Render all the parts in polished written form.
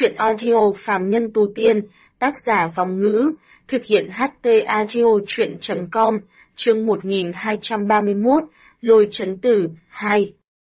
Chuyện audio phàm nhân tu tiên, tác giả Vong Ngữ, thực hiện HT audio chuyện.com, chương 1231, Lôi Chấn Tử, 2.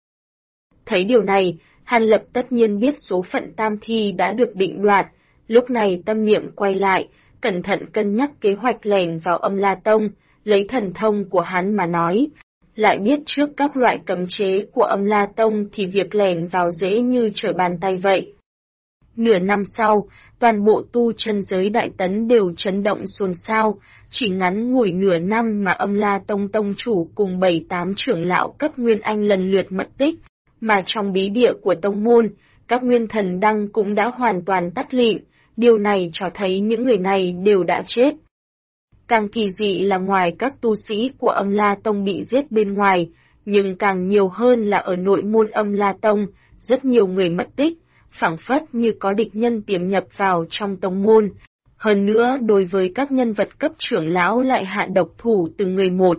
Thấy điều này, Hàn Lập tất nhiên biết số phận tam thi đã được định đoạt, lúc này tâm niệm quay lại, cẩn thận cân nhắc kế hoạch lẻn vào Âm La Tông, lấy thần thông của hắn mà nói. Lại biết trước các loại cấm chế của Âm La Tông thì việc lẻn vào dễ như trở bàn tay vậy. Nửa năm sau, toàn bộ tu chân giới Đại Tấn đều chấn động xôn xao, chỉ ngắn ngủi nửa năm mà Âm La Tông tông chủ cùng 7-8 trưởng lão cấp Nguyên Anh lần lượt mất tích, mà trong bí địa của tông môn, các nguyên thần đăng cũng đã hoàn toàn tắt lịm, điều này cho thấy những người này đều đã chết. Càng kỳ dị là ngoài các tu sĩ của Âm La Tông bị giết bên ngoài, nhưng càng nhiều hơn là ở nội môn Âm La Tông, rất nhiều người mất tích, phảng phất như có địch nhân tiềm nhập vào trong tông môn. Hơn nữa đối với các nhân vật cấp trưởng lão lại hạ độc thủ từng người một.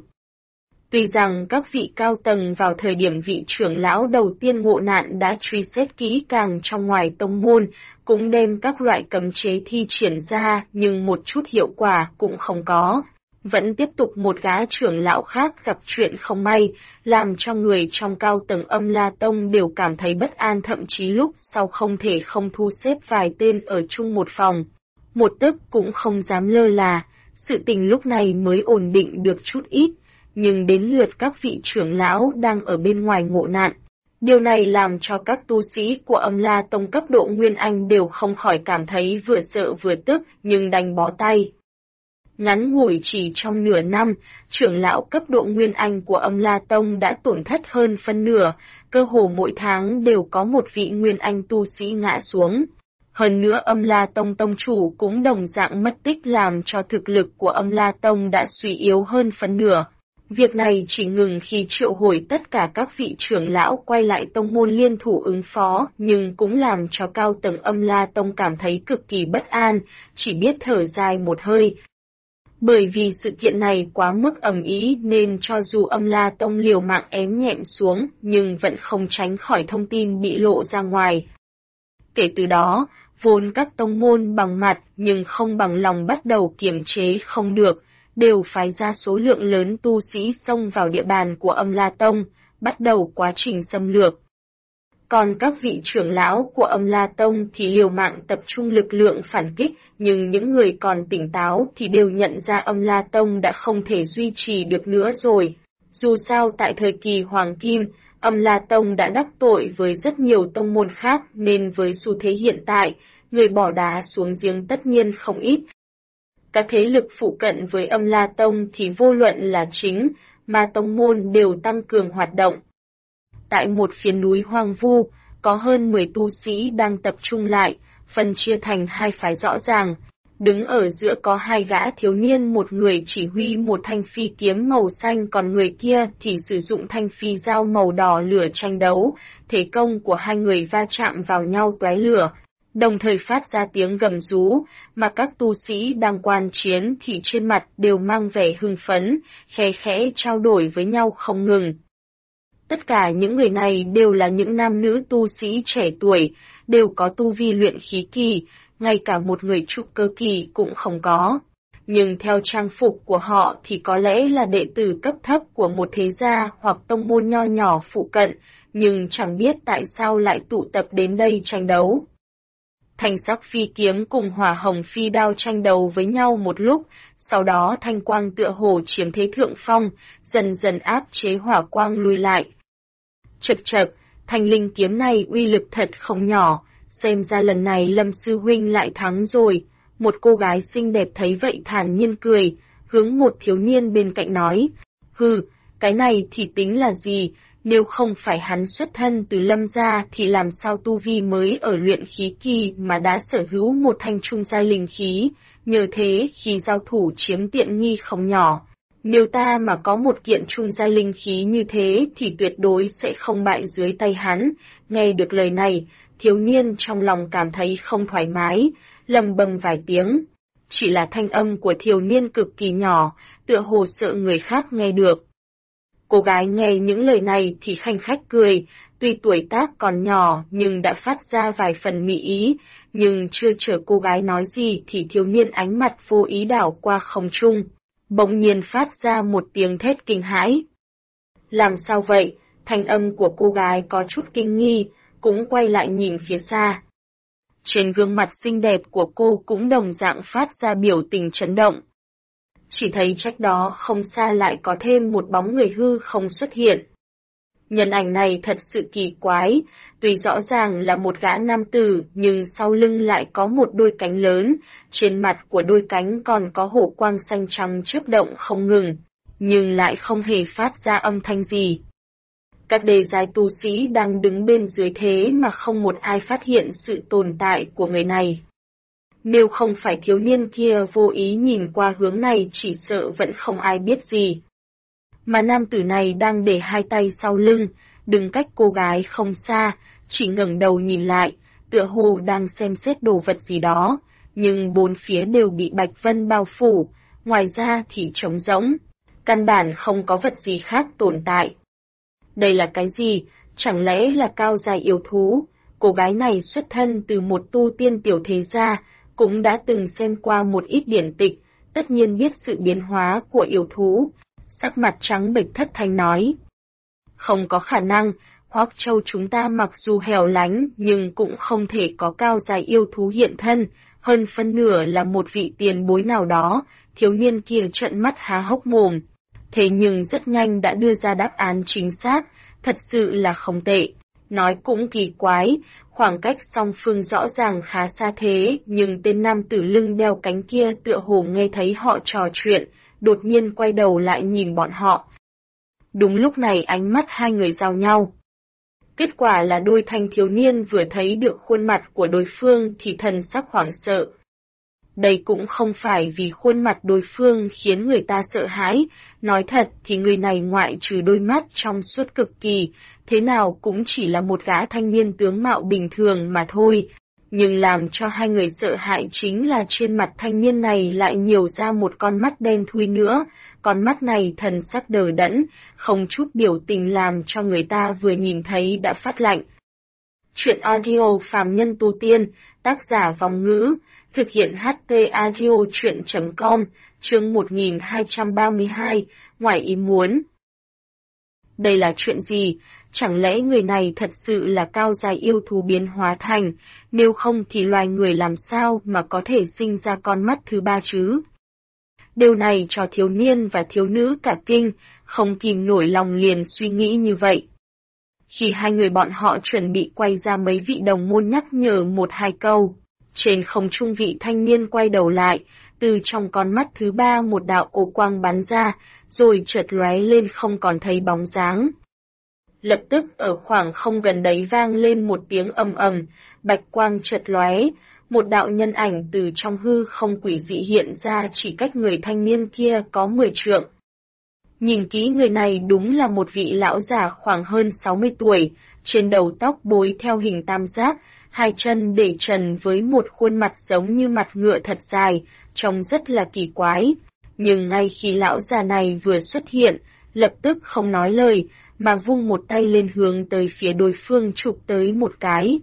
Tuy rằng các vị cao tầng vào thời điểm vị trưởng lão đầu tiên ngộ nạn đã truy xét kỹ càng trong ngoài tông môn, cũng đem các loại cấm chế thi triển ra nhưng một chút hiệu quả cũng không có. Vẫn tiếp tục một gã trưởng lão khác gặp chuyện không may, làm cho người trong cao tầng Âm La Tông đều cảm thấy bất an, thậm chí lúc sau không thể không thu xếp vài tên ở chung một phòng. Một tấc cũng không dám lơ là, sự tình lúc này mới ổn định được chút ít, nhưng đến lượt các vị trưởng lão đang ở bên ngoài ngộ nạn. Điều này làm cho các tu sĩ của Âm La Tông cấp độ Nguyên Anh đều không khỏi cảm thấy vừa sợ vừa tức, nhưng đành bó tay. Ngắn ngủi chỉ trong nửa năm, trưởng lão cấp độ Nguyên Anh của Âm La Tông đã tổn thất hơn phân nửa, cơ hồ mỗi tháng đều có một vị Nguyên Anh tu sĩ ngã xuống. Hơn nữa Âm La Tông tông chủ cũng đồng dạng mất tích, làm cho thực lực của Âm La Tông đã suy yếu hơn phân nửa. Việc này chỉ ngừng khi triệu hồi tất cả các vị trưởng lão quay lại tông môn liên thủ ứng phó, nhưng cũng làm cho cao tầng Âm La Tông cảm thấy cực kỳ bất an, chỉ biết thở dài một hơi. Bởi vì sự kiện này quá mức ầm ĩ nên cho dù Âm La Tông liều mạng ém nhẹm xuống, nhưng vẫn không tránh khỏi thông tin bị lộ ra ngoài. Kể từ đó, vốn các tông môn bằng mặt nhưng không bằng lòng bắt đầu kiềm chế không được, đều phái ra số lượng lớn tu sĩ xông vào địa bàn của Âm La Tông, bắt đầu quá trình xâm lược. Còn các vị trưởng lão của Âm La Tông thì liều mạng tập trung lực lượng phản kích, nhưng những người còn tỉnh táo thì đều nhận ra Âm La Tông đã không thể duy trì được nữa rồi. Dù sao tại thời kỳ Hoàng Kim, Âm La Tông đã đắc tội với rất nhiều tông môn khác nên với xu thế hiện tại, người bỏ đá xuống giếng tất nhiên không ít. Các thế lực phụ cận với Âm La Tông thì vô luận là chính, mà tông môn đều tăng cường hoạt động. Tại một phiến núi hoang vu, có hơn 10 tu sĩ đang tập trung lại, phân chia thành hai phái rõ ràng. Đứng ở giữa có hai gã thiếu niên, một người chỉ huy một thanh phi kiếm màu xanh, còn người kia thì sử dụng thanh phi dao màu đỏ lửa tranh đấu. Thế công của hai người va chạm vào nhau tóe lửa, đồng thời phát ra tiếng gầm rú, mà các tu sĩ đang quan chiến thì trên mặt đều mang vẻ hưng phấn, khe khẽ trao đổi với nhau không ngừng. Tất cả những người này đều là những nam nữ tu sĩ trẻ tuổi, đều có tu vi luyện khí kỳ, ngay cả một người trúc cơ kỳ cũng không có. Nhưng theo trang phục của họ thì có lẽ là đệ tử cấp thấp của một thế gia hoặc tông môn nho nhỏ phụ cận, nhưng chẳng biết tại sao lại tụ tập đến đây tranh đấu. Thanh sắc phi kiếm cùng hỏa hồng phi đao tranh đấu với nhau một lúc, sau đó thanh quang tựa hồ chiếm thế thượng phong, dần dần áp chế hỏa quang lùi lại. Chậc chậc, thanh linh kiếm này uy lực thật không nhỏ, xem ra lần này Lâm sư huynh lại thắng rồi. Một cô gái xinh đẹp thấy vậy thản nhiên cười, hướng một thiếu niên bên cạnh nói, hừ, cái này thì tính là gì? Nếu không phải hắn xuất thân từ Lâm gia thì làm sao tu vi mới ở luyện khí kỳ mà đã sở hữu một thanh trung giai linh khí, nhờ thế khi giao thủ chiếm tiện nghi không nhỏ. Nếu ta mà có một kiện trung giai linh khí như thế thì tuyệt đối sẽ không bại dưới tay hắn. Nghe được lời này, thiếu niên trong lòng cảm thấy không thoải mái, lầm bầm vài tiếng. Chỉ là thanh âm của thiếu niên cực kỳ nhỏ, tựa hồ sợ người khác nghe được. Cô gái nghe những lời này thì khanh khách cười, tuy tuổi tác còn nhỏ nhưng đã phát ra vài phần mỹ ý, nhưng chưa chờ cô gái nói gì thì thiếu niên ánh mặt vô ý đảo qua không trung, bỗng nhiên phát ra một tiếng thét kinh hãi. Làm sao vậy? Thanh âm của cô gái có chút kinh nghi, cũng quay lại nhìn phía xa. Trên gương mặt xinh đẹp của cô cũng đồng dạng phát ra biểu tình chấn động. Chỉ thấy cách đó không xa lại có thêm một bóng người hư không xuất hiện. Nhân ảnh này thật sự kỳ quái, tuy rõ ràng là một gã nam tử nhưng sau lưng lại có một đôi cánh lớn, trên mặt của đôi cánh còn có hổ quang xanh trắng chớp động không ngừng, nhưng lại không hề phát ra âm thanh gì. Các đề giai tu sĩ đang đứng bên dưới thế mà không một ai phát hiện sự tồn tại của người này. Nếu không phải thiếu niên kia vô ý nhìn qua hướng này chỉ sợ vẫn không ai biết gì. Mà nam tử này đang để hai tay sau lưng, đứng cách cô gái không xa, chỉ ngẩng đầu nhìn lại, tựa hồ đang xem xét đồ vật gì đó, nhưng bốn phía đều bị bạch vân bao phủ, ngoài ra thì trống rỗng, căn bản không có vật gì khác tồn tại. Đây là cái gì? Chẳng lẽ là cao giai yêu thú? Cô gái này xuất thân từ một tu tiên tiểu thế gia, cũng đã từng xem qua một ít điển tịch, tất nhiên biết sự biến hóa của yêu thú. Sắc mặt trắng bệch thất thanh nói. Không có khả năng, Hoắc Châu chúng ta mặc dù hẻo lánh nhưng cũng không thể có cao giai yêu thú hiện thân, hơn phân nửa là một vị tiền bối nào đó, thiếu niên kia trợn mắt há hốc mồm. Thế nhưng rất nhanh đã đưa ra đáp án chính xác, thật sự là không tệ. Nói cũng kỳ quái, khoảng cách song phương rõ ràng khá xa thế, nhưng tên nam tử lưng đeo cánh kia tựa hồ nghe thấy họ trò chuyện, đột nhiên quay đầu lại nhìn bọn họ. Đúng lúc này ánh mắt hai người giao nhau. Kết quả là đôi thanh thiếu niên vừa thấy được khuôn mặt của đối phương thì thần sắc hoảng sợ. Đây cũng không phải vì khuôn mặt đối phương khiến người ta sợ hãi, nói thật thì người này ngoại trừ đôi mắt trong suốt cực kỳ, thế nào cũng chỉ là một gã thanh niên tướng mạo bình thường mà thôi. Nhưng làm cho hai người sợ hãi chính là trên mặt thanh niên này lại nhiều ra một con mắt đen thui nữa, con mắt này thần sắc đờ đẫn, không chút biểu tình làm cho người ta vừa nhìn thấy đã phát lạnh. Chuyện audio phàm nhân tu tiên, tác giả Vong Ngữ, thực hiện HT audio chuyện.com, chương 1232, ngoài ý muốn. Đây là chuyện gì? Chẳng lẽ người này thật sự là cao giai yêu thú biến hóa thành, nếu không thì loài người làm sao mà có thể sinh ra con mắt thứ ba chứ? Điều này cho thiếu niên và thiếu nữ cả kinh, không kìm nổi lòng liền suy nghĩ như vậy. Khi hai người bọn họ chuẩn bị quay ra mấy vị đồng môn nhắc nhở một hai câu, trên không trung vị thanh niên quay đầu lại, từ trong con mắt thứ ba một đạo ô quang bắn ra, rồi chợt lóe lên không còn thấy bóng dáng. Lập tức ở khoảng không gần đấy vang lên một tiếng ầm ầm, bạch quang chợt lóe, một đạo nhân ảnh từ trong hư không quỷ dị hiện ra chỉ cách người thanh niên kia có 10 trượng. Nhìn kỹ người này đúng là một vị lão già khoảng hơn 60 tuổi, trên đầu tóc bối theo hình tam giác, hai chân để trần với một khuôn mặt giống như mặt ngựa thật dài, trông rất là kỳ quái. Nhưng ngay khi lão già này vừa xuất hiện, lập tức không nói lời, mà vung một tay lên hướng tới phía đối phương chụp tới một cái.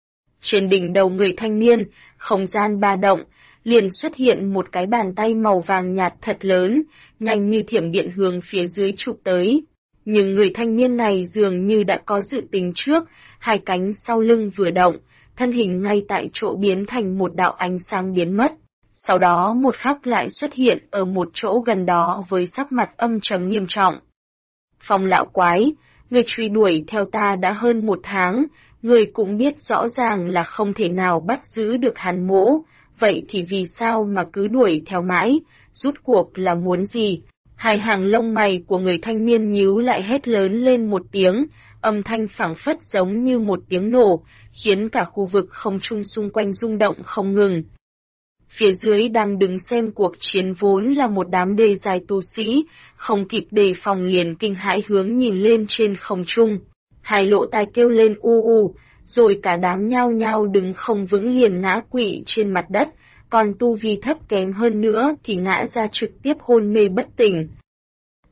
Trên đỉnh đầu người thanh niên, không gian ba động, liền xuất hiện một cái bàn tay màu vàng nhạt thật lớn, nhanh như thiểm điện hướng phía dưới chụp tới. Nhưng người thanh niên này dường như đã có dự tính trước, hai cánh sau lưng vừa động, thân hình ngay tại chỗ biến thành một đạo ánh sáng biến mất. Sau đó một khắc lại xuất hiện ở một chỗ gần đó với sắc mặt âm trầm nghiêm trọng. Phong lão quái, người truy đuổi theo ta đã hơn 1 tháng, người cũng biết rõ ràng là không thể nào bắt giữ được hắn mỗ, vậy thì vì sao mà cứ đuổi theo mãi, rút cuộc là muốn gì? Hai hàng lông mày của người thanh niên nhíu lại hét lớn lên một tiếng, âm thanh phảng phất giống như một tiếng nổ, khiến cả khu vực không trung xung quanh rung động không ngừng. Phía dưới đang đứng xem cuộc chiến vốn là một đám đề dài tu sĩ, không kịp đề phòng liền kinh hãi hướng nhìn lên trên không trung. Hai lỗ tai kêu lên u u, rồi cả đám nhao nhao đứng không vững liền ngã quỵ trên mặt đất, còn tu vi thấp kém hơn nữa thì ngã ra trực tiếp hôn mê bất tỉnh.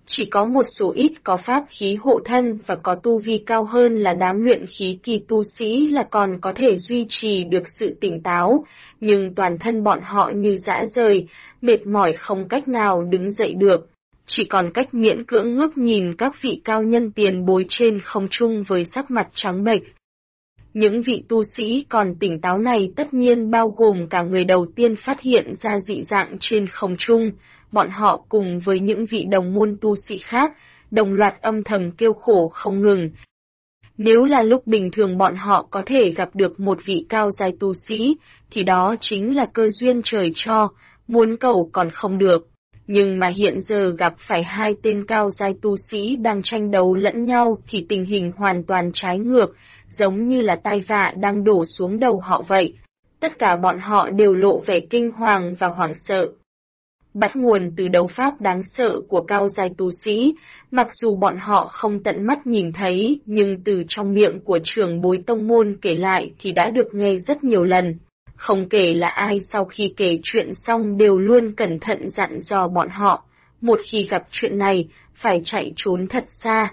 Chỉ có một số ít có pháp khí hộ thân và có tu vi cao hơn là đám luyện khí kỳ tu sĩ là còn có thể duy trì được sự tỉnh táo, nhưng toàn thân bọn họ như rã rời, mệt mỏi không cách nào đứng dậy được. Chỉ còn cách miễn cưỡng ngước nhìn các vị cao nhân tiền bối trên không trung với sắc mặt trắng bệch. Những vị tu sĩ còn tỉnh táo này tất nhiên bao gồm cả người đầu tiên phát hiện ra dị dạng trên không trung, bọn họ cùng với những vị đồng môn tu sĩ khác, đồng loạt âm thầm kêu khổ không ngừng. Nếu là lúc bình thường bọn họ có thể gặp được một vị cao giai tu sĩ, thì đó chính là cơ duyên trời cho, muốn cầu còn không được. Nhưng mà hiện giờ gặp phải hai tên cao giai tu sĩ đang tranh đấu lẫn nhau thì tình hình hoàn toàn trái ngược, giống như là tai vạ đang đổ xuống đầu họ vậy. Tất cả bọn họ đều lộ vẻ kinh hoàng và hoảng sợ. Bắt nguồn từ đấu pháp đáng sợ của cao giai tu sĩ, mặc dù bọn họ không tận mắt nhìn thấy, nhưng từ trong miệng của trưởng bối tông môn kể lại thì đã được nghe rất nhiều lần. Không kể là ai sau khi kể chuyện xong đều luôn cẩn thận dặn dò bọn họ, một khi gặp chuyện này, phải chạy trốn thật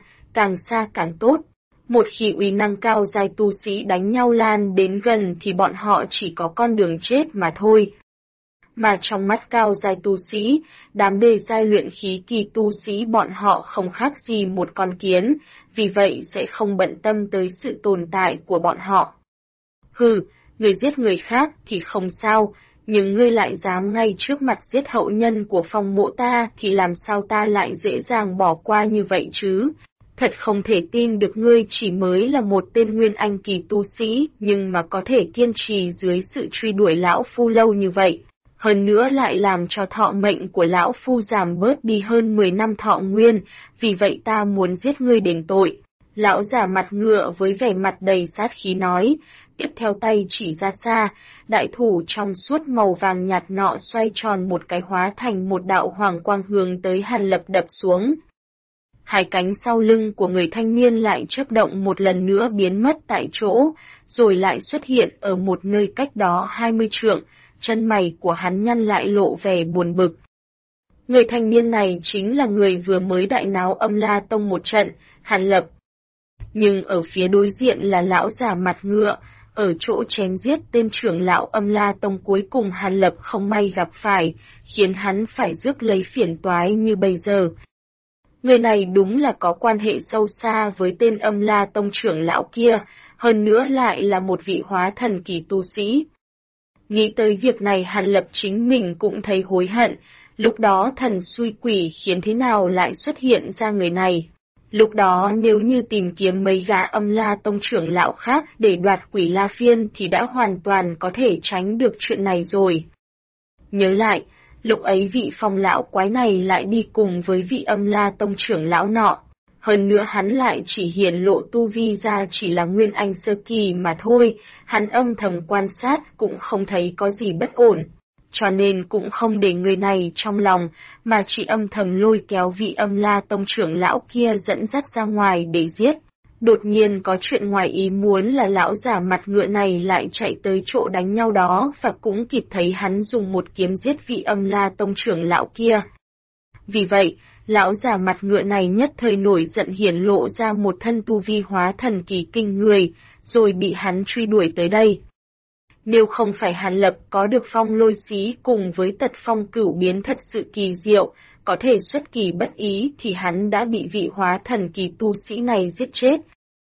xa càng tốt. Một khi uy năng cao giai tu sĩ đánh nhau lan đến gần thì bọn họ chỉ có con đường chết mà thôi. Mà trong mắt cao giai tu sĩ, đám đề giai luyện khí kỳ tu sĩ bọn họ không khác gì một con kiến, vì vậy sẽ không bận tâm tới sự tồn tại của bọn họ. Hừ, người giết người khác thì không sao, nhưng ngươi lại dám ngay trước mặt giết hậu nhân của Phong Mộ ta thì làm sao ta lại dễ dàng bỏ qua như vậy chứ? Thật không thể tin được ngươi chỉ mới là một tên nguyên anh kỳ tu sĩ nhưng mà có thể kiên trì dưới sự truy đuổi lão phu lâu như vậy. Hơn nữa lại làm cho thọ mệnh của lão phu giảm bớt đi hơn 10 năm thọ nguyên, vì vậy ta muốn giết ngươi đền tội. Lão già mặt ngựa với vẻ mặt đầy sát khí nói, tiếp theo tay chỉ ra xa, đại thủ trong suốt màu vàng nhạt nọ xoay tròn một cái hóa thành một đạo hoàng quang hướng tới Hàn Lập đập xuống. Hai cánh sau lưng của người thanh niên lại chớp động một lần nữa biến mất tại chỗ, rồi lại xuất hiện ở một nơi cách đó 20 trượng, chân mày của hắn nhăn lại lộ vẻ buồn bực. Người thanh niên này chính là người vừa mới đại náo Âm La Tông một trận, Hàn Lập. Nhưng ở phía đối diện là lão già mặt ngựa, ở chỗ chém giết tên trưởng lão Âm La Tông cuối cùng Hàn Lập không may gặp phải, khiến hắn phải rước lấy phiền toái như bây giờ. Người này đúng là có quan hệ sâu xa với tên Âm La Tông trưởng lão kia, hơn nữa lại là một vị hóa thần kỳ tu sĩ. Nghĩ tới việc này Hàn Lập chính mình cũng thấy hối hận, lúc đó thần xui quỷ khiến thế nào lại xuất hiện ra người này. Lúc đó nếu như tìm kiếm mấy gã Âm La Tông trưởng lão khác để đoạt Quỷ La Phiên thì đã hoàn toàn có thể tránh được chuyện này rồi. Nhớ lại, lúc ấy vị Phong lão quái này lại đi cùng với vị Âm La Tông trưởng lão nọ. Hơn nữa hắn lại chỉ hiển lộ tu vi ra chỉ là nguyên anh sơ kỳ mà thôi, hắn âm thầm quan sát cũng không thấy có gì bất ổn. Cho nên cũng không để người này trong lòng, mà chỉ âm thầm lôi kéo vị Âm La Tông trưởng lão kia dẫn dắt ra ngoài để giết. Đột nhiên có chuyện ngoài ý muốn là lão già mặt ngựa này lại chạy tới chỗ đánh nhau đó và cũng kịp thấy hắn dùng một kiếm giết vị Âm La Tông trưởng lão kia. Vì vậy, lão già mặt ngựa này nhất thời nổi giận hiển lộ ra một thân tu vi hóa thần kỳ kinh người, rồi bị hắn truy đuổi tới đây. Nếu không phải Hàn Lập có được phong lôi xí cùng với tật phong cửu biến thật sự kỳ diệu, có thể xuất kỳ bất ý thì hắn đã bị vị hóa thần kỳ tu sĩ này giết chết.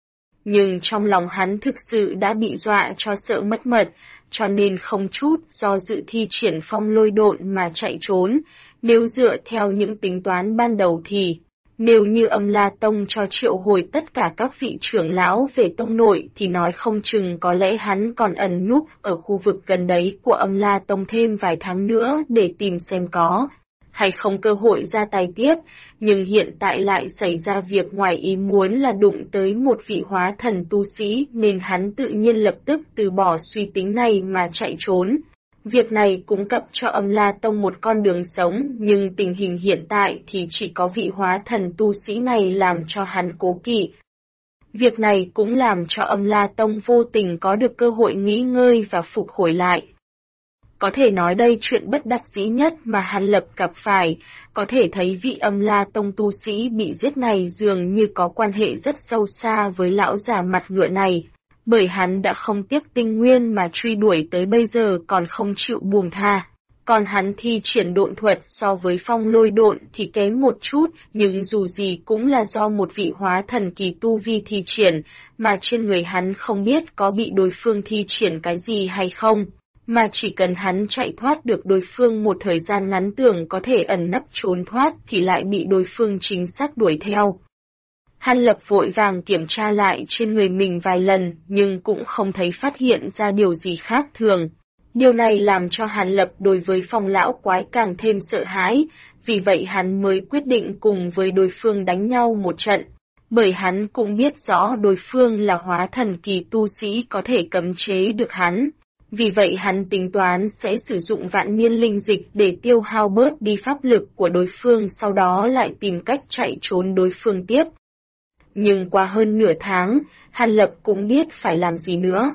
Nhưng trong lòng hắn thực sự đã bị dọa cho sợ mất mật, cho nên không chút do dự thi triển phong lôi độn mà chạy trốn. Nếu dựa theo những tính toán ban đầu thì, nếu như Âm La Tông cho triệu hồi tất cả các vị trưởng lão về tông nội thì nói không chừng có lẽ hắn còn ẩn núp ở khu vực gần đấy của Âm La Tông thêm vài tháng nữa để tìm xem có hay không cơ hội ra tay tiếp, nhưng hiện tại lại xảy ra việc ngoài ý muốn là đụng tới một vị hóa thần tu sĩ nên hắn tự nhiên lập tức từ bỏ suy tính này mà chạy trốn. Việc này cung cấp cho Âm La Tông một con đường sống, nhưng tình hình hiện tại thì chỉ có vị hóa thần tu sĩ này làm cho hắn cố kỵ. Việc này cũng làm cho Âm La Tông vô tình có được cơ hội nghỉ ngơi và phục hồi lại. Có thể nói đây chuyện bất đắc dĩ nhất mà Hàn Lập gặp phải, có thể thấy vị Âm La Tông tu sĩ bị giết này dường như có quan hệ rất sâu xa với lão già mặt ngựa này, bởi hắn đã không tiếc tinh nguyên mà truy đuổi tới bây giờ còn không chịu buông tha. Còn hắn thi triển độn thuật so với Phong Lôi độn thì kém một chút, nhưng dù gì cũng là do một vị hóa thần kỳ tu vi thi triển, mà trên người hắn không biết có bị đối phương thi triển cái gì hay không, mà chỉ cần hắn chạy thoát được đối phương một thời gian ngắn tưởng có thể ẩn nấp trốn thoát thì lại bị đối phương chính xác đuổi theo. Hàn Lập vội vàng kiểm tra lại trên người mình vài lần nhưng cũng không thấy phát hiện ra điều gì khác thường. Điều này làm cho Hàn Lập đối với Phong lão quái càng thêm sợ hãi, vì vậy hắn mới quyết định cùng với đối phương đánh nhau một trận. Bởi hắn cũng biết rõ đối phương là hóa thần kỳ tu sĩ có thể cấm chế được hắn. Vì vậy hắn tính toán sẽ sử dụng vạn niên linh dịch để tiêu hao bớt đi pháp lực của đối phương, sau đó lại tìm cách chạy trốn đối phương tiếp. Nhưng qua hơn nửa tháng, Hàn Lập cũng biết phải làm gì nữa.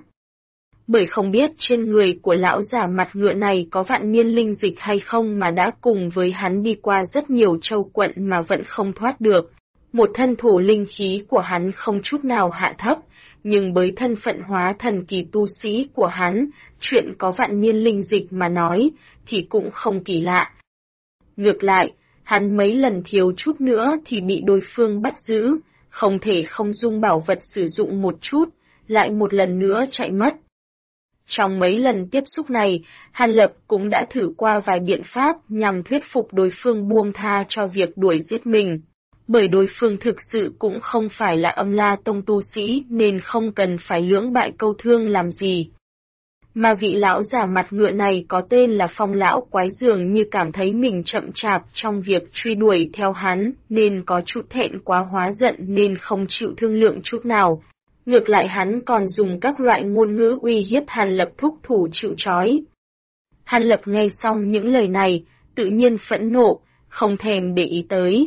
Bởi không biết trên người của lão già mặt ngựa này có vạn niên linh dịch hay không mà đã cùng với hắn đi qua rất nhiều châu quận mà vẫn không thoát được. Một thân thổ linh khí của hắn không chút nào hạ thấp, nhưng với thân phận hóa thần kỳ tu sĩ của hắn, chuyện có vạn niên linh dịch mà nói thì cũng không kỳ lạ. Ngược lại, hắn mấy lần thiếu chút nữa thì bị đối phương bắt giữ, không thể không dung bảo vật sử dụng một chút, lại một lần nữa chạy mất. Trong mấy lần tiếp xúc này, Hàn Lập cũng đã thử qua vài biện pháp nhằm thuyết phục đối phương buông tha cho việc đuổi giết mình. Bởi đối phương thực sự cũng không phải là Âm La Tông tu sĩ nên không cần phải lưỡng bại câu thương làm gì. Mà vị lão già mặt ngựa này có tên là Phong lão quái, dường như cảm thấy mình chậm chạp trong việc truy đuổi theo hắn nên có chút thẹn quá hóa giận nên không chịu thương lượng chút nào. Ngược lại hắn còn dùng các loại ngôn ngữ uy hiếp Hàn Lập thúc thủ chịu trói. Hàn Lập nghe xong những lời này, tự nhiên phẫn nộ, không thèm để ý tới.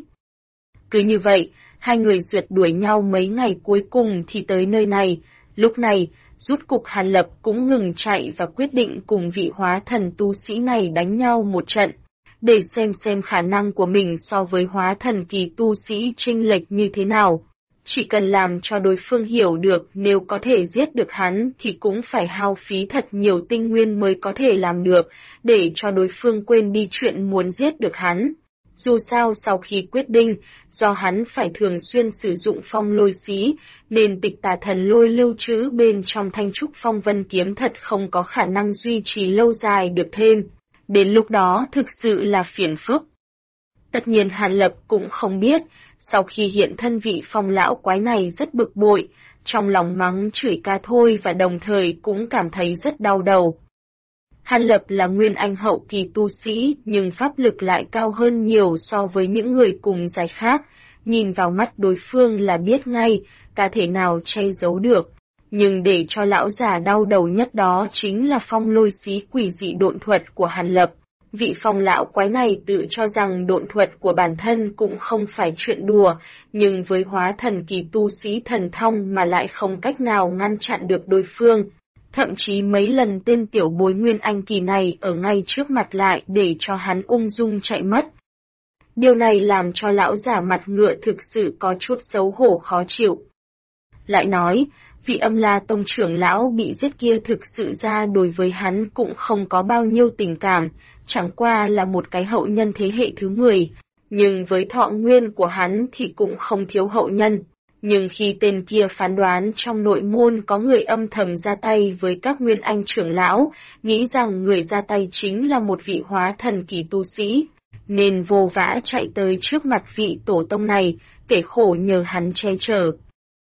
Cứ như vậy, hai người rượt đuổi nhau mấy ngày cuối cùng thì tới nơi này. Lúc này, rút cục Hàn Lập cũng ngừng chạy và quyết định cùng vị hóa thần tu sĩ này đánh nhau một trận, để xem khả năng của mình so với hóa thần kỳ tu sĩ chênh lệch như thế nào. Chỉ cần làm cho đối phương hiểu được nếu có thể giết được hắn thì cũng phải hao phí thật nhiều tinh nguyên mới có thể làm được, để cho đối phương quên đi chuyện muốn giết được hắn. Dù sao sau khi quyết định, do hắn phải thường xuyên sử dụng phong lôi xí, nên tịch tà thần lôi lưu trữ bên trong thanh trúc phong vân kiếm thật không có khả năng duy trì lâu dài được thêm. Đến lúc đó thực sự là phiền phức. Tất nhiên Hàn Lập cũng không biết, sau khi hiện thân vị Phong lão quái này rất bực bội, trong lòng mắng chửi ca thôi và đồng thời cũng cảm thấy rất đau đầu. Hàn Lập là nguyên anh hậu kỳ tu sĩ nhưng pháp lực lại cao hơn nhiều so với những người cùng giai khác, nhìn vào mắt đối phương là biết ngay, cả thể nào che giấu được. Nhưng để cho lão già đau đầu nhất đó chính là phong lôi xí quỷ dị độn thuật của Hàn Lập. Vị Phong lão quái này tự cho rằng độn thuật của bản thân cũng không phải chuyện đùa, nhưng với hóa thần kỳ tu sĩ thần thông mà lại không cách nào ngăn chặn được đối phương. Thậm chí mấy lần tên tiểu bối nguyên anh kỳ này ở ngay trước mặt lại để cho hắn ung dung chạy mất. Điều này làm cho lão già mặt ngựa thực sự có chút xấu hổ khó chịu. Lại nói, vị Âm La Tông trưởng lão bị giết kia thực sự ra đối với hắn cũng không có bao nhiêu tình cảm, chẳng qua là một cái hậu nhân thế hệ thứ 10, nhưng với thọ nguyên của hắn thì cũng không thiếu hậu nhân. Nhưng khi tên kia phán đoán trong nội môn có người âm thầm ra tay với các nguyên anh trưởng lão, nghĩ rằng người ra tay chính là một vị hóa thần kỳ tu sĩ, nên vô vã chạy tới trước mặt vị tổ tông này, kể khổ nhờ hắn che chở.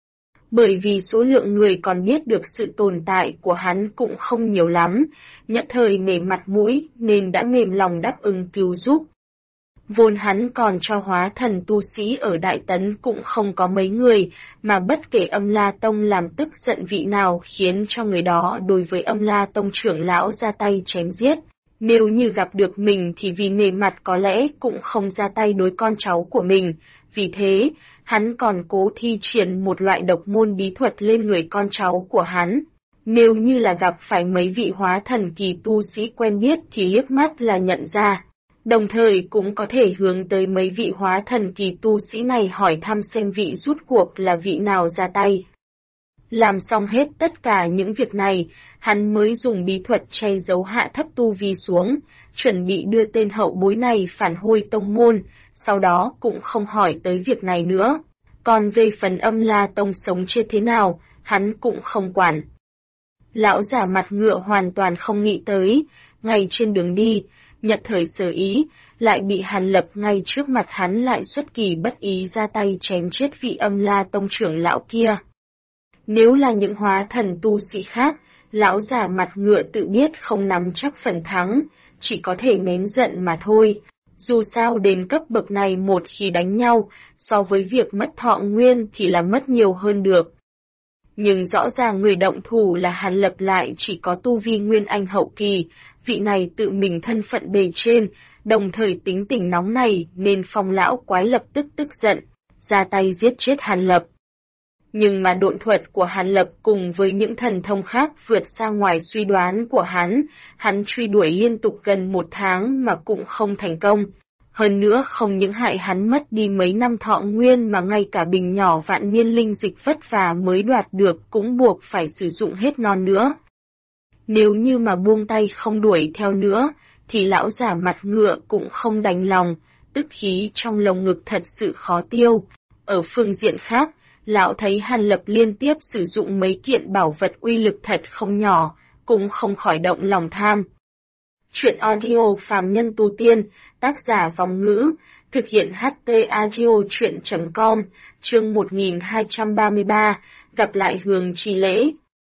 Bởi vì số lượng người còn biết được sự tồn tại của hắn cũng không nhiều lắm, nhất thời nể mặt mũi nên đã mềm lòng đáp ứng cứu giúp. Vốn hắn còn cho hóa thần tu sĩ ở Đại Tấn cũng không có mấy người, mà bất kể Âm La Tông làm tức giận vị nào khiến cho người đó đối với Âm La Tông trưởng lão ra tay chém giết. Nếu như gặp được mình thì vì nề mặt có lẽ cũng không ra tay đối con cháu của mình, vì thế, hắn còn cố thi triển một loại độc môn bí thuật lên người con cháu của hắn. Nếu như là gặp phải mấy vị hóa thần kỳ tu sĩ quen biết thì liếc mắt là nhận ra. Đồng thời cũng có thể hướng tới mấy vị hóa thần kỳ tu sĩ này hỏi thăm xem vị rút cuộc là vị nào ra tay. Làm xong hết tất cả những việc này, hắn mới dùng bí thuật che giấu hạ thấp tu vi xuống, chuẩn bị đưa tên hậu bối này phản hồi tông môn, sau đó cũng không hỏi tới việc này nữa. Còn về phần Âm La Tông sống chết thế nào, hắn cũng không quản. Lão giả mặt ngựa hoàn toàn không nghĩ tới, ngay trên đường đi, nhận thời sở ý, lại bị Hàn Lập ngay trước mặt hắn lại xuất kỳ bất ý ra tay chém chết vị Âm La Tông trưởng lão kia. Nếu là những hóa thần tu sĩ khác, lão giả mặt ngựa tự biết không nắm chắc phần thắng, chỉ có thể nén giận mà thôi. Dù sao đến cấp bậc này một khi đánh nhau, so với việc mất thọ nguyên thì là mất nhiều hơn được. Nhưng rõ ràng người động thủ là Hàn Lập lại chỉ có tu vi nguyên anh hậu kỳ, vị này tự mình thân phận bề trên, đồng thời tính tình nóng này nên Phong lão quái lập tức tức giận, ra tay giết chết Hàn Lập. Nhưng mà độn thuật của Hàn Lập cùng với những thần thông khác vượt xa ngoài suy đoán của hắn truy đuổi liên tục gần 1 tháng mà cũng không thành công. Hơn nữa không những hại hắn mất đi mấy năm thọ nguyên mà ngay cả bình nhỏ vạn niên linh dịch vất vả mới đoạt được cũng buộc phải sử dụng hết non nữa. Nếu như mà buông tay không đuổi theo nữa, thì lão giả mặt ngựa cũng không đành lòng, tức khí trong lồng ngực thật sự khó tiêu. Ở phương diện khác, lão thấy Hàn Lập liên tiếp sử dụng mấy kiện bảo vật uy lực thật không nhỏ, cũng không khỏi động lòng tham. Chuyện audio phàm nhân tu tiên, tác giả Vòng Ngữ, thực hiện HT audio chuyện.com, chương 1233, gặp lại Hường Trì Lễ.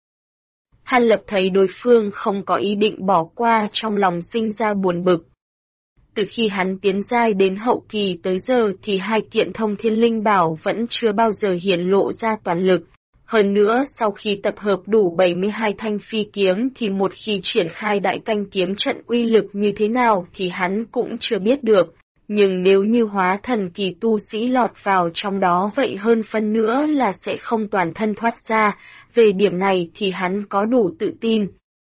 Hàn Lập thấy đối phương không có ý định bỏ qua trong lòng sinh ra buồn bực. Từ khi hắn tiến giai đến hậu kỳ tới giờ thì 2 kiện thông thiên linh bảo vẫn chưa bao giờ hiển lộ ra toàn lực. Hơn nữa sau khi tập hợp đủ 72 thanh phi kiếm thì một khi triển khai đại canh kiếm trận uy lực như thế nào thì hắn cũng chưa biết được. Nhưng nếu như hóa thần kỳ tu sĩ lọt vào trong đó vậy hơn phân nữa là sẽ không toàn thân thoát ra, về điểm này thì hắn có đủ tự tin.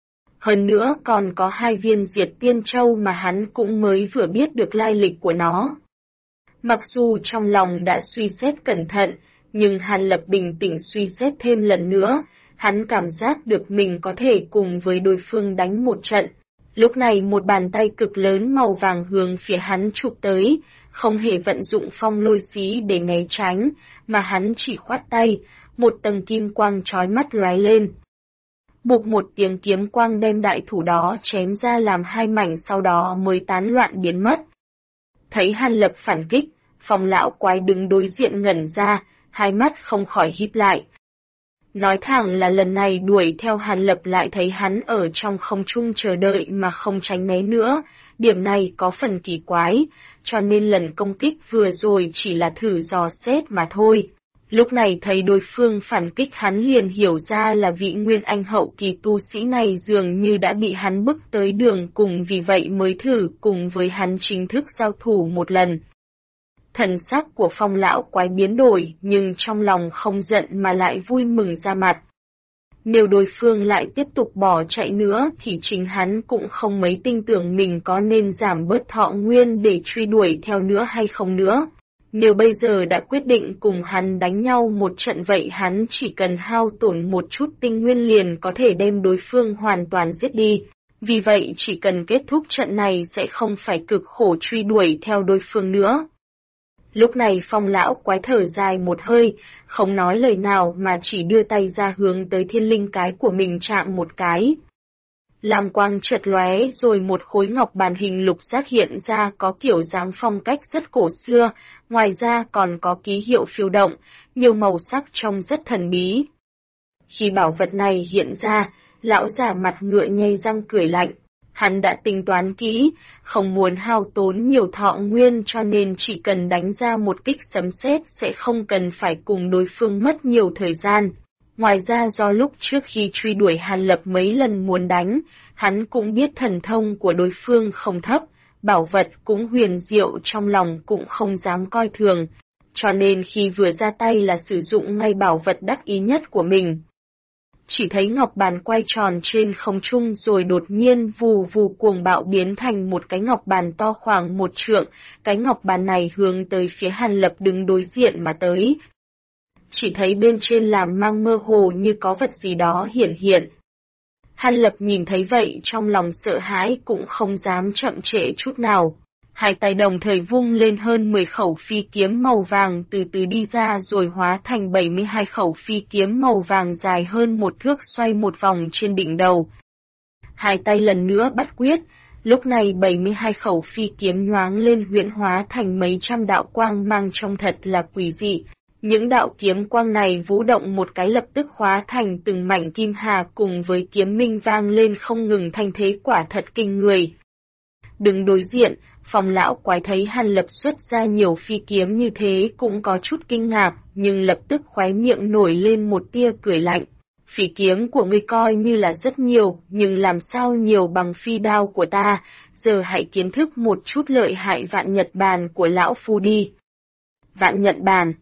Hơn nữa còn có 2 viên diệt tiên châu mà hắn cũng mới vừa biết được lai lịch của nó. Mặc dù trong lòng đã suy xét cẩn thận, nhưng Hàn Lập bình tĩnh suy xét thêm lần nữa, hắn cảm giác được mình có thể cùng với đối phương đánh một trận. Lúc này một bàn tay cực lớn màu vàng hướng phía hắn chụp tới, không hề vận dụng phong lôi xí để né tránh, mà hắn chỉ khoát tay, một tầng kim quang chói mắt lóe lên. Bụp một tiếng kiếm quang đem đại thủ đó chém ra làm 2 mảnh sau đó mới tán loạn biến mất. Thấy Hàn Lập phản kích, Phong lão quái đứng đối diện ngẩn ra, 2 mắt không khỏi híp lại. Nói thẳng là lần này đuổi theo Hàn Lập lại thấy hắn ở trong không trung chờ đợi mà không tránh né nữa, điểm này có phần kỳ quái, cho nên lần công kích vừa rồi chỉ là thử dò xét mà thôi. Lúc này thấy đối phương phản kích hắn liền hiểu ra là vị nguyên anh hậu kỳ tu sĩ này dường như đã bị hắn bức tới đường cùng, vì vậy mới thử cùng với hắn chính thức giao thủ một lần. Thần sắc của Phong lão quái biến đổi nhưng trong lòng không giận mà lại vui mừng ra mặt. Nếu đối phương lại tiếp tục bỏ chạy nữa thì chính hắn cũng không mấy tin tưởng mình có nên giảm bớt thọ nguyên để truy đuổi theo nữa hay không nữa. Nếu bây giờ đã quyết định cùng hắn đánh nhau một trận vậy hắn chỉ cần hao tổn một chút tinh nguyên liền có thể đem đối phương hoàn toàn giết đi. Vì vậy chỉ cần kết thúc trận này sẽ không phải cực khổ truy đuổi theo đối phương nữa. Lúc này Phong lão quái thở dài một hơi, không nói lời nào mà chỉ đưa tay ra hướng tới thiên linh cái của mình chạm một cái. Lam quang chợt lóe rồi một khối ngọc bàn hình lục giác hiện ra có kiểu dáng phong cách rất cổ xưa, ngoài ra còn có ký hiệu phiêu động, nhiều màu sắc trông rất thần bí. Khi bảo vật này hiện ra, lão già mặt ngựa nhây răng cười lạnh. Hắn đã tính toán kỹ, không muốn hao tốn nhiều thọ nguyên cho nên chỉ cần đánh ra một kích sấm sét sẽ không cần phải cùng đối phương mất nhiều thời gian. Ngoài ra do lúc trước khi truy đuổi Hàn Lập mấy lần muốn đánh, hắn cũng biết thần thông của đối phương không thấp, bảo vật cũng huyền diệu trong lòng cũng không dám coi thường, cho nên khi vừa ra tay là sử dụng ngay bảo vật đắc ý nhất của mình. Chỉ thấy ngọc bàn quay tròn trên không trung rồi đột nhiên vù vù cuồng bạo biến thành một cái ngọc bàn to khoảng 1 trượng, cái ngọc bàn này hướng tới phía Hàn Lập đứng đối diện mà tới. Chỉ thấy bên trên làm mang mơ hồ như có vật gì đó hiển hiện. Hàn Lập nhìn thấy vậy trong lòng sợ hãi cũng không dám chậm trễ chút nào. Hai tay đồng thời vung lên hơn 10 khẩu phi kiếm màu vàng từ từ đi ra rồi hóa thành 72 khẩu phi kiếm màu vàng dài hơn 1 thước xoay một vòng trên đỉnh đầu. Hai tay lần nữa bắt quyết, lúc này 72 khẩu phi kiếm nhoáng lên huyễn hóa thành mấy trăm đạo quang mang trông thật là quỷ dị. Những đạo kiếm quang này vũ động một cái lập tức hóa thành từng mảnh kim hà cùng với kiếm minh vang lên không ngừng, thanh thế quả thật kinh người. Đứng đối diện, Phong lão quái thấy Hàn Lập xuất ra nhiều phi kiếm như thế cũng có chút kinh ngạc, nhưng lập tức khóe miệng nổi lên một tia cười lạnh. Phi kiếm của ngươi coi như là rất nhiều, nhưng làm sao nhiều bằng phi đao của ta, giờ hãy kiến thức một chút lợi hại vạn nhật bàn của lão phu đi. Vạn nhật bàn.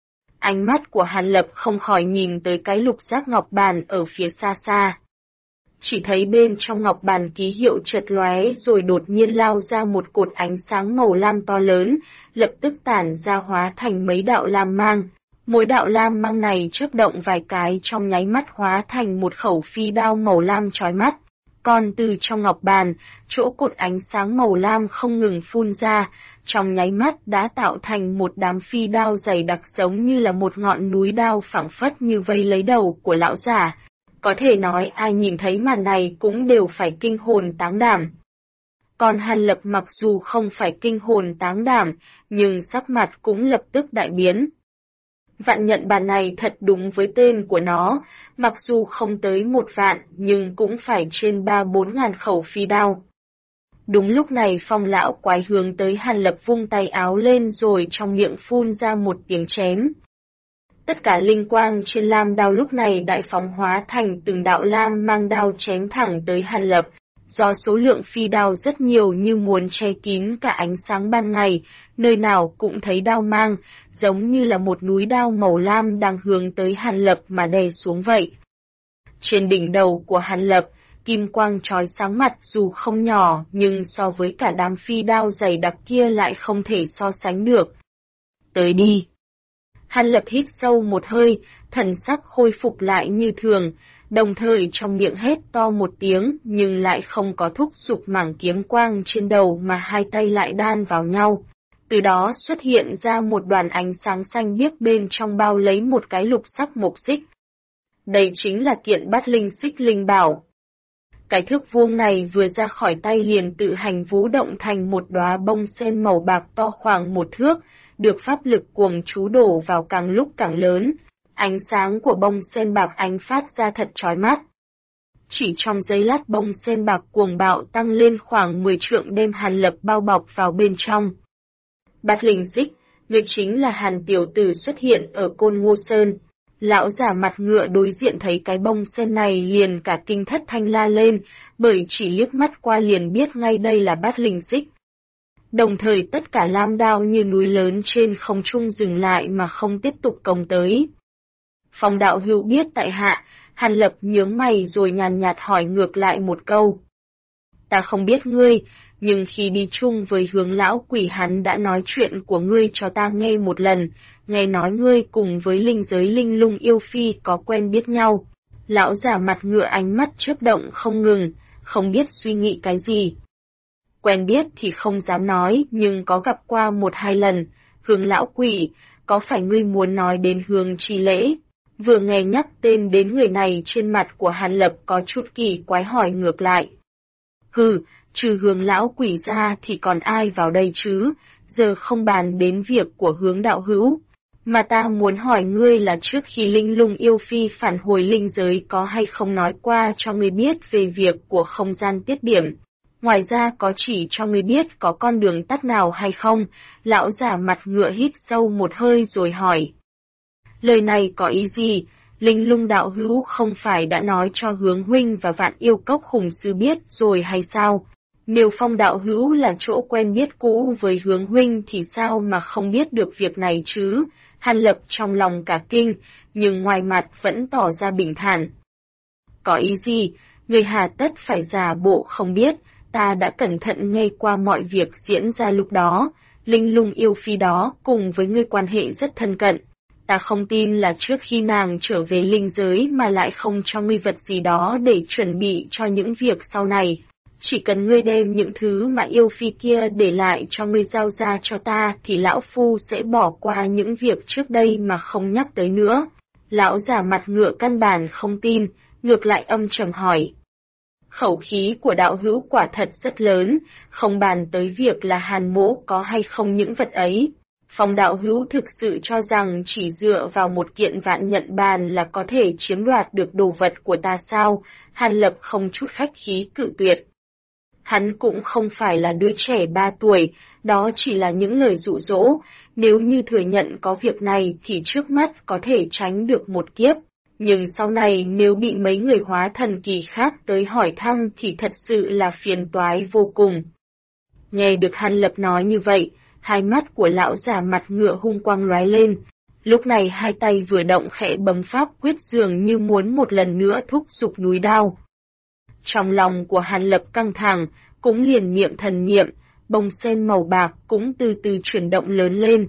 Ánh mắt của Hàn Lập không khỏi nhìn tới cái lục giác ngọc bàn ở phía xa xa. Chỉ thấy bên trong ngọc bàn ký hiệu chợt lóe rồi đột nhiên lao ra một cột ánh sáng màu lam to lớn, lập tức tản ra hóa thành mấy đạo lam mang. Mỗi đạo lam mang này chớp động vài cái trong nháy mắt hóa thành một khẩu phi đao màu lam chói mắt. Còn từ trong ngọc bàn, chỗ cột ánh sáng màu lam không ngừng phun ra, trong nháy mắt đã tạo thành một đám phi đao dày đặc giống như là một ngọn núi đao phảng phất như vây lấy đầu của lão giả. Có thể nói ai nhìn thấy màn này cũng đều phải kinh hồn táng đảm. Còn Hàn Lập mặc dù không phải kinh hồn táng đảm, nhưng sắc mặt cũng lập tức đại biến. Vạn nhận bàn này thật đúng với tên của nó, mặc dù không tới 1 vạn, nhưng cũng phải trên 3-4 ngàn khẩu phi đao. Đúng lúc này Phong lão quái hướng tới Hàn Lập vung tay áo lên rồi trong miệng phun ra một tiếng chém. Tất cả linh quang trên lam đao lúc này đại phóng hóa thành từng đạo lam mang đao chém thẳng tới Hàn Lập. Do số lượng phi đao rất nhiều như muốn che kín cả ánh sáng ban ngày, nơi nào cũng thấy đao mang, giống như là một núi đao màu lam đang hướng tới Hàn Lập mà đè xuống vậy. Trên đỉnh đầu của Hàn Lập, kim quang chói sáng mặt dù không nhỏ nhưng so với cả đám phi đao dày đặc kia lại không thể so sánh được. Tới đi! Hàn Lập hít sâu một hơi, thần sắc khôi phục lại như thường, đồng thời trong miệng hét to một tiếng nhưng lại không có thúc giục mảng kiếm quang trên đầu mà hai tay lại đan vào nhau. Từ đó xuất hiện ra một đoàn ánh sáng xanh biếc bên trong bao lấy một cái lục sắc mộc xích. Đây chính là kiện bát linh xích linh bảo. Cái thước vuông này vừa ra khỏi tay liền tự hành vũ động thành một đóa bông sen màu bạc to khoảng 1 thước, được pháp lực cuồng chú đổ vào càng lúc càng lớn. Ánh sáng của bông sen bạc ánh phát ra thật chói mắt. Chỉ trong giây lát bông sen bạc cuồng bạo tăng lên khoảng 10 trượng đem Hàn Lập bao bọc vào bên trong. Bát linh xích, người chính là Hàn tiểu tử xuất hiện ở Côn Ngô Sơn. Lão giả mặt ngựa đối diện thấy cái bông sen này liền cả kinh thất thanh la lên, bởi chỉ liếc mắt qua liền biết ngay đây là bát linh xích. Đồng thời tất cả lam đao như núi lớn trên không trung dừng lại mà không tiếp tục công tới. Phong đạo hữu biết tại hạ, Hàn Lập nhướng mày rồi nhàn nhạt hỏi ngược lại một câu. Ta không biết ngươi, nhưng khi đi chung với Hướng lão quỷ hắn đã nói chuyện của ngươi cho ta nghe một lần, nghe nói ngươi cùng với linh giới linh lung yêu phi có quen biết nhau. Lão giả mặt ngựa ánh mắt chớp động không ngừng, không biết suy nghĩ cái gì. Quen biết thì không dám nói, nhưng có gặp qua 1-2 lần. Hướng lão quỷ, có phải ngươi muốn nói đến Hướng Trì Lễ? Vừa nghe nhắc tên đến người này trên mặt của Hàn Lập có chút kỳ quái hỏi ngược lại. Hừ, trừ Hướng lão quỷ ra thì còn ai vào đây chứ, giờ không bàn đến việc của Hướng đạo hữu. Mà ta muốn hỏi ngươi là trước khi linh lung yêu phi phản hồi linh giới có hay không nói qua cho ngươi biết về việc của không gian tiết điểm. Ngoài ra có chỉ cho ngươi biết có con đường tắt nào hay không, lão giả mặt ngựa hít sâu một hơi rồi hỏi. Lời này có ý gì, linh lung đạo hữu không phải đã nói cho Hướng huynh và Vạn Yêu Cốc Hùng sư biết rồi hay sao? Nếu Phong đạo hữu là chỗ quen biết cũ với Hướng huynh thì sao mà không biết được việc này chứ? Hàn Lập trong lòng cả kinh, nhưng ngoài mặt vẫn tỏ ra bình thản. Có ý gì? Ngươi hà tất phải giả bộ không biết, ta đã cẩn thận nghe qua mọi việc diễn ra lúc đó, linh lung yêu phi đó cùng với ngươi quan hệ rất thân cận. Ta không tin là trước khi nàng trở về linh giới mà lại không cho ngươi vật gì đó để chuẩn bị cho những việc sau này. Chỉ cần ngươi đem những thứ mà yêu phi kia để lại cho ngươi giao ra cho ta thì lão phu sẽ bỏ qua những việc trước đây mà không nhắc tới nữa. Lão già mặt ngựa căn bản không tin, ngược lại âm trầm hỏi. Khẩu khí của đạo hữu quả thật rất lớn, không bàn tới việc là Hàn Mỗ có hay không những vật ấy. Phong đạo hữu thực sự cho rằng chỉ dựa vào một kiện vạn nhận bàn là có thể chiếm đoạt được đồ vật của ta sao? Hàn Lập không chút khách khí cự tuyệt. Hắn cũng không phải là đứa trẻ 3 tuổi, đó chỉ là những lời dụ dỗ, nếu như thừa nhận có việc này thì trước mắt có thể tránh được một kiếp. Nhưng sau này nếu bị mấy người hóa thần kỳ khác tới hỏi thăm thì thật sự là phiền toái vô cùng. Nghe được Hàn Lập nói như vậy, hai mắt của lão già mặt ngựa hung quang lóe lên. Lúc này hai tay vừa động khẽ bấm pháp quyết dường như muốn một lần nữa thúc giục núi đao. Trong lòng của Hàn Lập căng thẳng, cũng liền niệm thần niệm, bông sen màu bạc cũng từ từ chuyển động lớn lên.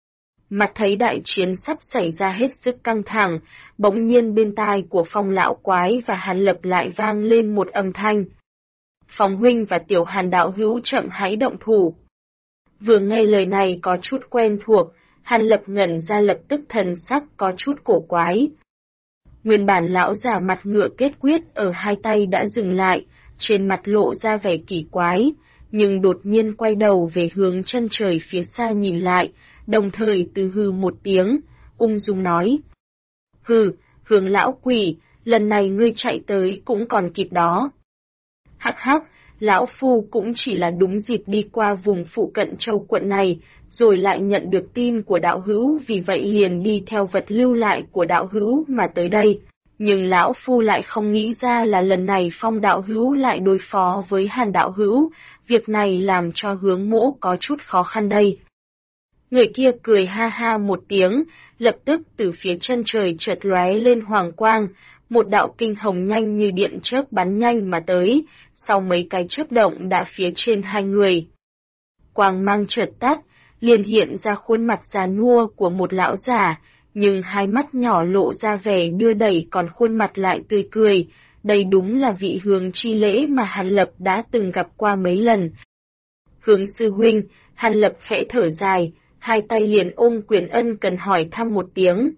Mặt thấy đại chiến sắp xảy ra hết sức căng thẳng, bỗng nhiên bên tai của Phong lão quái và Hàn Lập lại vang lên một âm thanh. Phong huynh và tiểu Hàn đạo hữu chậm hãy động thủ. Vừa nghe lời này có chút quen thuộc, Hàn Lập ngẩn ra lập tức thần sắc có chút cổ quái. Nguyên bản lão già mặt ngựa kết quyết ở hai tay đã dừng lại, trên mặt lộ ra vẻ kỳ quái, nhưng đột nhiên quay đầu về hướng chân trời phía xa nhìn lại, đồng thời từ hừ một tiếng, ung dung nói. Hừ, Hướng lão quỷ, lần này ngươi chạy tới cũng còn kịp đó. Hắc hắc, lão phu cũng chỉ là đúng dịp đi qua vùng phụ cận châu quận này, rồi lại nhận được tin của đạo hữu vì vậy liền đi theo vật lưu lại của đạo hữu mà tới đây. Nhưng lão phu lại không nghĩ ra là lần này Phong đạo hữu lại đối phó với Hàn đạo hữu, việc này làm cho Hướng mỗ có chút khó khăn đây. Người kia cười ha ha một tiếng, lập tức từ phía chân trời chợt lóe lên hoàng quang, một đạo kinh hồng nhanh như điện chớp bắn nhanh mà tới, sau mấy cái chớp động đã phía trên hai người. Quang mang chợt tắt, liền hiện ra khuôn mặt già nua của một lão già, nhưng hai mắt nhỏ lộ ra vẻ đưa đẩy còn khuôn mặt lại tươi cười, đây đúng là vị Hướng Chi Lễ mà Hàn Lập đã từng gặp qua mấy lần. Hướng sư huynh, Hàn Lập khẽ thở dài, hai tay liền ôm quyền ân cần hỏi thăm một tiếng.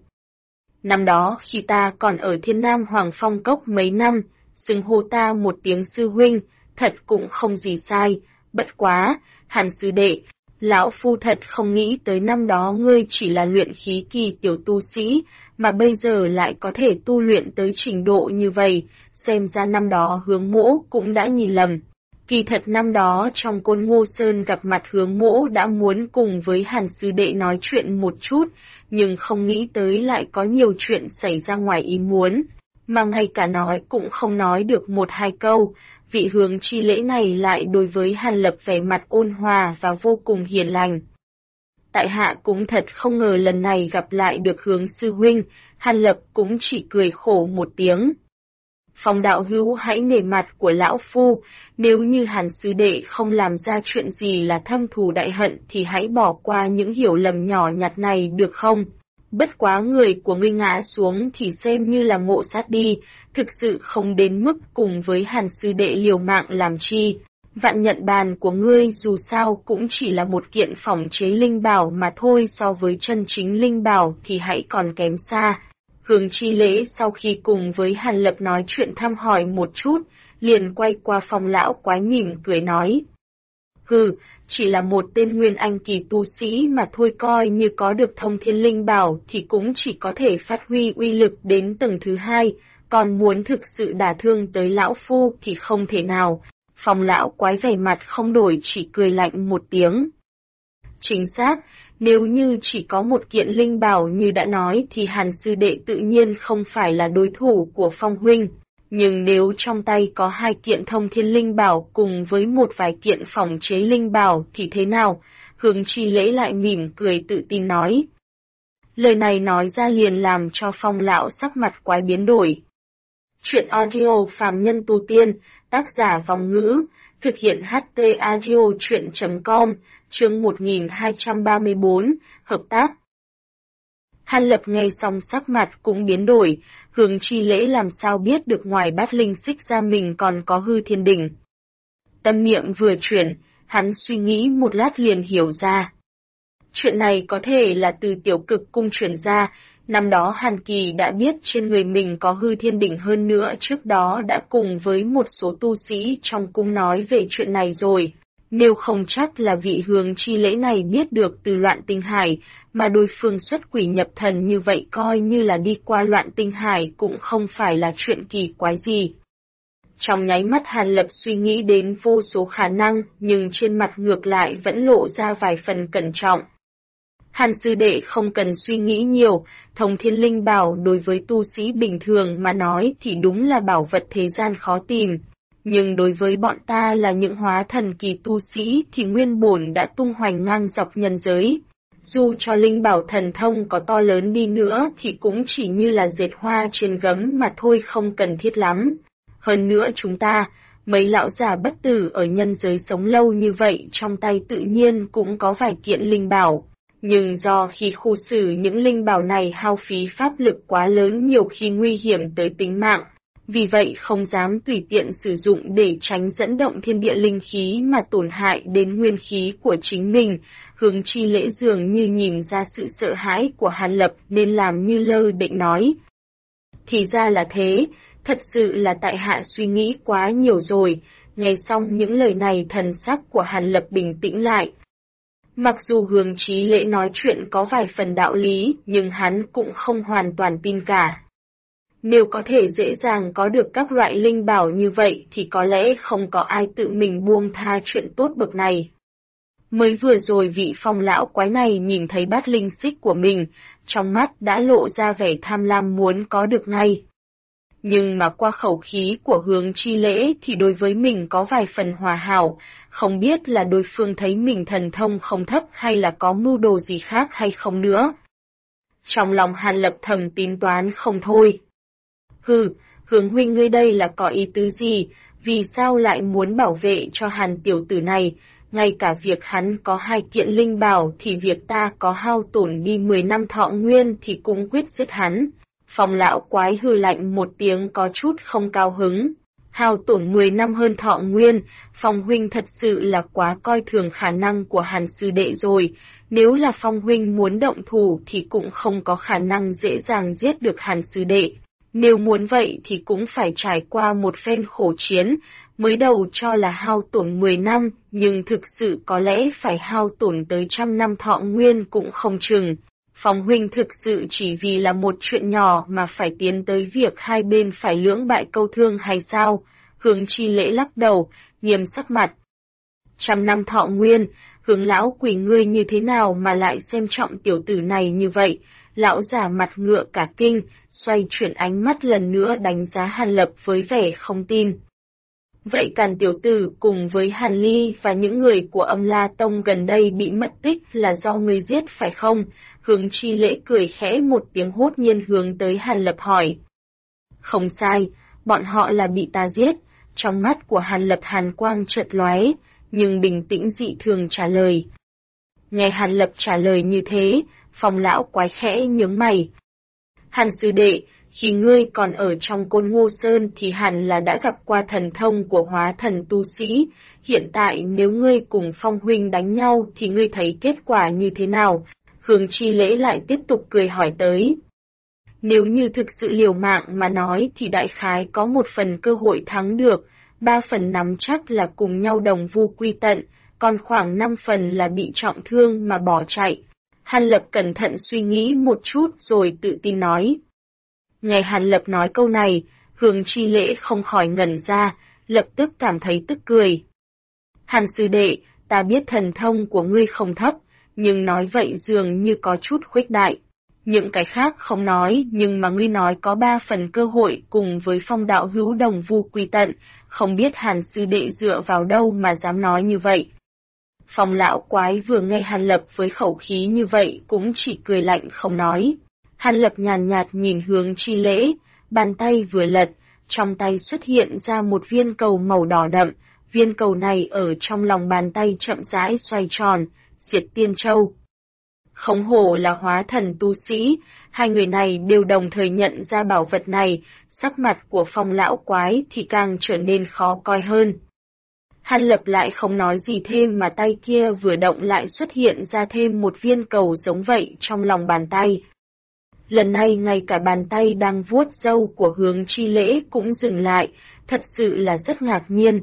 Năm đó khi ta còn ở Thiên Nam Hoàng Phong Cốc mấy năm, xưng hô ta một tiếng sư huynh, thật cũng không gì sai, bất quá, Hàn sư đệ, lão phu thật không nghĩ tới năm đó ngươi chỉ là luyện khí kỳ tiểu tu sĩ, mà bây giờ lại có thể tu luyện tới trình độ như vậy, xem ra năm đó Hướng mỗ cũng đã nhìn lầm. Kỳ thật năm đó trong Côn Ngô Sơn gặp mặt Hướng mỗ đã muốn cùng với Hàn sư đệ nói chuyện một chút, nhưng không nghĩ tới lại có nhiều chuyện xảy ra ngoài ý muốn, mà ngay cả nói cũng không nói được một hai câu. Vị Hướng Chi Lễ này lại đối với Hàn Lập vẻ mặt ôn hòa và vô cùng hiền lành. Tại hạ cũng thật không ngờ lần này gặp lại được Hướng sư huynh, Hàn Lập cũng chỉ cười khổ một tiếng. Phong đạo hữu hãy nể mặt của lão phu, nếu như Hàn sư đệ không làm ra chuyện gì là thâm thù đại hận thì hãy bỏ qua những hiểu lầm nhỏ nhặt này được không? Bất quá người của ngươi ngã xuống thì xem như là ngộ sát đi, thực sự không đến mức cùng với Hàn sư đệ liều mạng làm chi. Vạn nhận bàn của ngươi dù sao cũng chỉ là một kiện phỏng chế linh bảo mà thôi, so với chân chính linh bảo thì hãy còn kém xa. Hướng Chi Lễ sau khi cùng với Hàn Lập nói chuyện thăm hỏi một chút, liền quay qua Phong lão quái mỉm cười nói. Hừ, chỉ là một tên nguyên anh kỳ tu sĩ mà thôi, coi như có được thông thiên linh bảo thì cũng chỉ có thể phát huy uy lực đến tầng thứ 2, còn muốn thực sự đả thương tới lão phu thì không thể nào. Phong lão quái vẻ mặt không đổi chỉ cười lạnh một tiếng. Chính xác, nếu như chỉ có một kiện linh bảo như đã nói thì Hàn sư đệ tự nhiên không phải là đối thủ của Phong huynh. Nhưng nếu trong tay có 2 kiện thông thiên linh bảo cùng với một vài kiện phỏng chế linh bảo thì thế nào? Hướng Chi Lễ lại mỉm cười tự tin nói. Lời này nói ra liền làm cho Phong lão sắc mặt quái biến đổi. Truyện audio phàm nhân tu tiên, tác giả Vong Ngữ, thực hiện HT Audio Truyện.com, chương 1234, hợp tác. Hàn Lập nghe xong sắc mặt cũng biến đổi, Hướng Chi Lễ làm sao biết được ngoài Bát Linh Xích ra mình còn có Hư Thiên Đỉnh. Tâm niệm vừa chuyển, hắn suy nghĩ một lát liền hiểu ra. Chuyện này có thể là từ Tiểu Cực cung truyền ra, năm đó Hàn Kỳ đã biết trên người mình có Hư Thiên Đỉnh, hơn nữa trước đó đã cùng với một số tu sĩ trong cung nói về chuyện này rồi. Nếu không chắc là vị Hướng Chi Lễ này biết được từ Loạn Tinh Hải, mà đối phương xuất quỷ nhập thần như vậy coi như là đi qua Loạn Tinh Hải cũng không phải là chuyện kỳ quái gì. Trong nháy mắt Hàn Lập suy nghĩ đến vô số khả năng, nhưng trên mặt ngược lại vẫn lộ ra vài phần cẩn trọng. Hàn sư đệ không cần suy nghĩ nhiều, Thông Thiên Linh Bảo đối với tu sĩ bình thường mà nói thì đúng là bảo vật thế gian khó tìm. Nhưng đối với bọn ta là những hóa thần kỳ tu sĩ thì nguyên bổn đã tung hoành ngang dọc nhân giới. Dù cho linh bảo thần thông có to lớn đi nữa thì cũng chỉ như là dệt hoa trên gấm mà thôi, không cần thiết lắm. Hơn nữa chúng ta, mấy lão già bất tử ở nhân giới sống lâu như vậy, trong tay tự nhiên cũng có vài kiện linh bảo. Nhưng do khi khu xử những linh bảo này hao phí pháp lực quá lớn, nhiều khi nguy hiểm tới tính mạng. Vì vậy không dám tùy tiện sử dụng để tránh dẫn động thiên địa linh khí mà tổn hại đến nguyên khí của chính mình. Hướng Chi Lễ dường như nhìn ra sự sợ hãi của Hàn Lập nên làm như lơ định nói. Thì ra là thế, thật sự là tại hạ suy nghĩ quá nhiều rồi. Nghe xong những lời này thần sắc của Hàn Lập bình tĩnh lại. Mặc dù Hướng Chi Lễ nói chuyện có vài phần đạo lý, nhưng hắn cũng không hoàn toàn tin cả. Nếu có thể dễ dàng có được các loại linh bảo như vậy thì có lẽ không có ai tự mình buông tha chuyện tốt bậc này. Mới vừa rồi vị Phong lão quái này nhìn thấy bát linh xích của mình, trong mắt đã lộ ra vẻ tham lam muốn có được ngay. Nhưng mà qua khẩu khí của Hướng Chi Lễ thì đối với mình có vài phần hòa hảo, không biết là đối phương thấy mình thần thông không thấp hay là có mưu đồ gì khác hay không nữa. Trong lòng Hàn Lập thầm tính toán không thôi. Hướng huynh ngươi đây là có ý tứ gì, vì sao lại muốn bảo vệ cho Hàn tiểu tử này, ngay cả việc hắn có 2 kiện linh bảo thì việc ta có hao tổn đi 10 năm thọ nguyên thì cũng quyết giết hắn. Phong lão quái hừ lạnh một tiếng có chút không cao hứng. Hao tổn 10 năm hơn thọ nguyên, Phong huynh thật sự là quá coi thường khả năng của Hàn sư đệ rồi. Nếu là Phong huynh muốn động thủ thì cũng không có khả năng dễ dàng giết được Hàn sư đệ. Nếu muốn vậy thì cũng phải trải qua một phen khổ chiến, mới đầu cho là hao tổn 10 năm, nhưng thực sự có lẽ phải hao tổn tới 100 năm thọ nguyên cũng không chừng. Phong huynh thực sự chỉ vì là một chuyện nhỏ mà phải tiến tới việc hai bên phải lưỡng bại câu thương hay sao? Hướng Chi Lễ lắc đầu, nghiêm sắc mặt. 100 năm thọ nguyên, Hướng lão quỷ ngươi như thế nào mà lại xem trọng tiểu tử này như vậy? Lão già mặt ngựa cả kinh, xoay chuyển ánh mắt lần nữa đánh giá Hàn Lập với vẻ không tin. Vậy Càn tiểu tử cùng với Hàn Ly và những người của Âm La Tông gần đây bị mất tích là do ngươi giết phải không? Hướng Chi Lễ cười khẽ một tiếng, hốt nhiên hướng tới Hàn Lập hỏi. Không sai, bọn họ là bị ta giết. Trong mắt của Hàn Lập hàn quang chợt lóe, nhưng bình tĩnh dị thường trả lời. Nghe Hàn Lập trả lời như thế, Phong lão quái khẽ nhướng mày. Hàn sư đệ, khi ngươi còn ở trong Côn Ngô Sơn thì hẳn là đã gặp qua thần thông của hóa thần tu sĩ. Hiện tại nếu ngươi cùng Phong huynh đánh nhau thì ngươi thấy kết quả như thế nào? Hướng Chi Lễ lại tiếp tục cười hỏi tới. Nếu như thực sự liều mạng mà nói thì đại khái có 1 phần cơ hội thắng được, 3 phần nắm chắc là cùng nhau đồng vu quy tận, còn khoảng 5 phần là bị trọng thương mà bỏ chạy. Hàn Lập cẩn thận suy nghĩ một chút rồi tự tin nói. Nghe Hàn Lập nói câu này, Hướng Chi Lễ không khỏi ngẩn ra, lập tức cảm thấy tức cười. Hàn sư đệ, ta biết thần thông của ngươi không thấp, nhưng nói vậy dường như có chút khuếch đại. Những cái khác không nói, nhưng mà ngươi nói có 3 phần cơ hội cùng với Phong đạo hữu đồng vu quy tận, không biết Hàn sư đệ dựa vào đâu mà dám nói như vậy. Phong lão quái vừa nghe Hàn Lập với khẩu khí như vậy cũng chỉ cười lạnh không nói. Hàn Lập nhàn nhạt nhìn Hướng Chi Lễ, bàn tay vừa lật, trong tay xuất hiện ra một viên cầu màu đỏ đậm, viên cầu này ở trong lòng bàn tay chậm rãi xoay tròn, Diệt Tiên Châu. Không hổ là hóa thần tu sĩ, hai người này đều đồng thời nhận ra bảo vật này, sắc mặt của Phong lão quái thì càng trở nên khó coi hơn. Hàn Lập lại không nói gì thêm mà tay kia vừa động lại xuất hiện ra thêm một viên cầu giống vậy trong lòng bàn tay. Lần này ngay cả bàn tay đang vuốt râu của Hướng Chi Lễ cũng dừng lại, thật sự là rất ngạc nhiên.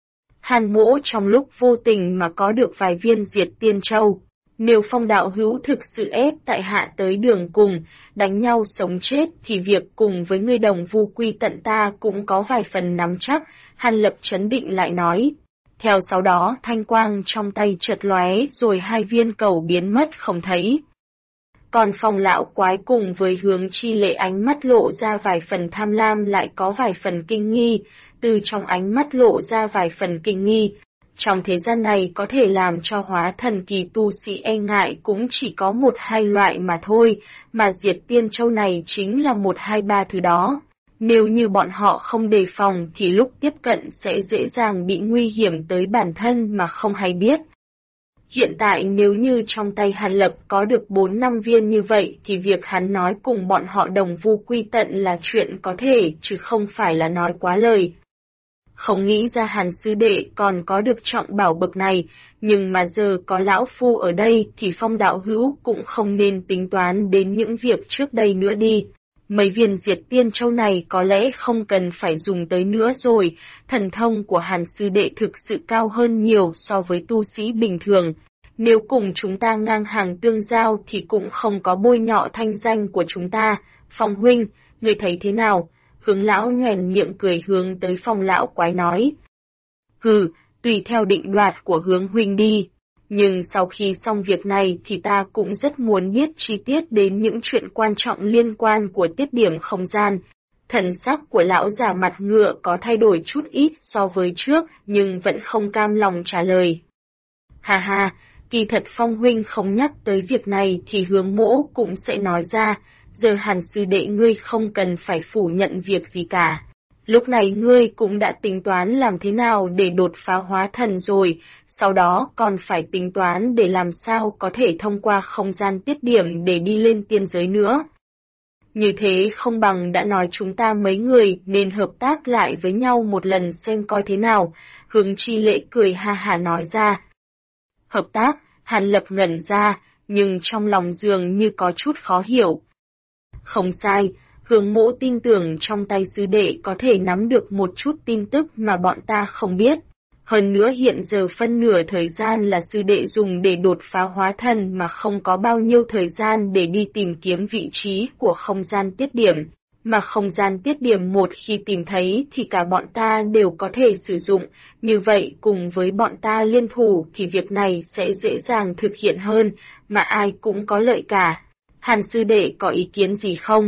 Hàn Mỗ trong lúc vô tình mà có được vài viên Diệt Tiên Châu. Nếu Phong đạo hữu thực sự ép tại hạ tới đường cùng, đánh nhau sống chết thì việc cùng với ngươi đồng vu quy tận ta cũng có vài phần nắm chắc, Hàn Lập trấn định lại nói. Theo sau đó thanh quang trong tay chợt lóe rồi hai viên cầu biến mất không thấy. Còn Phong lão quái cùng với Hướng Chi Lễ ánh mắt lộ ra vài phần tham lam lại có vài phần kinh nghi, từ trong ánh mắt lộ ra vài phần kinh nghi. Trong thế gian này có thể làm cho hóa thần kỳ tu sĩ e ngại cũng chỉ có một hai loại mà thôi, mà Diệt Tiên Châu này chính là một hai ba thứ đó. Nếu như bọn họ không đề phòng thì lúc tiếp cận sẽ dễ dàng bị nguy hiểm tới bản thân mà không hay biết. Hiện tại nếu như trong tay Hàn Lập có được 4-5 viên như vậy thì việc hắn nói cùng bọn họ đồng vu quy tận là chuyện có thể chứ không phải là nói quá lời. Không nghĩ ra Hàn sư đệ còn có được trọng bảo bậc này, nhưng mà giờ có lão phu ở đây thì Phong đạo hữu cũng không nên tính toán đến những việc trước đây nữa đi. Mấy viên Diệt Tiên Châu này có lẽ không cần phải dùng tới nữa rồi, thần thông của Hàn sư đệ thực sự cao hơn nhiều so với tu sĩ bình thường. Nếu cùng chúng ta ngang hàng tương giao thì cũng không có bôi nhọ thanh danh của chúng ta. Phong huynh, người thấy thế nào? Hướng lão nhoẻn miệng cười hướng tới Phong lão quái nói. Hừ, tùy theo định đoạt của Hướng huynh đi. Nhưng sau khi xong việc này thì ta cũng rất muốn biết chi tiết đến những chuyện quan trọng liên quan của tiết điểm không gian. Thần sắc của lão già mặt ngựa có thay đổi chút ít so với trước nhưng vẫn không cam lòng trả lời. Ha ha, kỳ thật Phong huynh không nhắc tới việc này thì Hướng mỗ cũng sẽ nói ra, giờ Hàn sư đệ ngươi không cần phải phủ nhận việc gì cả. Lúc này ngươi cũng đã tính toán làm thế nào để đột phá hóa thần rồi, sau đó còn phải tính toán để làm sao có thể thông qua không gian tiết điểm để đi lên tiên giới nữa. Như thế không bằng đã nói chúng ta mấy người nên hợp tác lại với nhau một lần xem coi thế nào, Hướng Chi Lễ cười ha hả nói ra. Hợp tác, Hàn Lập ngẩn ra, nhưng trong lòng dường như có chút khó hiểu. Không sai. Hướng mỗ tin tưởng trong tay sư đệ có thể nắm được một chút tin tức mà bọn ta không biết. Hơn nữa hiện giờ phân nửa thời gian là sư đệ dùng để đột phá hóa thần mà không có bao nhiêu thời gian để đi tìm kiếm vị trí của không gian tiết điểm. Mà không gian tiết điểm một khi tìm thấy thì cả bọn ta đều có thể sử dụng, như vậy cùng với bọn ta liên thủ thì việc này sẽ dễ dàng thực hiện hơn, mà ai cũng có lợi cả. Hàn sư đệ có ý kiến gì không?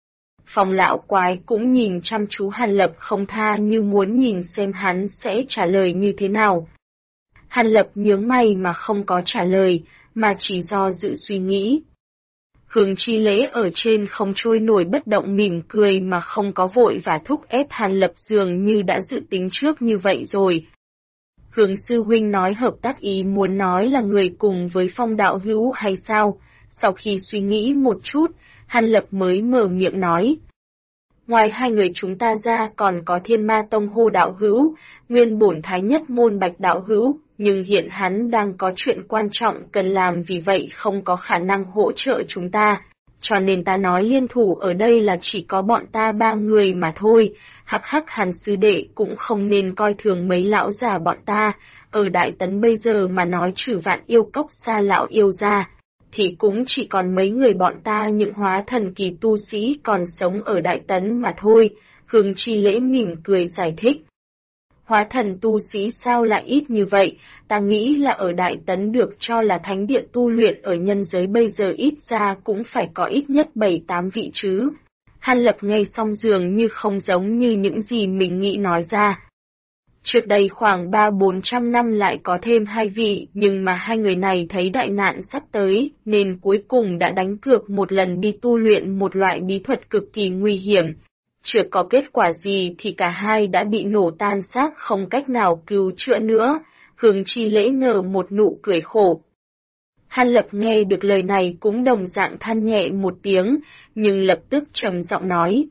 Phong lão quái cũng nhìn chăm chú Hàn Lập không tha như muốn nhìn xem hắn sẽ trả lời như thế nào. Hàn Lập nhướng mày mà không có trả lời, mà chỉ do dự suy nghĩ. Hướng Chi Lễ ở trên không trôi nổi bất động mỉm cười mà không có vội và thúc ép Hàn Lập dường như đã dự tính trước như vậy rồi. Hướng sư huynh nói hợp tác ý muốn nói là người cùng với Phong đạo hữu hay sao? Sau khi suy nghĩ một chút, Hàn Lập mới mở miệng nói. Ngoài hai người chúng ta ra còn có Thiên Ma Tông Hồ đạo hữu, nguyên bổn thái nhất môn Bạch đạo hữu, nhưng hiện hắn đang có chuyện quan trọng cần làm vì vậy không có khả năng hỗ trợ chúng ta. Cho nên ta nói liên thủ ở đây là chỉ có bọn ta 3 người mà thôi, hắc hắc Hàn sư đệ cũng không nên coi thường mấy lão già bọn ta, ở Đại Tấn bây giờ mà nói trừ Vạn Yêu Cốc xa lão yêu ra. Thì cũng chỉ còn mấy người bọn ta những hóa thần kỳ tu sĩ còn sống ở Đại Tấn mà thôi, Hướng Chi Lễ mỉm cười giải thích. Hóa thần tu sĩ sao lại ít như vậy, ta nghĩ là ở Đại Tấn được cho là thánh địa tu luyện ở nhân giới bây giờ ít ra cũng phải có ít nhất 7-8 vị chứ. Hàn Lập nghe xong dường như không giống như những gì mình nghĩ nói ra. Trước đây khoảng 300-400 năm lại có thêm 2 vị, nhưng mà hai người này thấy đại nạn sắp tới, nên cuối cùng đã đánh cược một lần đi tu luyện một loại bí thuật cực kỳ nguy hiểm. Chưa có kết quả gì thì cả hai đã bị nổ tan xác không cách nào cứu chữa nữa. Hướng Chi Lễ nở một nụ cười khổ. Hàn Lập nghe được lời này cũng đồng dạng than nhẹ một tiếng, nhưng lập tức trầm giọng nói.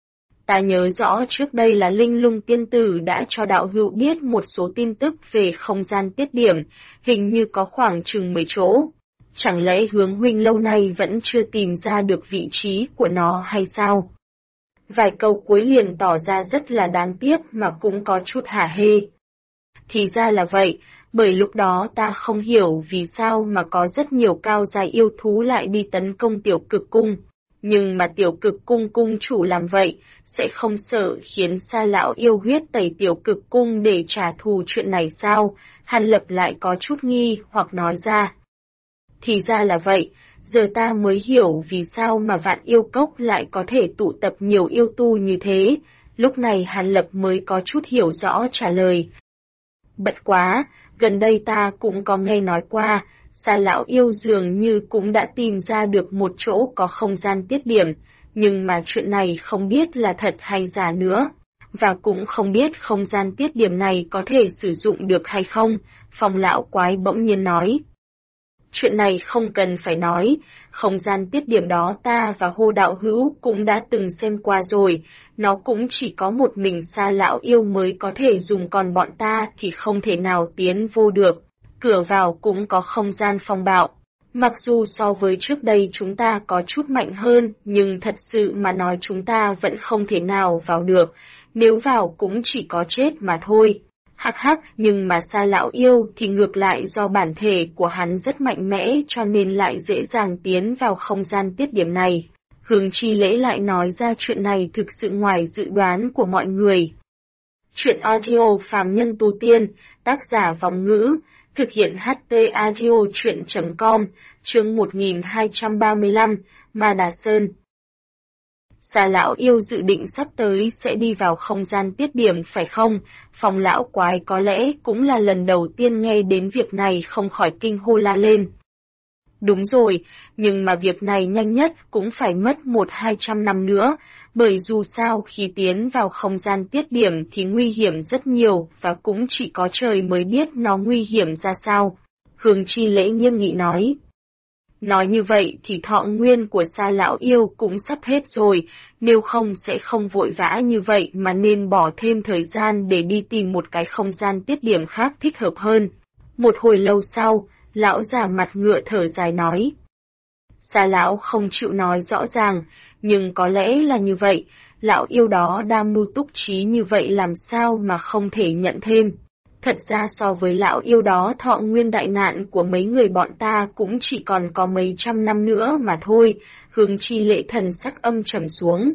Ta nhớ rõ trước đây là Linh Lung Tiên Tử đã cho đạo hữu biết một số tin tức về không gian tiết điểm, hình như có khoảng chừng 10 chỗ. Chẳng lẽ Hướng huynh lâu nay vẫn chưa tìm ra được vị trí của nó hay sao? Vài câu cuối liền tỏ ra rất là đáng tiếc mà cũng có chút hả hê. Thì ra là vậy, bởi lúc đó ta không hiểu vì sao mà có rất nhiều cao giai yêu thú lại đi tấn công Tiểu Cực Cung. Nhưng mà Tiểu Cực Cung cung chủ làm vậy, sẽ không sợ khiến Sa lão yêu huyết tẩy Tiểu Cực Cung để trả thù chuyện này sao? Hàn Lập lại có chút nghi hoặc nói ra. Thì ra là vậy, giờ ta mới hiểu vì sao mà Vạn Yêu Cốc lại có thể tụ tập nhiều yêu tu như thế. Lúc này Hàn Lập mới có chút hiểu rõ trả lời. Bận quá, gần đây ta cũng có nghe nói qua, Sa lão yêu dường như cũng đã tìm ra được một chỗ có không gian tiết điểm, nhưng mà chuyện này không biết là thật hay giả nữa, và cũng không biết không gian tiết điểm này có thể sử dụng được hay không, Phong lão quái bỗng nhiên nói. Chuyện này không cần phải nói, không gian tiết điểm đó ta và Hô đạo hữu cũng đã từng xem qua rồi, nó cũng chỉ có một mình Sa lão yêu mới có thể dùng, còn bọn ta thì không thể nào tiến vô được, cửa vào cũng có không gian phong bạo. Mặc dù so với trước đây chúng ta có chút mạnh hơn, nhưng thật sự mà nói chúng ta vẫn không thể nào vào được, nếu vào cũng chỉ có chết mà thôi. Hắc hắc, nhưng mà Sa lão yêu thì ngược lại do bản thể của hắn rất mạnh mẽ cho nên lại dễ dàng tiến vào không gian tiết điểm này. Hướng Chi Lễ lại nói ra chuyện này thực sự ngoài dự đoán của mọi người. Chuyện audio phàm nhân tu tiên, tác giả Vọng Ngữ, thực hiện HT audio chuyện.com, chương 1235, Ma Đà Sơn. Sa lão yêu dự định sắp tới sẽ đi vào không gian tiết điểm phải không? Phong lão quái có lẽ cũng là lần đầu tiên nghe đến việc này không khỏi kinh hô la lên. Đúng rồi, nhưng mà việc này nhanh nhất cũng phải mất 100-200 năm nữa, bởi dù sao khi tiến vào không gian tiết điểm thì nguy hiểm rất nhiều và cũng chỉ có trời mới biết nó nguy hiểm ra sao. Hướng Chi Lễ nghiêm nghị nói. Nói như vậy thì thọ nguyên của Sa lão yêu cũng sắp hết rồi, nếu không sẽ không vội vã như vậy mà nên bỏ thêm thời gian để đi tìm một cái không gian tiết điểm khác thích hợp hơn. Một hồi lâu sau, lão già mặt ngựa thở dài nói. Sa lão không chịu nói rõ ràng, nhưng có lẽ là như vậy, lão yêu đó đam mưu túc trí như vậy làm sao mà không thể nhận thêm. Thật ra so với lão yêu đó thọ nguyên đại nạn của mấy người bọn ta cũng chỉ còn có mấy trăm năm nữa mà thôi, Hướng Chi Lễ thần sắc âm trầm xuống.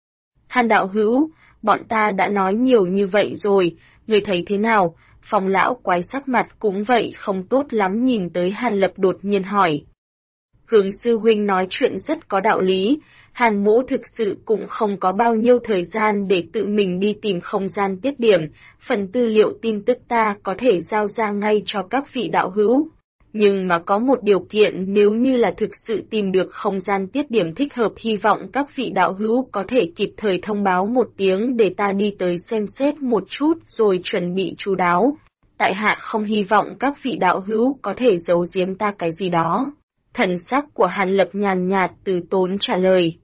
Hàn đạo hữu, bọn ta đã nói nhiều như vậy rồi, người thấy thế nào? Phong lão quái sắc mặt cũng vậy không tốt lắm nhìn tới Hàn Lập đột nhiên hỏi. Hướng sư huynh nói chuyện rất có đạo lý, Hàn mỗ thực sự cũng không có bao nhiêu thời gian để tự mình đi tìm không gian tiết điểm, phần tư liệu tin tức ta có thể giao ra ngay cho các vị đạo hữu. Nhưng mà có một điều kiện, nếu như là thực sự tìm được không gian tiết điểm thích hợp, hy vọng các vị đạo hữu có thể kịp thời thông báo một tiếng để ta đi tới xem xét một chút rồi chuẩn bị chu đáo. Tại hạ không hy vọng các vị đạo hữu có thể giấu giếm ta cái gì đó. Thần sắc của Hàn Lập nhàn nhạt từ tốn trả lời.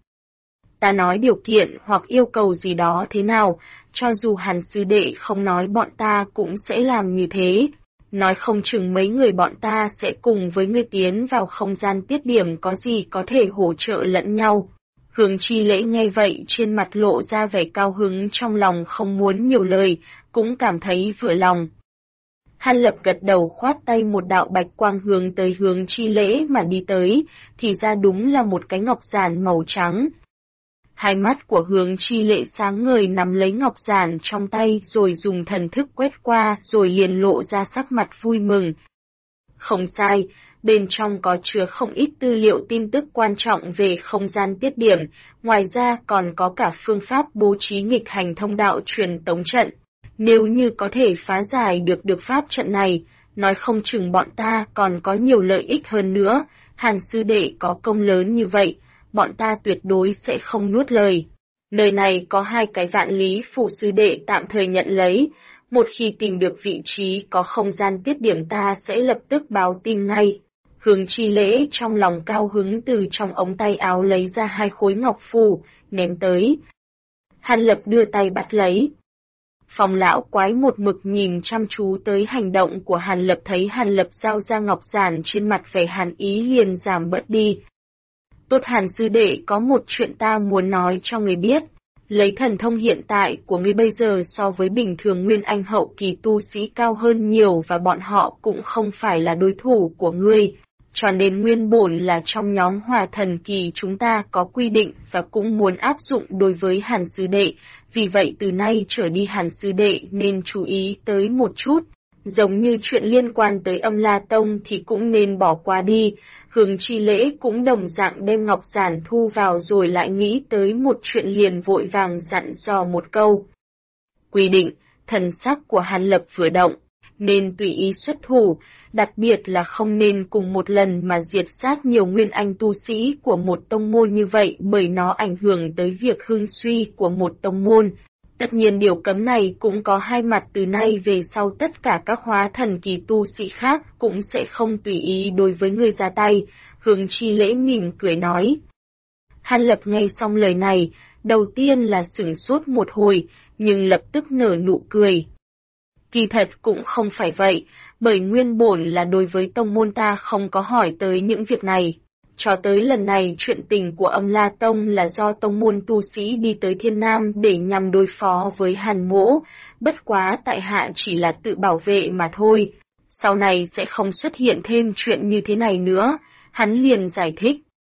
Ta nói điều kiện hoặc yêu cầu gì đó thế nào, cho dù Hàn sư đệ không nói bọn ta cũng sẽ làm như thế. Nói không chừng mấy người bọn ta sẽ cùng với ngươi tiến vào không gian tiết điểm, có gì có thể hỗ trợ lẫn nhau. Hướng Chi Lễ nghe vậy trên mặt lộ ra vẻ cao hứng, trong lòng không muốn nhiều lời, cũng cảm thấy vừa lòng. Hàn Lập gật đầu khoát tay, một đạo bạch quang hướng tới Hướng Chi Lễ mà đi tới, thì ra đúng là một cái ngọc giản màu trắng. Hai mắt của Hướng Chi Lễ sáng ngời nắm lấy ngọc giản trong tay rồi dùng thần thức quét qua rồi liền lộ ra sắc mặt vui mừng. Không sai, bên trong có chứa không ít tư liệu tin tức quan trọng về không gian tiết điểm, ngoài ra còn có cả phương pháp bố trí nghịch hành thông đạo truyền tống trận. Nếu như có thể phá giải được pháp trận này, nói không chừng bọn ta còn có nhiều lợi ích hơn nữa. Hàn sư đệ có công lớn như vậy, bọn ta tuyệt đối sẽ không nuốt lời. Nơi này có 2 cái vạn lý phủ sư đệ tạm thời nhận lấy, một khi tìm được vị trí có không gian tiết điểm ta sẽ lập tức báo tin ngay. Hướng Chi Lễ trong lòng cao hứng từ trong ống tay áo lấy ra 2 khối ngọc phù, ném tới. Hàn Lập đưa tay bắt lấy. Phong lão quái một mực nhìn chăm chú tới hành động của Hàn Lập, thấy Hàn Lập giao ra ngọc giản, trên mặt vẻ hàn ý liền giảm bớt đi. Tốt Hàn sư đệ, có một chuyện ta muốn nói cho người biết. Lấy thần thông hiện tại của ngươi bây giờ so với bình thường nguyên anh hậu kỳ tu sĩ cao hơn nhiều, và bọn họ cũng không phải là đối thủ của ngươi. Cho nên nguyên bổn là trong nhóm Hỏa Thần Kỳ chúng ta có quy định và cũng muốn áp dụng đối với Hàn sư đệ, vì vậy từ nay trở đi Hàn sư đệ nên chú ý tới một chút, giống như chuyện liên quan tới Âm La Tông thì cũng nên bỏ qua đi. Hướng Chi Lễ cũng đồng dạng đem ngọc giản thu vào rồi lại nghĩ tới một chuyện liền vội vàng dặn dò một câu. Quy định, thần sắc của Hàn Lập vừa động, nên tùy ý xuất thủ, đặc biệt là không nên cùng một lần mà diệt sát nhiều nguyên anh tu sĩ của một tông môn như vậy, bởi nó ảnh hưởng tới việc hưng suy của một tông môn. Tất nhiên điều cấm này cũng có 2 mặt, từ nay về sau tất cả các hóa thần kỳ tu sĩ khác cũng sẽ không tùy ý đối với người ra tay. Hướng Chi Lễ mỉm cười nói. Hàn Lập nghe xong lời này, đầu tiên là sửng sốt một hồi, nhưng lập tức nở nụ cười. Kỳ thật cũng không phải vậy, bởi nguyên bổn là đối với tông môn ta không có hỏi tới những việc này. Cho tới lần này chuyện tình của Âm La Tông là do tông môn tu sĩ đi tới Thiên Nam để nhằm đối phó với Hàn Mỗ, bất quá tại hạ chỉ là tự bảo vệ mà thôi. Sau này sẽ không xuất hiện thêm chuyện như thế này nữa, hắn liền giải thích.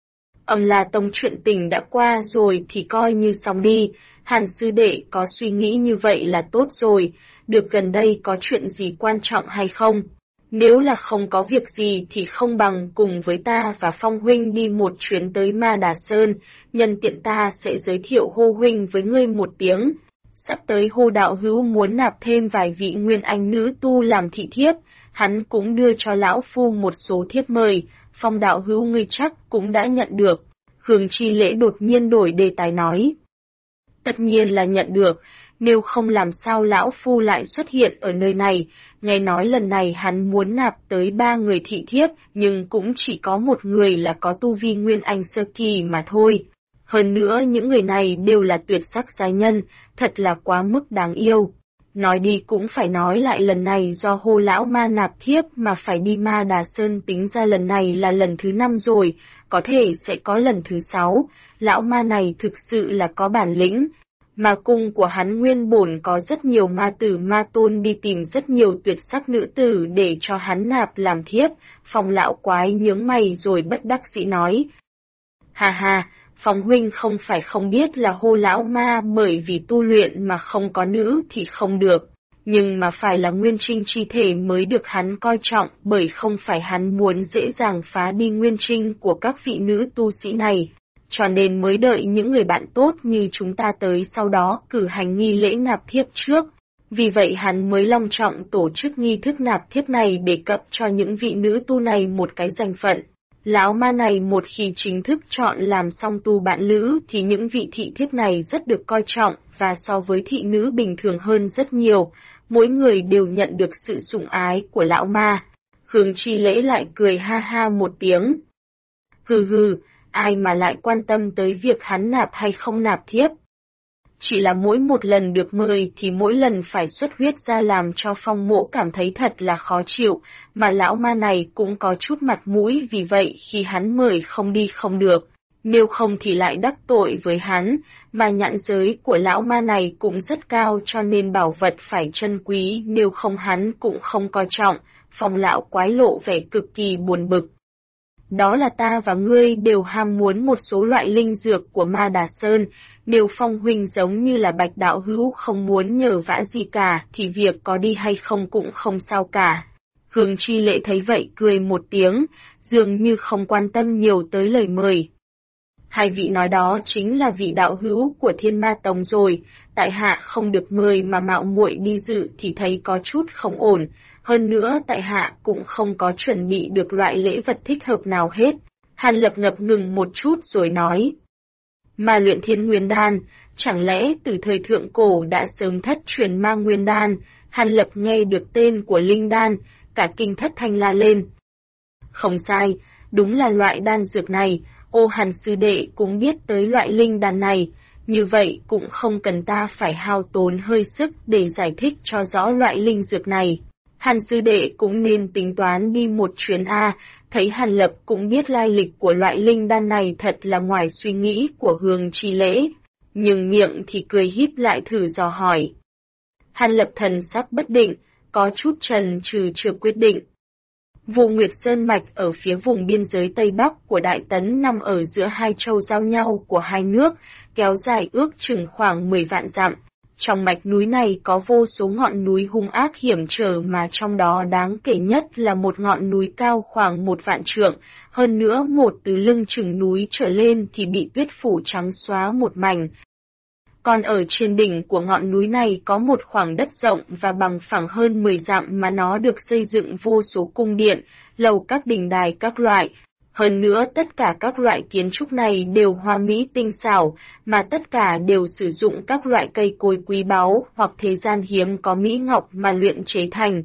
Âm La Tông chuyện tình đã qua rồi thì coi như xong đi, Hàn sư đệ có suy nghĩ như vậy là tốt rồi, được gần đây có chuyện gì quan trọng hay không? Nếu là không có việc gì thì không bằng cùng với ta và Phong huynh đi một chuyến tới Ma Đà Sơn, nhân tiện ta sẽ giới thiệu Hô huynh với ngươi một tiếng. Sắp tới Hô đạo hữu muốn nạp thêm vài vị nguyên anh nữ tu làm thị thiếp, hắn cũng đưa cho lão phu một số thiếp mời, Phong đạo hữu ngươi chắc cũng đã nhận được. Hướng Chi Lễ đột nhiên đổi đề tài nói. Tất nhiên là nhận được, nếu không làm sao lão phu lại xuất hiện ở nơi này. Nghe nói lần này hắn muốn nạp tới 3 người thị thiếp, nhưng cũng chỉ có một người là có tu vi nguyên anh sơ kỳ mà thôi. Hơn nữa những người này đều là tuyệt sắc giai nhân, thật là quá mức đáng yêu. Nói đi cũng phải nói lại, lần này do Hô lão ma nạp thiếp mà phải đi Ma Đà Sơn, tính ra lần này là lần thứ 5 rồi, có thể sẽ có lần thứ 6. Lão ma này thực sự là có bản lĩnh. Mà cung của hắn nguyên bổn có rất nhiều ma tử ma tôn đi tìm rất nhiều tuyệt sắc nữ tử để cho hắn nạp làm thiếp. Phong lão quái nhướng mày rồi bất đắc dĩ nói. Ha ha, Phong huynh không phải không biết là Hô lão ma bởi vì tu luyện mà không có nữ thì không được, nhưng mà phải là nguyên trinh chi thể mới được hắn coi trọng, bởi không phải hắn muốn dễ dàng phá đi nguyên trinh của các vị nữ tu sĩ này. Cho nên mới đợi những người bạn tốt như chúng ta tới sau đó cử hành nghi lễ nạp thiếp trước. Vì vậy hắn mới long trọng tổ chức nghi thức nạp thiếp này để cập cho những vị nữ tu này một cái danh phận. Lão ma này một khi chính thức chọn làm song tu bạn nữ thì những vị thị thiếp này rất được coi trọng và so với thị nữ bình thường hơn rất nhiều. Mỗi người đều nhận được sự sủng ái của lão ma. Hướng Chi Lễ lại cười ha ha một tiếng. Hừ hừ. Ai mà lại quan tâm tới việc hắn nạp hay không nạp thiếp. Chỉ là mỗi một lần được mời thì mỗi lần phải xuất huyết ra làm cho Phong Mỗ cảm thấy thật là khó chịu, mà lão ma này cũng có chút mặt mũi, vì vậy khi hắn mời không đi không được, nếu không thì lại đắc tội với hắn, mà nhãn giới của lão ma này cũng rất cao cho nên bảo vật phải trân quý, nếu không hắn cũng không coi trọng. Phong lão quái lộ vẻ cực kỳ buồn bực. Đó là ta và ngươi đều ham muốn một số loại linh dược của Ma Đà Sơn, nếu Phong huynh giống như là Bạch đạo hữu không muốn nhờ vả gì cả thì việc có đi hay không cũng không sao cả. Hướng Chi Lễ thấy vậy cười một tiếng, dường như không quan tâm nhiều tới lời mời. 2 vị nói đó chính là vị đạo hữu của Thiên Ma Tông rồi, tại hạ không được mời mà mạo muội đi dự thì thấy có chút không ổn. Hơn nữa tại hạ cũng không có chuẩn bị được loại lễ vật thích hợp nào hết. Hàn Lập ngập ngừng một chút rồi nói. Mà luyện Thiên Nguyên Đan, chẳng lẽ từ thời thượng cổ đã sớm thất truyền Ma Nguyên Đan? Hàn Lập nghe được tên của linh đan, cả kinh thất thanh la lên. Không sai, đúng là loại đan dược này, ô Hàn sư đệ cũng biết tới loại linh đan này, như vậy cũng không cần ta phải hao tốn hơi sức để giải thích cho rõ loại linh dược này. Hàn sư đệ cũng nên tính toán đi một chuyến thấy Hàn Lập cũng biết lai lịch của loại linh đan này thật là ngoài suy nghĩ của Hương Chi Lễ, nhưng miệng thì cười híp lại thử dò hỏi. Hàn Lập thần sắc bất định, có chút chần chừ chưa quyết định. Vô Nguyệt Sơn Mạch ở phía vùng biên giới Tây Bắc của Đại Tấn nằm ở giữa hai châu giao nhau của hai nước, kéo dài ước chừng khoảng 10 vạn dặm. Trong mạch núi này có vô số ngọn núi hung ác hiểm trở mà trong đó đáng kể nhất là một ngọn núi cao khoảng 1 vạn trượng, hơn nữa một từ lưng chừng núi trở lên thì bị tuyết phủ trắng xóa một mảnh. Còn ở trên đỉnh của ngọn núi này có một khoảng đất rộng và bằng phẳng hơn 10 dặm mà nó được xây dựng vô số cung điện, lầu các đình đài các loại. Hơn nữa tất cả các loại kiến trúc này đều hoa mỹ tinh xảo, mà tất cả đều sử dụng các loại cây cối quý báu hoặc thế gian hiếm có mỹ ngọc mà luyện chế thành.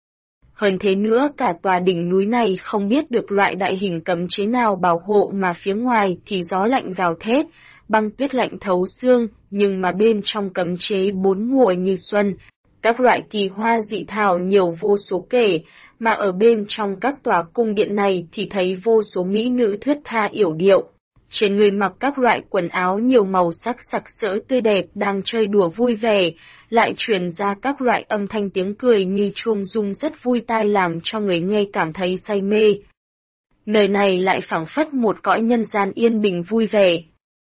Hơn thế nữa cả tòa đỉnh núi này không biết được loại đại hình cấm chế nào bảo hộ mà phía ngoài thì gió lạnh gào thét, băng tuyết lạnh thấu xương, nhưng mà bên trong cấm chế 4 mùa như xuân, các loại kỳ hoa dị thảo nhiều vô số kể, mà ở bên trong các tòa cung điện này thì thấy vô số mỹ nữ thướt tha yểu điệu. Trên người mặc các loại quần áo nhiều màu sắc sặc sỡ tươi đẹp đang chơi đùa vui vẻ, lại truyền ra các loại âm thanh tiếng cười như chuông rung rất vui tai làm cho người nghe cảm thấy say mê. Nơi này lại phảng phất một cõi nhân gian yên bình vui vẻ.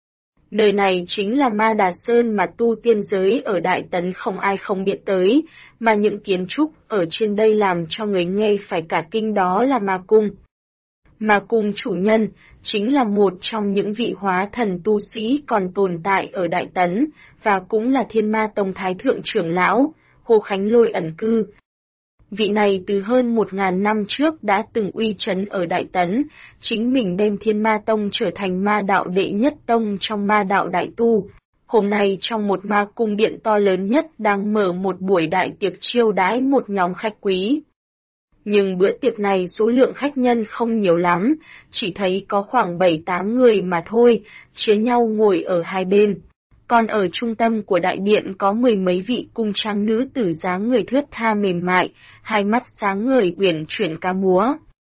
Nơi này chính là Ma Đà Sơn mà tu tiên giới ở Đại Tấn không ai không biết tới, mà những kiến trúc ở trên đây làm cho người nghe phải cả kinh đó là Ma Cung. Ma Cung chủ nhân chính là một trong những vị hóa thần tu sĩ còn tồn tại ở Đại Tấn, và cũng là Thiên Ma Tông Thái Thượng trưởng lão, Hồ Khánh Lôi ẩn cư. Vị này từ hơn 1000 năm trước đã từng uy chấn ở Đại Tấn, chính mình đem Thiên Ma Tông trở thành ma đạo đệ nhất tông trong ma đạo đại tu. Hôm nay trong một ma cung điện to lớn nhất đang mở một buổi đại tiệc chiêu đãi một nhóm khách quý. Nhưng bữa tiệc này số lượng khách nhân không nhiều lắm, chỉ thấy có khoảng 7-8 người mà thôi, chia nhau ngồi ở hai bên. Còn ở trung tâm của đại điện có 10 mấy vị cung trang nữ tử dáng người thướt tha mềm mại, hai mắt sáng ngời uyển chuyển ca múa.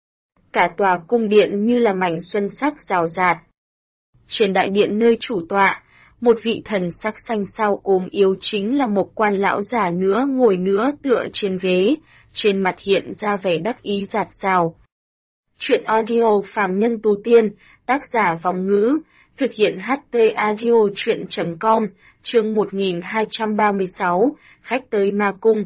Cả tòa cung điện như là mảnh xuân sắc rào rạt. Trên đại điện nơi chủ tọa, một vị thần sắc xanh xao ốm yếu chính là một quan lão già nữa ngồi nữa tựa trên ghế, trên mặt hiện ra vẻ đắc ý rạt rào. Chuyện audio phàm nhân tu tiên, tác giả Vòng Ngữ, thực hiện HT Audio Chuyện.com, chương 1236, khách tới Ma Cung.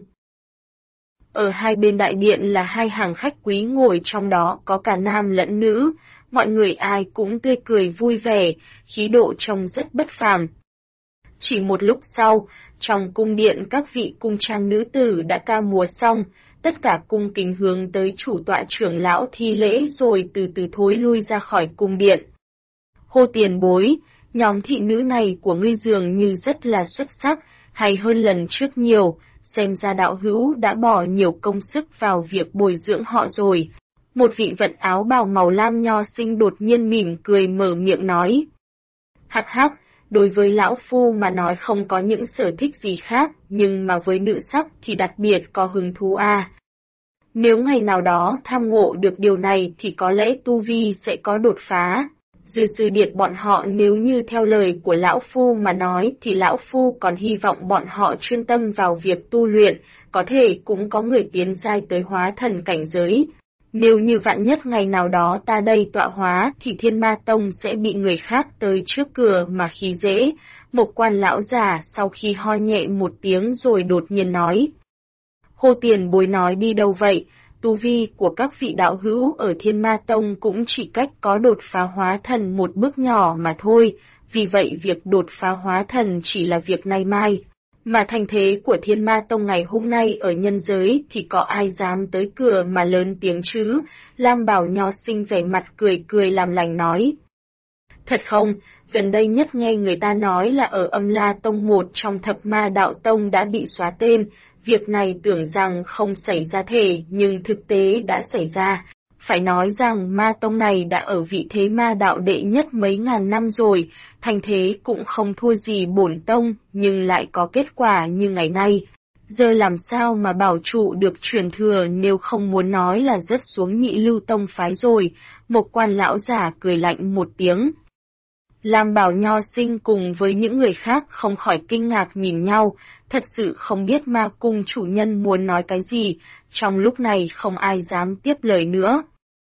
Ở hai bên đại điện là hai hàng khách quý ngồi, trong đó có cả nam lẫn nữ, mọi người ai cũng tươi cười vui vẻ, khí độ trông rất bất phàm. Chỉ một lúc sau, trong cung điện các vị cung trang nữ tử đã ca múa xong, tất cả cung kính hướng tới chủ tọa trưởng lão thi lễ rồi từ từ thối lui ra khỏi cung điện. Hô tiền bối, nhóm thị nữ này của ngươi dường như rất là xuất sắc, hay hơn lần trước nhiều, xem ra đạo hữu đã bỏ nhiều công sức vào việc bồi dưỡng họ rồi. Một vị vận áo bào màu lam nho sinh đột nhiên mỉm cười mở miệng nói. Hắc hắc, đối với lão phu mà nói không có những sở thích gì khác, nhưng mà với nữ sắc thì đặc biệt có hứng thú Nếu ngày nào đó tham ngộ được điều này thì có lẽ tu vi sẽ có đột phá. Dư sư điệt bọn họ nếu như theo lời của lão phu mà nói thì lão phu còn hy vọng bọn họ chuyên tâm vào việc tu luyện, có thể cũng có người tiến giai tới hóa thần cảnh giới. Nếu như vạn nhất ngày nào đó ta đây tọa hóa thì Thiên Ma Tông sẽ bị người khác tới trước cửa mà khi dễ. Một quan lão già sau khi ho nhẹ một tiếng rồi đột nhiên nói. Hồ tiền bối nói đi đâu vậy? Tu vi của các vị đạo hữu ở Thiên Ma Tông cũng chỉ cách có đột phá hóa thần một bước nhỏ mà thôi, vì vậy việc đột phá hóa thần chỉ là việc nay mai. Mà thành thế của Thiên Ma Tông ngày hôm nay ở nhân giới thì có ai dám tới cửa mà lớn tiếng chứ? Lam Bảo nho sinh vẻ mặt cười cười làm lành nói. Thật không, gần đây nhất nghe người ta nói là ở Âm La Tông một trong Thập Ma Đạo Tông đã bị xóa tên, việc này tưởng rằng không xảy ra thể nhưng thực tế đã xảy ra. Phải nói rằng ma tông này đã ở vị thế ma đạo đệ nhất mấy ngàn năm rồi, thành thế cũng không thua gì bổn tông, nhưng lại có kết quả như ngày nay. Giờ làm sao mà bảo trụ được truyền thừa nếu không muốn nói là rớt xuống Nhị Lưu Tông phái rồi, một quan lão giả cười lạnh một tiếng. Lam Bảo Nho Sinh cùng với những người khác không khỏi kinh ngạc nhìn nhau, thật sự không biết ma cung chủ nhân muốn nói cái gì, trong lúc này không ai dám tiếp lời nữa.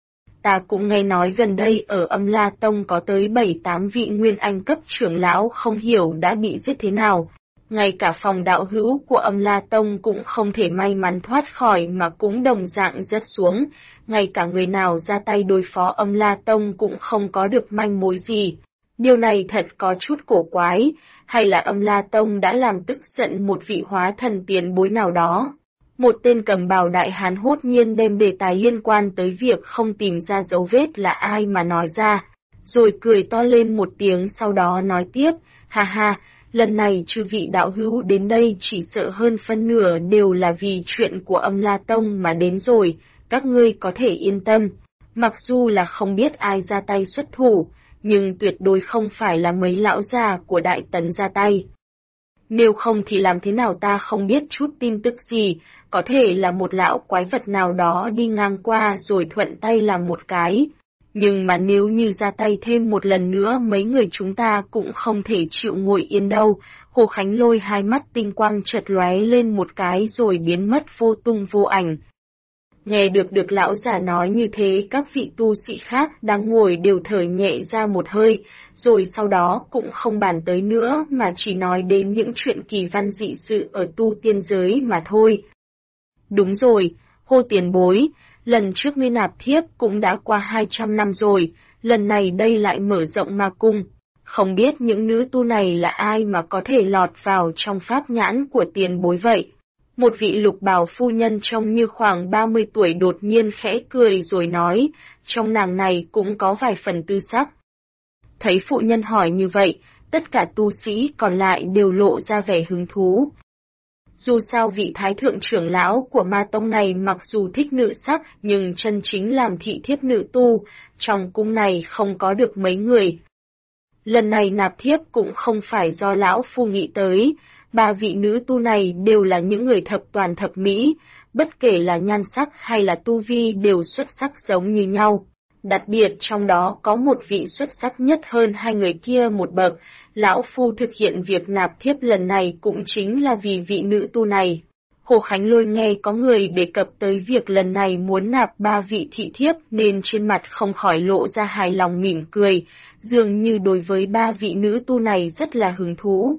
Ta cũng nghe nói gần đây ở Âm La Tông có tới 7-8 vị nguyên anh cấp trưởng lão không hiểu đã bị giết thế nào. Ngay cả phòng đạo hữu của Âm La Tông cũng không thể may mắn thoát khỏi mà cũng đồng dạng rớt xuống, ngay cả người nào ra tay đối phó Âm La Tông cũng không có được manh mối gì. Điều này thật có chút cổ quái, hay là Âm La Tông đã làm tức giận một vị hóa thần tiền bối nào đó. Một tên cầm bào đại hán hốt nhiên đem đề tài liên quan tới việc không tìm ra dấu vết là ai mà nói ra, rồi cười to lên một tiếng sau đó nói tiếp, ha ha, lần này chư vị đạo hữu đến đây chỉ sợ hơn phân nửa đều là vì chuyện của Âm La Tông mà đến rồi, các ngươi có thể yên tâm, mặc dù là không biết ai ra tay xuất thủ, nhưng tuyệt đối không phải là mấy lão già của Đại Tấn ra tay. Nếu không thì làm thế nào ta không biết chút tin tức gì, có thể là một lão quái vật nào đó đi ngang qua rồi thuận tay làm một cái. Nhưng mà nếu như ra tay thêm một lần nữa mấy người chúng ta cũng không thể chịu ngồi yên đâu. Hồ Khánh Lôi hai mắt tinh quang chợt lóe lên một cái rồi biến mất vô tung vô ảnh. Nghe được lão giả nói như thế, các vị tu sĩ khác đang ngồi đều thở nhẹ ra một hơi, rồi sau đó cũng không bàn tới nữa mà chỉ nói đến những chuyện kỳ văn dị sự ở tu tiên giới mà thôi. Đúng rồi, Hồ tiền bối, lần trước ngươi nạp thiếp cũng đã qua 200 năm rồi, lần này đây lại mở rộng ma cung. Không biết những nữ tu này là ai mà có thể lọt vào trong pháp nhãn của tiền bối vậy? Một vị lục bào phu nhân trông như khoảng 30 tuổi đột nhiên khẽ cười rồi nói, trong nàng này cũng có vài phần tư sắc. Thấy phụ nhân hỏi như vậy, tất cả tu sĩ còn lại đều lộ ra vẻ hứng thú. Dù sao vị thái thượng trưởng lão của ma tông này mặc dù thích nữ sắc nhưng chân chính làm thị thiếp nữ tu, trong cung này không có được mấy người. Lần này nạp thiếp cũng không phải do lão phu nghĩ tới, ba vị nữ tu này đều là những người thập toàn thập mỹ, bất kể là nhan sắc hay là tu vi đều xuất sắc giống như nhau. Đặc biệt trong đó có một vị xuất sắc nhất hơn hai người kia một bậc, lão phu thực hiện việc nạp thiếp lần này cũng chính là vì vị nữ tu này. Hồ Khánh Lôi nghe có người đề cập tới việc lần này muốn nạp ba vị thị thiếp nên trên mặt không khỏi lộ ra hài lòng mỉm cười, dường như đối với ba vị nữ tu này rất là hứng thú.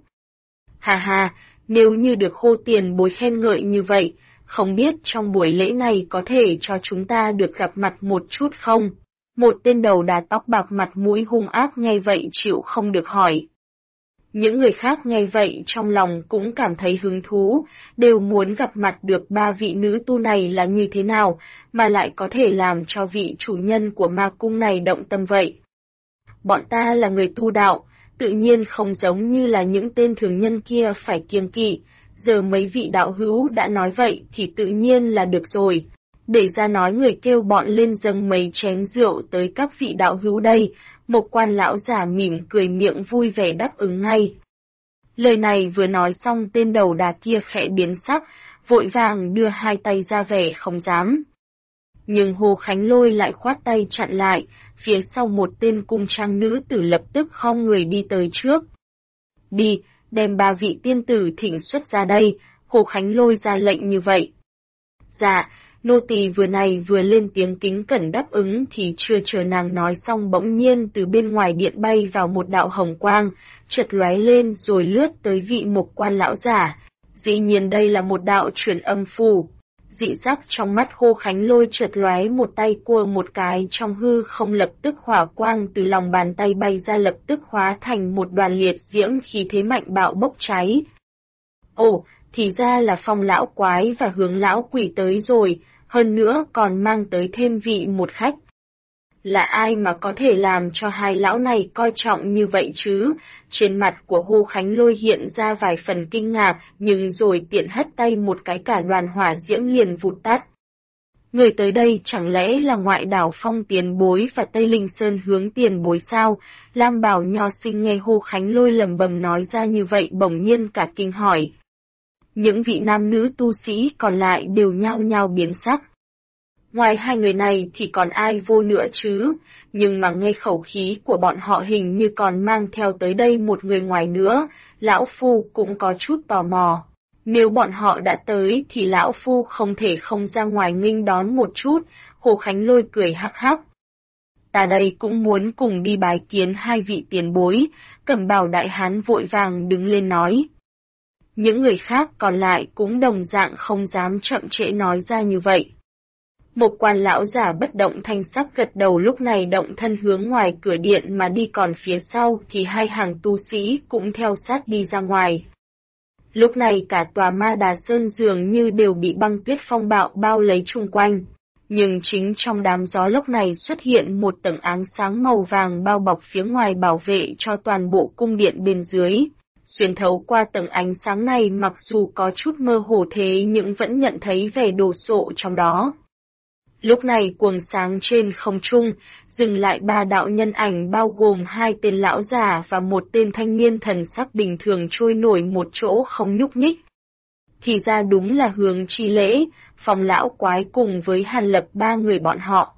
Hà hà, nếu như được Hồ tiền bối khen ngợi như vậy, không biết trong buổi lễ này có thể cho chúng ta được gặp mặt một chút không? Một tên đầu đà tóc bạc mặt mũi hung ác nghe vậy chịu không được hỏi. Những người khác nghe vậy trong lòng cũng cảm thấy hứng thú, đều muốn gặp mặt được ba vị nữ tu này là như thế nào, mà lại có thể làm cho vị chủ nhân của ma cung này động tâm vậy. Bọn ta là người tu đạo, tự nhiên không giống như là những tên thường nhân kia phải kiêng kỵ, giờ mấy vị đạo hữu đã nói vậy thì tự nhiên là được rồi. Để ra nói người kêu bọn lên dâng mấy chén rượu tới các vị đạo hữu đây, một quan lão giả mỉm cười miệng vui vẻ đáp ứng ngay. Lời này vừa nói xong tên đầu đà kia khẽ biến sắc, vội vàng đưa hai tay ra vẻ không dám. Nhưng Hồ Khánh Lôi lại khoát tay chặn lại, phía sau một tên cung trang nữ tử lập tức khom người đi tới trước. Đi, đem ba vị tiên tử thỉnh xuất ra đây, Hồ Khánh Lôi ra lệnh như vậy. Dạ. Nô tỳ vừa này vừa lên tiếng kính cẩn đáp ứng thì chưa chờ nàng nói xong bỗng nhiên từ bên ngoài điện bay vào một đạo hồng quang, chợt lóe lên rồi lướt tới vị mục quan lão giả. Dĩ nhiên đây là một đạo truyền âm phù. Dị sắc trong mắt Hồ Khánh Lôi chợt lóe một tay cua một cái trong hư không lập tức hỏa quang từ lòng bàn tay bay ra lập tức hóa thành một đoàn liệt diễm khí thế mạnh bạo bốc cháy. Ồ, thì ra là Phong lão quái và Hướng lão quỷ tới rồi. Hơn nữa còn mang tới thêm vị một khách. Là ai mà có thể làm cho hai lão này coi trọng như vậy chứ? Trên mặt của Hồ Khánh Lôi hiện ra vài phần kinh ngạc, nhưng rồi tiện hất tay một cái cả đoàn hỏa diễm liền vụt tắt. Người tới đây chẳng lẽ là Ngoại Đảo Phong tiền bối và Tây Linh Sơn hướng tiền bối sao? Lam Bảo nho sinh nghe Hồ Khánh Lôi lẩm bẩm nói ra như vậy bỗng nhiên cả kinh hỏi. Những vị nam nữ tu sĩ còn lại đều nhao nhao biến sắc. Ngoài hai người này thì còn ai vô nữa chứ, nhưng mà nghe khẩu khí của bọn họ hình như còn mang theo tới đây một người ngoài nữa, lão phu cũng có chút tò mò. Nếu bọn họ đã tới thì lão phu không thể không ra ngoài nghênh đón một chút, Hồ Khánh Lôi cười hắc hắc. Ta đây cũng muốn cùng đi bái kiến hai vị tiền bối, Cẩm Bào đại hán vội vàng đứng lên nói. Những người khác còn lại cũng đồng dạng không dám chậm trễ nói ra như vậy. Một quan lão giả bất động thanh sắc gật đầu lúc này động thân hướng ngoài cửa điện mà đi, còn phía sau thì hai hàng tu sĩ cũng theo sát đi ra ngoài. Lúc này cả tòa Ma Đà Sơn dường như đều bị băng tuyết phong bạo bao lấy chung quanh. Nhưng chính trong đám gió lốc này xuất hiện một tầng ánh sáng màu vàng bao bọc phía ngoài bảo vệ cho toàn bộ cung điện bên dưới. Xuyên thấu qua tầng ánh sáng này mặc dù có chút mơ hồ thế nhưng vẫn nhận thấy vẻ đồ sộ trong đó. Lúc này quầng sáng trên không trung, dừng lại ba đạo nhân ảnh bao gồm hai tên lão già và một tên thanh niên thần sắc bình thường trôi nổi một chỗ không nhúc nhích. Thì ra đúng là Hướng Chi Lễ, Phong lão quái cùng với Hàn Lập ba người bọn họ.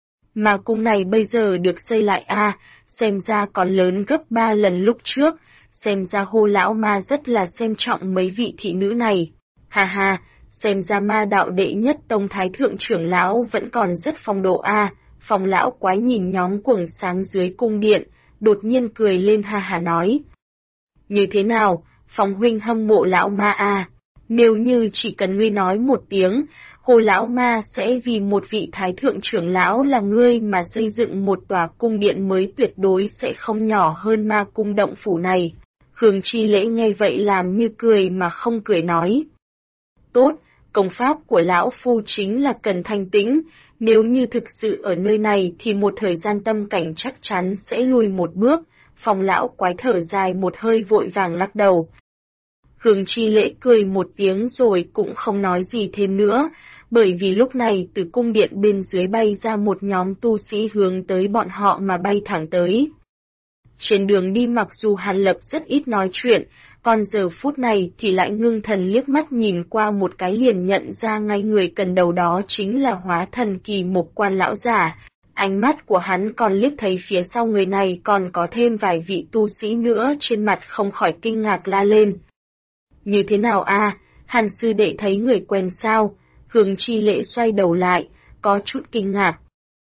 Mà cung này bây giờ được xây lại xem ra còn lớn gấp 3 lần lúc trước, xem ra Hồ lão ma rất là xem trọng mấy vị thị nữ này. Ha ha, xem ra Ma đạo đệ nhất tông thái thượng trưởng lão vẫn còn rất phong độ Phong lão quái nhìn nhóm quầng sáng dưới cung điện, đột nhiên cười lên ha ha nói. Như thế nào, Phong huynh hâm mộ lão ma Nếu như chỉ cần ngươi nói một tiếng, Hồ lão ma sẽ vì một vị thái thượng trưởng lão là ngươi mà xây dựng một tòa cung điện mới tuyệt đối sẽ không nhỏ hơn Ma cung động phủ này. Hướng Chi Lễ nghe vậy làm như cười mà không cười nói. Tốt, công pháp của lão phu chính là cần thanh tĩnh, nếu như thực sự ở nơi này thì một thời gian tâm cảnh chắc chắn sẽ lùi một bước. Phong lão quái thở dài một hơi vội vàng lắc đầu. Hướng Chi Lễ cười một tiếng rồi cũng không nói gì thêm nữa, bởi vì lúc này từ cung điện bên dưới bay ra một nhóm tu sĩ hướng tới bọn họ mà bay thẳng tới. Trên đường đi mặc dù Hàn Lập rất ít nói chuyện, còn giờ phút này thì lại ngưng thần liếc mắt nhìn qua một cái liền nhận ra ngay người cần đầu đó chính là Hóa Thần Kỳ một quan lão giả. Ánh mắt của hắn còn liếc thấy phía sau người này còn có thêm vài vị tu sĩ nữa, trên mặt không khỏi kinh ngạc la lên. Như thế nào Hàn sư đệ thấy người quen sao? Hướng Chi Lễ xoay đầu lại, có chút kinh ngạc.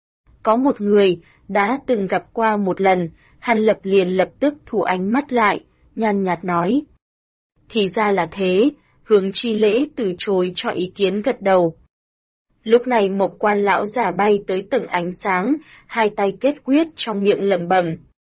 Có một người, đã từng gặp qua một lần, Hàn Lập liền lập tức thu ánh mắt lại, nhàn nhạt nói. Thì ra là thế, Hướng Chi Lễ từ chối cho ý kiến gật đầu. Lúc này một quan lão giả bay tới tầng ánh sáng, hai tay kết quyết trong miệng lẩm bẩm.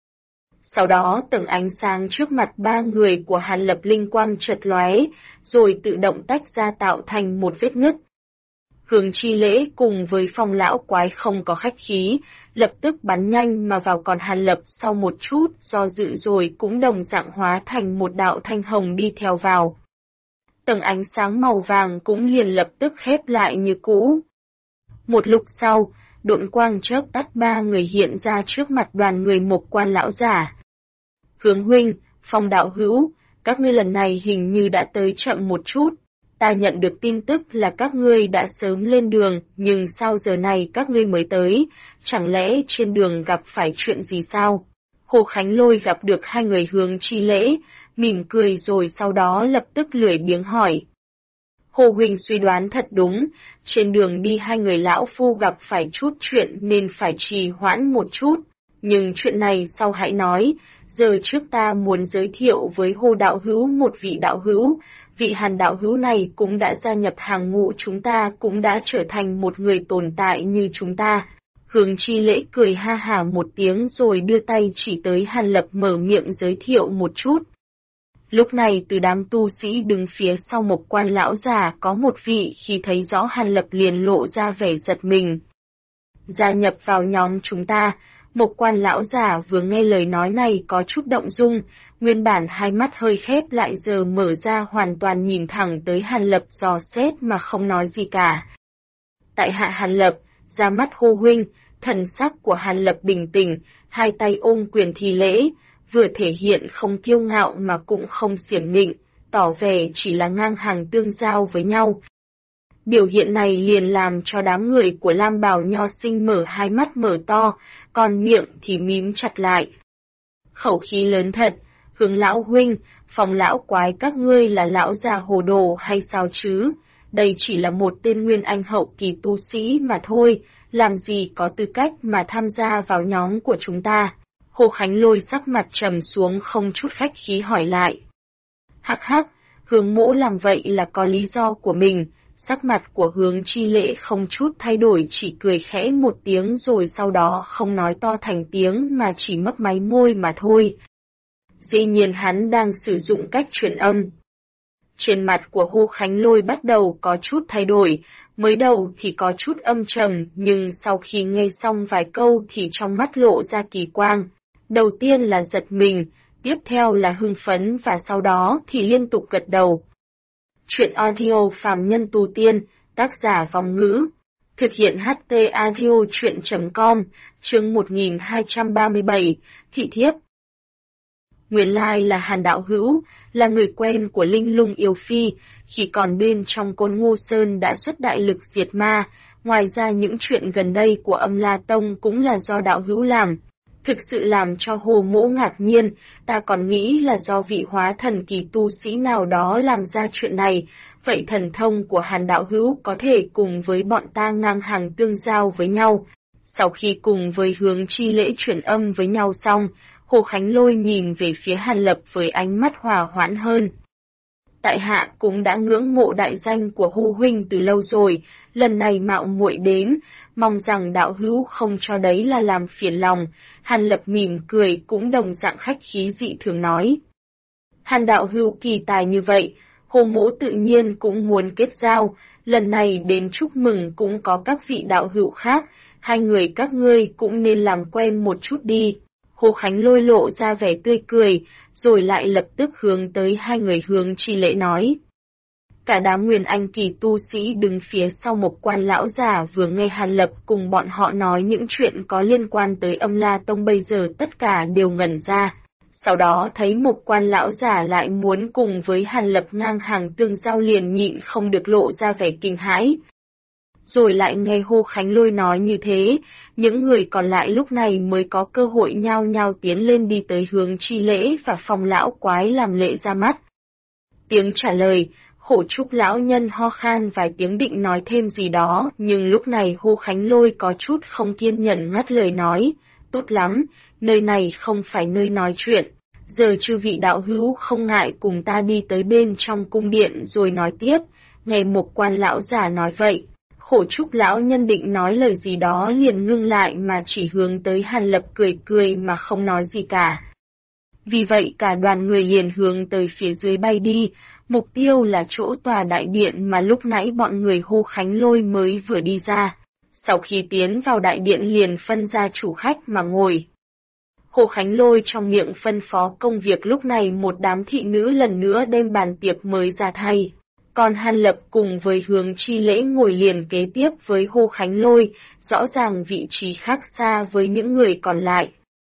Sau đó tầng ánh sáng trước mặt ba người của Hàn Lập linh quang chợt lóe, rồi tự động tách ra tạo thành một vết nứt. Hướng Chi Lễ cùng với Phong lão quái không có khách khí, lập tức bắn nhanh mà vào, còn Hàn Lập sau một chút do dự rồi cũng đồng dạng hóa thành một đạo thanh hồng đi theo vào. Tầng ánh sáng màu vàng cũng liền lập tức khép lại như cũ. Một lúc sau, độn quang chớp tắt ba người hiện ra trước mặt đoàn người một quan lão giả. Hướng huynh, Phong đạo hữu, các ngươi lần này hình như đã tới chậm một chút. Ta nhận được tin tức là các ngươi đã sớm lên đường, nhưng sao giờ này các ngươi mới tới, chẳng lẽ trên đường gặp phải chuyện gì sao? Hồ Khánh Lôi gặp được hai người Hướng Chi Lễ, mỉm cười rồi sau đó lập tức lười biếng hỏi. Hồ huynh suy đoán thật đúng, trên đường đi hai người lão phu gặp phải chút chuyện nên phải trì hoãn một chút, nhưng chuyện này sau hãy nói, giờ trước ta muốn giới thiệu với Hồ đạo hữu một vị đạo hữu, vị Hàn đạo hữu này cũng đã gia nhập hàng ngũ chúng ta, cũng đã trở thành một người tồn tại như chúng ta. Hướng Chi Lễ cười ha hả một tiếng rồi đưa tay chỉ tới Hàn Lập mở miệng giới thiệu một chút. Lúc này từ đám tu sĩ đứng phía sau một quan lão già có một vị khi thấy rõ Hàn Lập liền lộ ra vẻ giật mình. gia nhập vào nhóm chúng ta. Một quan lão giả vừa nghe lời nói này có chút động dung, nguyên bản hai mắt hơi khép lại giờ mở ra hoàn toàn nhìn thẳng tới Hàn Lập dò xét mà không nói gì cả. Tại hạ Hàn Lập, ra mắt hô huynh, thần sắc của Hàn Lập bình tĩnh, hai tay ôm quyền thi lễ, vừa thể hiện không kiêu ngạo mà cũng không xiểm nịnh, tỏ vẻ chỉ là ngang hàng tương giao với nhau. Biểu hiện này liền làm cho đám người của Lam Bào Nho Sinh mở hai mắt mở to, còn miệng thì mím chặt lại. Khẩu khí lớn thật, Hướng lão huynh, Phong lão quái các ngươi là lão già hồ đồ hay sao chứ? Đây chỉ là một tên nguyên anh hậu kỳ tu sĩ mà thôi, làm gì có tư cách mà tham gia vào nhóm của chúng ta? Hồ Khánh Lôi sắc mặt trầm xuống không chút khách khí hỏi lại. Hắc hắc, Hướng mỗ làm vậy là có lý do của mình. Sắc mặt của Hướng Chi Lễ không chút thay đổi, chỉ cười khẽ một tiếng rồi sau đó không nói to thành tiếng mà chỉ mấp máy môi mà thôi. Dĩ nhiên hắn đang sử dụng cách truyền âm. Trên mặt của Hồ Khánh Lôi bắt đầu có chút thay đổi, mới đầu thì có chút âm trầm, nhưng sau khi nghe xong vài câu thì trong mắt lộ ra kỳ quang. Đầu tiên là giật mình, tiếp theo là hưng phấn và sau đó thì liên tục gật đầu. Chuyện audio phàm nhân tu tiên, tác giả Vong Ngữ. Thực hiện HT audio chuyện.com, chương 1237, thị thiếp. Nguyên lai là Hàn đạo hữu, là người quen của Linh Lung Yêu Phi, khi còn bên trong Côn Ngô Sơn đã xuất đại lực diệt ma, ngoài ra những chuyện gần đây của Âm La Tông cũng là do đạo hữu làm. Thực sự làm cho Hồ Mỗ ngạc nhiên, ta còn nghĩ là do vị hóa thần kỳ tu sĩ nào đó làm ra chuyện này, vậy thần thông của Hàn đạo hữu có thể cùng với bọn ta ngang hàng tương giao với nhau. Sau khi cùng với Hướng Chi Lễ chuyển âm với nhau xong, Hồ Khánh Lôi nhìn về phía Hàn Lập với ánh mắt hòa hoãn hơn. Tại hạ cũng đã ngưỡng mộ đại danh của Hồ huynh từ lâu rồi, lần này mạo muội đến, mong rằng đạo hữu không cho đấy là làm phiền lòng. Hàn Lập mỉm cười cũng đồng dạng khách khí dị thường nói. Hàn đạo hữu kỳ tài như vậy, Hồ mỗ tự nhiên cũng muốn kết giao, lần này đến chúc mừng cũng có các vị đạo hữu khác, hai người các ngươi cũng nên làm quen một chút đi. Hồ Khánh Lôi lộ ra vẻ tươi cười, rồi lại lập tức hướng tới hai người Hướng Chi Lễ nói. Cả đám nguyên anh kỳ tu sĩ đứng phía sau một quan lão già vừa nghe Hàn Lập cùng bọn họ nói những chuyện có liên quan tới Âm La Tông bây giờ tất cả đều ngẩn ra. Sau đó thấy một quan lão già lại muốn cùng với Hàn Lập ngang hàng tương giao liền nhịn không được lộ ra vẻ kinh hãi. Rồi lại nghe Hồ Khánh Lôi nói như thế, những người còn lại lúc này mới có cơ hội nhao nhao tiến lên đi tới Hướng Chi Lễ và Phong lão quái làm lễ ra mắt. Tiếng trả lời, Khổ Trúc lão nhân ho khan vài tiếng định nói thêm gì đó, nhưng lúc này Hồ Khánh Lôi có chút không kiên nhẫn ngắt lời nói, tốt lắm, nơi này không phải nơi nói chuyện, giờ chư vị đạo hữu không ngại cùng ta đi tới bên trong cung điện rồi nói tiếp. Nghe một quan lão già nói vậy, Khổ Trúc lão nhân định nói lời gì đó liền ngưng lại mà chỉ hướng tới Hàn Lập cười cười mà không nói gì cả. Vì vậy cả đoàn người liền hướng tới phía dưới bay đi, mục tiêu là chỗ tòa đại điện mà lúc nãy bọn người Hồ Khánh Lôi mới vừa đi ra. Sau khi tiến vào đại điện liền phân ra chủ khách mà ngồi. Hồ Khánh Lôi trong miệng phân phó công việc lúc này một đám thị nữ lần nữa đem bàn tiệc mới ra thay. Còn Hàn Lập cùng với Hướng Chi Lễ ngồi liền kế tiếp với Hồ Khánh Lôi, rõ ràng vị trí khác xa với những người còn lại.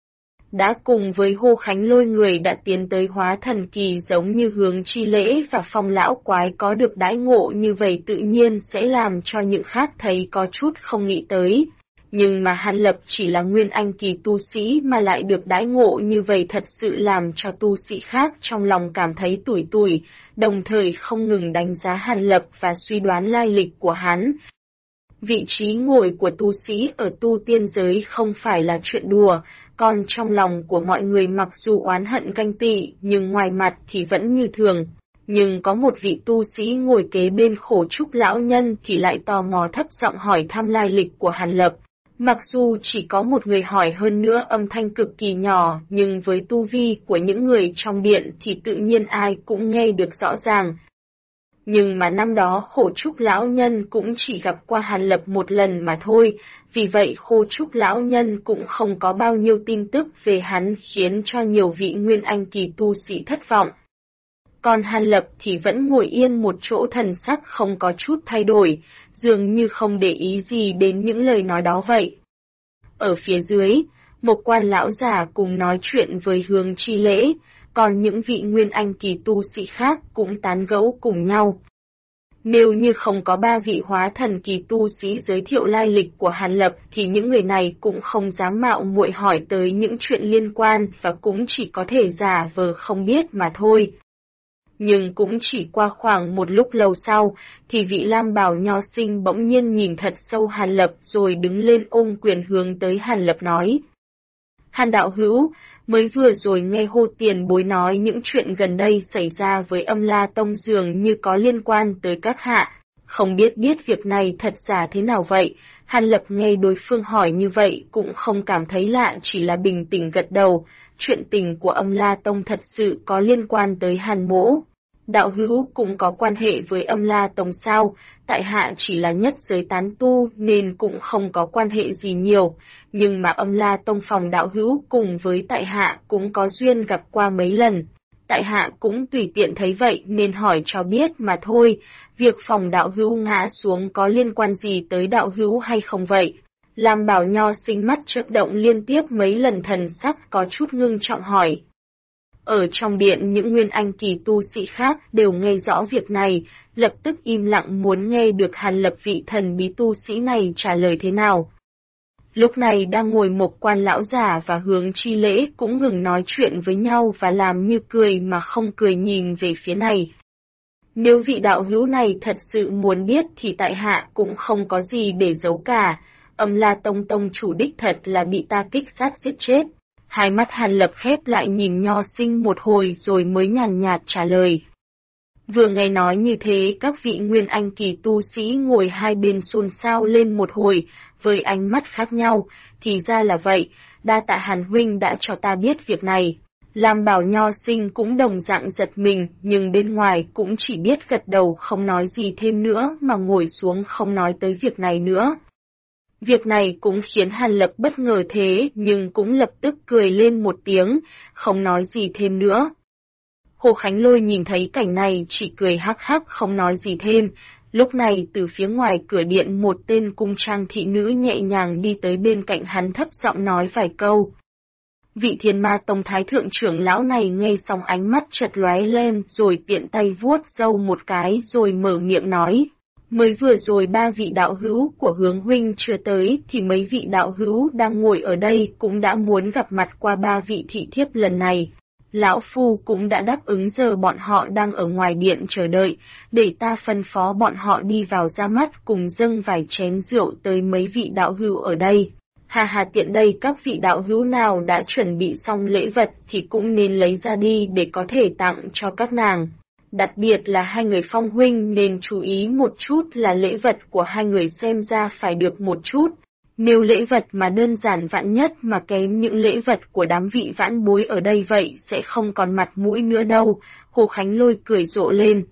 Đã cùng với Hồ Khánh Lôi người đã tiến tới hóa thần kỳ giống như Hướng Chi Lễ và Phong lão quái có được đãi ngộ như vậy tự nhiên sẽ làm cho những khác thấy có chút không nghĩ tới. Nhưng mà Hàn Lập chỉ là nguyên anh kỳ tu sĩ mà lại được đãi ngộ như vậy thật sự làm cho tu sĩ khác trong lòng cảm thấy tủi tủi, đồng thời không ngừng đánh giá Hàn Lập và suy đoán lai lịch của hắn. Vị trí ngồi của tu sĩ ở tu tiên giới không phải là chuyện đùa, còn trong lòng của mọi người mặc dù oán hận ganh tị nhưng ngoài mặt thì vẫn như thường. Nhưng có một vị tu sĩ ngồi kế bên Khổ Trúc lão nhân thì lại tò mò thấp giọng hỏi thăm lai lịch của Hàn Lập. Mặc dù chỉ có một người hỏi hơn nữa âm thanh cực kỳ nhỏ, nhưng với tu vi của những người trong điện thì tự nhiên ai cũng nghe được rõ ràng. Nhưng mà năm đó Khổ Trúc lão nhân cũng chỉ gặp qua Hàn Lập một lần mà thôi, vì vậy Khổ Trúc lão nhân cũng không có bao nhiêu tin tức về hắn, khiến cho nhiều vị Nguyên Anh kỳ tu sĩ thất vọng. Còn Hàn Lập thì vẫn ngồi yên một chỗ, thần sắc không có chút thay đổi, dường như không để ý gì đến những lời nói đó vậy. Ở phía dưới, một quan lão già cùng nói chuyện với Hướng Chi Lễ, còn những vị Nguyên Anh kỳ tu sĩ khác cũng tán gẫu cùng nhau. Nếu như không có ba vị hóa thần kỳ tu sĩ giới thiệu lai lịch của Hàn Lập thì những người này cũng không dám mạo muội hỏi tới những chuyện liên quan và cũng chỉ có thể giả vờ không biết mà thôi. Nhưng cũng chỉ qua khoảng một lúc lâu sau, thì vị lam bào nho sinh bỗng nhiên nhìn thật sâu Hàn Lập rồi đứng lên ôm quyền hướng tới Hàn Lập nói. Hàn đạo hữu, mới vừa rồi nghe Hồ tiền bối nói những chuyện gần đây xảy ra với Âm La Tông dường như có liên quan tới các hạ, không biết việc này thật giả thế nào vậy. Hàn Lập nghe đối phương hỏi như vậy cũng không cảm thấy lạ, chỉ là bình tĩnh gật đầu. Chuyện tình của Âm La Tông thật sự có liên quan tới Hàn mỗ. Đạo hữu cũng có quan hệ với Âm La Tông sao? Tại hạ chỉ là nhất giới tán tu nên cũng không có quan hệ gì nhiều, nhưng mà Âm La Tông phòng đạo hữu cùng với tại hạ cũng có duyên gặp qua mấy lần. Tại hạ cũng tùy tiện thấy vậy nên hỏi cho biết mà thôi, việc phòng đạo hữu ngã xuống có liên quan gì tới đạo hữu hay không vậy? Lam Bảo Nho sinh mắt chớp động liên tiếp mấy lần, thần sắc có chút ngưng trọng hỏi. Ở trong điện những Nguyên Anh kỳ tu sĩ khác đều nghe rõ việc này, lập tức im lặng muốn nghe được Hàn Lập vị thần bí tu sĩ này trả lời thế nào. Lúc này đang ngồi một quan lão già và Hướng Chi Lễ cũng ngừng nói chuyện với nhau và làm như cười mà không cười nhìn về phía này. Nếu vị đạo hữu này thật sự muốn biết thì tại hạ cũng không có gì để giấu cả. Âm La Tông tông chủ đích thật là bị ta kích sát giết chết. Hai mắt Hàn Lập khép lại nhìn nho sinh một hồi rồi mới nhàn nhạt trả lời. Vừa nghe nói như thế, các vị Nguyên Anh kỳ tu sĩ ngồi hai bên xôn xao lên một hồi, với ánh mắt khác nhau, thì ra là vậy, đa tạ Hàn huynh đã cho ta biết việc này. Lam Bảo Nho sinh cũng đồng dạng giật mình, nhưng bên ngoài cũng chỉ biết gật đầu không nói gì thêm nữa mà ngồi xuống không nói tới việc này nữa. Việc này cũng khiến Hàn Lập bất ngờ thế nhưng cũng lập tức cười lên một tiếng, không nói gì thêm nữa. Hồ Khánh Lôi nhìn thấy cảnh này chỉ cười hắc hắc không nói gì thêm. Lúc này từ phía ngoài cửa điện một tên cung trang thị nữ nhẹ nhàng đi tới bên cạnh hắn, thấp giọng nói vài câu. Vị Thiên Ma Tông Thái Thượng trưởng lão này nghe xong ánh mắt chợt lóe lên rồi tiện tay vuốt râu một cái rồi mở miệng nói. Mới vừa rồi ba vị đạo hữu của Hướng huynh chưa tới thì mấy vị đạo hữu đang ngồi ở đây cũng đã muốn gặp mặt qua ba vị thị thiếp lần này. Lão Phu cũng đã đáp ứng, giờ bọn họ đang ở ngoài điện chờ đợi, để ta phân phó bọn họ đi vào ra mắt cùng dâng vài chén rượu tới mấy vị đạo hữu ở đây. Hà tiện đây các vị đạo hữu nào đã chuẩn bị xong lễ vật thì cũng nên lấy ra đi để có thể tặng cho các nàng. Đặc biệt là hai người Phong huynh nên chú ý một chút là lễ vật của hai người xem ra phải được một chút. Nếu lễ vật mà đơn giản vạn nhất mà kém những lễ vật của đám vị vãn bối ở đây vậy sẽ không còn mặt mũi nữa đâu. Hồ Khánh Lôi cười rộ lên.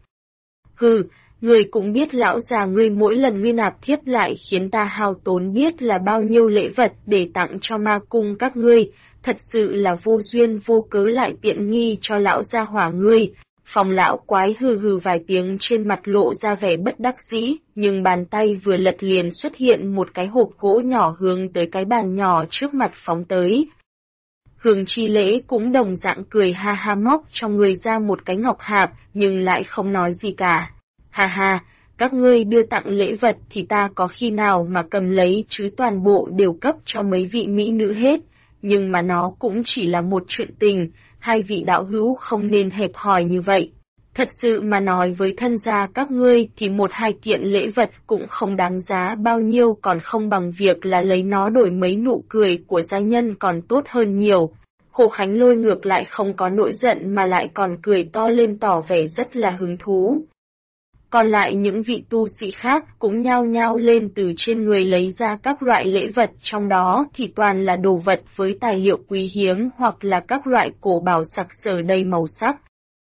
Hừ, người cũng biết lão già ngươi mỗi lần ngươi nạp thiếp lại khiến ta hao tốn biết là bao nhiêu lễ vật để tặng cho ma cung các ngươi, thật sự là vô duyên vô cớ lại tiện nghi cho lão gia hỏa ngươi. Phòng lão quái hừ vài tiếng, trên mặt lộ ra vẻ bất đắc dĩ, nhưng bàn tay vừa lật liền xuất hiện một cái hộp gỗ nhỏ hướng tới cái bàn nhỏ trước mặt phóng tới. Hướng Chi Lễ cũng đồng dạng cười ha ha móc trong người ra một cái ngọc hạp, nhưng lại không nói gì cả. Ha, các ngươi đưa tặng lễ vật thì ta có khi nào mà cầm lấy chứ toàn bộ đều cấp cho mấy vị mỹ nữ hết, nhưng mà nó cũng chỉ là một chuyện tình. Hai vị đạo hữu không nên hẹp hòi như vậy. Thật sự mà nói với thân gia các ngươi thì một hai kiện lễ vật cũng không đáng giá bao nhiêu, còn không bằng việc là lấy nó đổi mấy nụ cười của gia nhân còn tốt hơn nhiều. Hồ Khánh Lôi ngược lại không có nổi giận mà lại còn cười to lên tỏ vẻ rất là hứng thú. Còn lại những vị tu sĩ khác cũng nhao nhao lên từ trên người lấy ra các loại lễ vật, trong đó thì toàn là đồ vật với tài liệu quý hiếm hoặc là các loại cổ bảo sặc sỡ đầy màu sắc.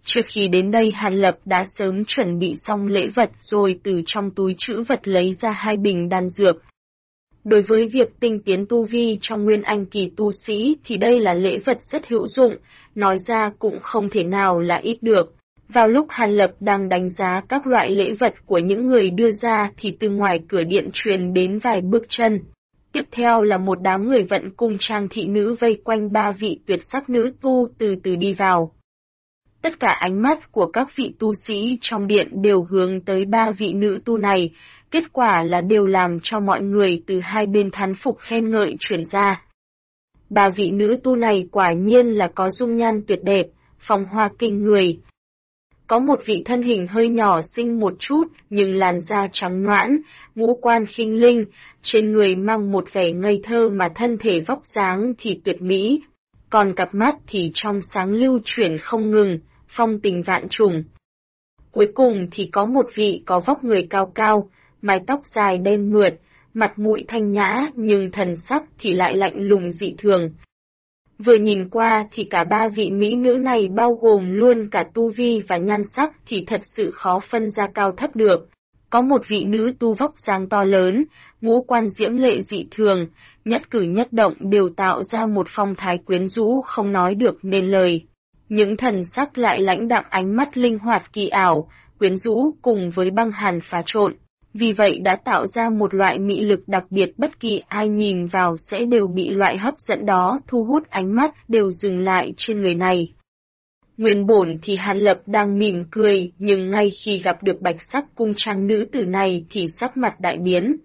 Trước khi đến đây Hàn Lập đã sớm chuẩn bị xong lễ vật rồi từ trong túi trữ vật lấy ra 2 bình đan dược. Đối với việc tinh tiến tu vi trong nguyên anh kỳ tu sĩ thì đây là lễ vật rất hữu dụng, nói ra cũng không thể nào là ít được. Vào lúc Hàn Lập đang đánh giá các loại lễ vật của những người đưa ra thì từ ngoài cửa điện truyền đến vài bước chân. Tiếp theo là một đám người vận cung trang thị nữ vây quanh 3 vị tuyệt sắc nữ tu từ từ đi vào. Tất cả ánh mắt của các vị tu sĩ trong điện đều hướng tới 3 vị nữ tu này, kết quả là đều làm cho mọi người từ hai bên thán phục khen ngợi truyền ra. 3 vị nữ tu này quả nhiên là có dung nhan tuyệt đẹp, phong hoa kinh người. Có một vị thân hình hơi nhỏ xinh một chút, nhưng làn da trắng nõn, ngũ quan khinh linh, trên người mang một vẻ ngây thơ mà thân thể vóc dáng thì tuyệt mỹ, còn cặp mắt thì trong sáng lưu chuyển không ngừng, phong tình vạn trùng. Cuối cùng thì có một vị có vóc người cao cao, mái tóc dài đen mượt, mặt mũi thanh nhã nhưng thần sắc thì lại lạnh lùng dị thường. Vừa nhìn qua thì cả 3 vị mỹ nữ này bao gồm luôn cả tu vi và nhan sắc thì thật sự khó phân ra cao thấp được. Có một vị nữ tu vóc dáng to lớn, ngũ quan diễm lệ dị thường, nhất cử nhất động đều tạo ra một phong thái quyến rũ không nói được nên lời. Những thần sắc lại lãnh đạm, ánh mắt linh hoạt kỳ ảo, quyến rũ cùng với băng hàn phá trộn. Vì vậy đã tạo ra một loại mị lực đặc biệt, bất kỳ ai nhìn vào sẽ đều bị loại hấp dẫn đó thu hút, ánh mắt đều dừng lại trên người này. Nguyên bổn thì Hàn Lập đang mỉm cười, nhưng ngay khi gặp được bạch sắc cung trang nữ tử này thì sắc mặt đại biến.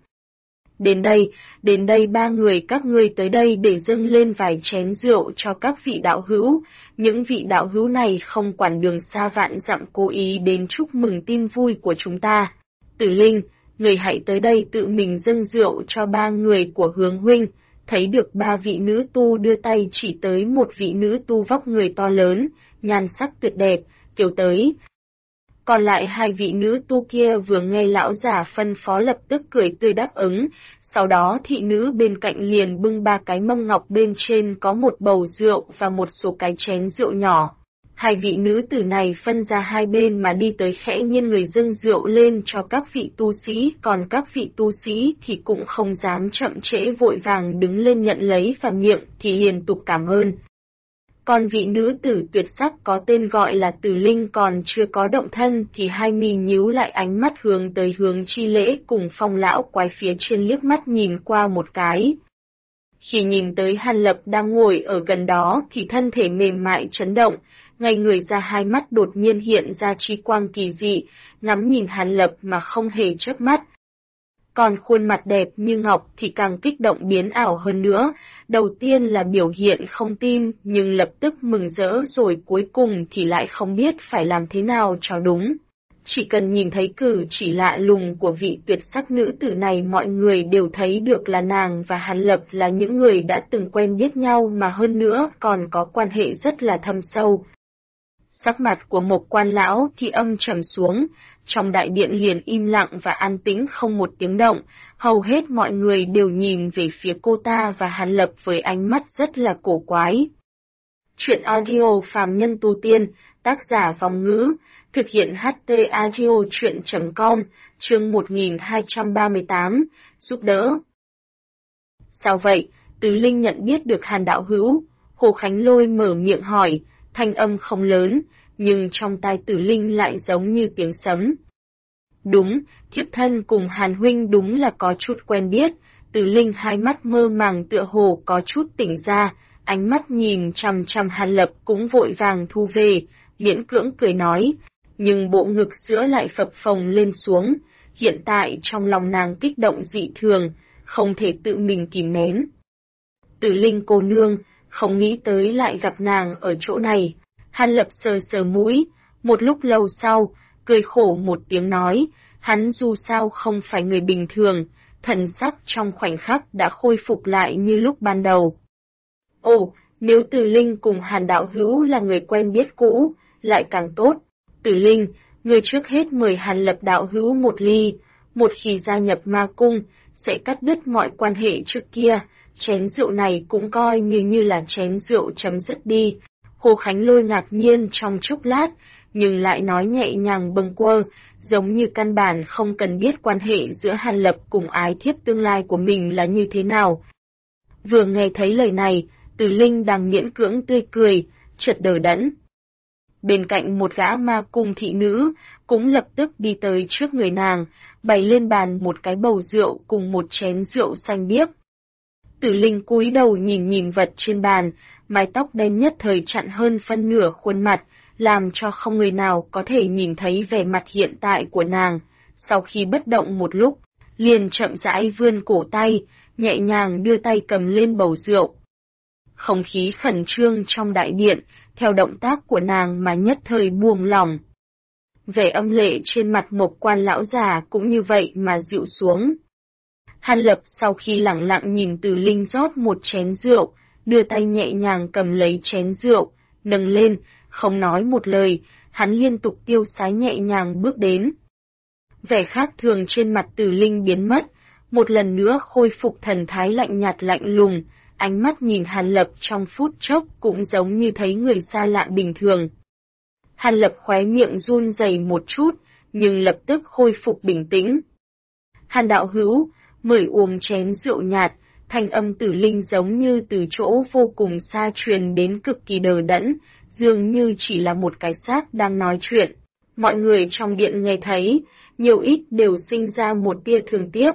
Đến đây 3 người các ngươi tới đây để dâng lên vài chén rượu cho các vị đạo hữu. Những vị đạo hữu này không quản đường xa vạn dặm cố ý đến chúc mừng tin vui của chúng ta. Tử Linh, người hãy tới đây tự mình dâng rượu cho 3 người của Hướng huynh. Thấy được 3 vị nữ tu đưa tay chỉ tới một vị nữ tu vóc người to lớn, nhan sắc tuyệt đẹp, kêu tới. Còn lại 2 vị nữ tu kia vừa nghe lão giả phân phó lập tức cười tươi đáp ứng, sau đó thị nữ bên cạnh liền bưng 3 cái mâm ngọc, bên trên có một bầu rượu và một số cái chén rượu nhỏ. 2 vị nữ tử này phân ra hai bên mà đi tới, khẽ nghiêng người dâng rượu lên cho các vị tu sĩ, còn các vị tu sĩ thì cũng không dám chậm trễ, vội vàng đứng lên nhận lấy và miệng thì liên tục cảm ơn. Còn vị nữ tử tuyệt sắc có tên gọi là Tử Linh còn chưa có động thân thì hai mì nhíu lại, ánh mắt hướng tới hướng chi lễ cùng Phong lão quái phía trên liếc mắt nhìn qua một cái. Khi nhìn tới Hàn Lập đang ngồi ở gần đó thì thân thể mềm mại chấn động, ngay người ra, hai mắt đột nhiên hiện ra chi quang kỳ dị, ngắm nhìn Hàn Lập mà không hề chớp mắt. Còn khuôn mặt đẹp như ngọc thì càng kích động biến ảo hơn nữa, đầu tiên là biểu hiện không tin nhưng lập tức mừng rỡ, rồi cuối cùng thì lại không biết phải làm thế nào cho đúng. Chỉ cần nhìn thấy cử chỉ lạ lùng của vị tuyệt sắc nữ tử này, mọi người đều thấy được là nàng và Hàn Lập là những người đã từng quen biết nhau, mà hơn nữa còn có quan hệ rất là thâm sâu. Sắc mặt của Mộc Quan lão thì âm trầm xuống, trong đại điện liền im lặng và an tĩnh không một tiếng động, hầu hết mọi người đều nhìn về phía cô ta và Hàn Lập với ánh mắt rất là cổ quái. Chuyện audio phàm nhân tu tiên, tác giả Vong Ngữ, thực hiện HT Audio Chuyện.com, chương 1238, giúp đỡ. Sao vậy? Tứ Linh nhận biết được Hàn đạo hữu, Hồ Khánh Lôi mở miệng hỏi, thanh âm không lớn, nhưng trong tai Tử Linh lại giống như tiếng sấm. Đúng, thiếp thân cùng Hàn huynh đúng là có chút quen biết. Tử Linh hai mắt mơ màng tựa hồ có chút tỉnh ra, ánh mắt nhìn chằm chằm Hàn Lập cũng vội vàng thu về, miễn cưỡng cười nói, nhưng bộ ngực sữa lại phập phồng lên xuống, hiện tại trong lòng nàng kích động dị thường, không thể tự mình kìm nén. Tử Linh cô nương, không nghĩ tới lại gặp nàng ở chỗ này. Hàn Lập sờ sờ mũi, một lúc lâu sau, cười khổ một tiếng nói, hắn dù sao không phải người bình thường, thần sắc trong khoảnh khắc đã khôi phục lại như lúc ban đầu. Ồ, nếu Tử Linh cùng Hàn đạo hữu là người quen biết cũ, lại càng tốt. Tử Linh, người trước hết mời Hàn Lập đạo hữu một ly, một khi gia nhập ma cung, sẽ cắt đứt mọi quan hệ trước kia, chén rượu này cũng coi như là chén rượu chấm dứt đi. Hồ Khánh Lôi ngạc nhiên trong chốc lát, nhưng lại nói nhẹ nhàng bâng quơ, giống như căn bản không cần biết quan hệ giữa Hàn Lập cùng ái thiếp tương lai của mình là như thế nào. Vừa nghe thấy lời này, Từ Linh đang miễn cưỡng tươi cười, chợt đờ đẫn. Bên cạnh một gã ma cung thị nữ, cũng lập tức đi tới trước người nàng, bày lên bàn một cái bầu rượu cùng một chén rượu xanh biếc. Tử Linh cúi đầu nhìn nhìn vật trên bàn, mái tóc đen nhất thời chặn hơn phân nửa khuôn mặt, làm cho không người nào có thể nhìn thấy vẻ mặt hiện tại của nàng. Sau khi bất động một lúc, liền chậm rãi vươn cổ tay, nhẹ nhàng đưa tay cầm lên bầu rượu. Không khí khẩn trương trong đại điện, theo động tác của nàng mà nhất thời buông lỏng. Vẻ âm lệ trên mặt Mộc Quan lão già cũng như vậy mà dịu xuống. Hàn Lập sau khi lẳng lặng nhìn Từ Linh rót một chén rượu, đưa tay nhẹ nhàng cầm lấy chén rượu, nâng lên, không nói một lời, hắn liên tục tiêu sái nhẹ nhàng bước đến. Vẻ khác thường trên mặt Từ Linh biến mất, một lần nữa khôi phục thần thái lạnh nhạt lạnh lùng, ánh mắt nhìn Hàn Lập trong phút chốc cũng giống như thấy người xa lạ bình thường. Hàn Lập khóe miệng run rẩy một chút, nhưng lập tức khôi phục bình tĩnh. Hàn đạo hữu, mời uống chén rượu nhạt, thanh âm Tử Linh giống như từ chỗ vô cùng xa truyền đến cực kỳ đờ đẫn, dường như chỉ là một cái xác đang nói chuyện. Mọi người trong điện nghe thấy, nhiều ít đều sinh ra một tia thương tiếc.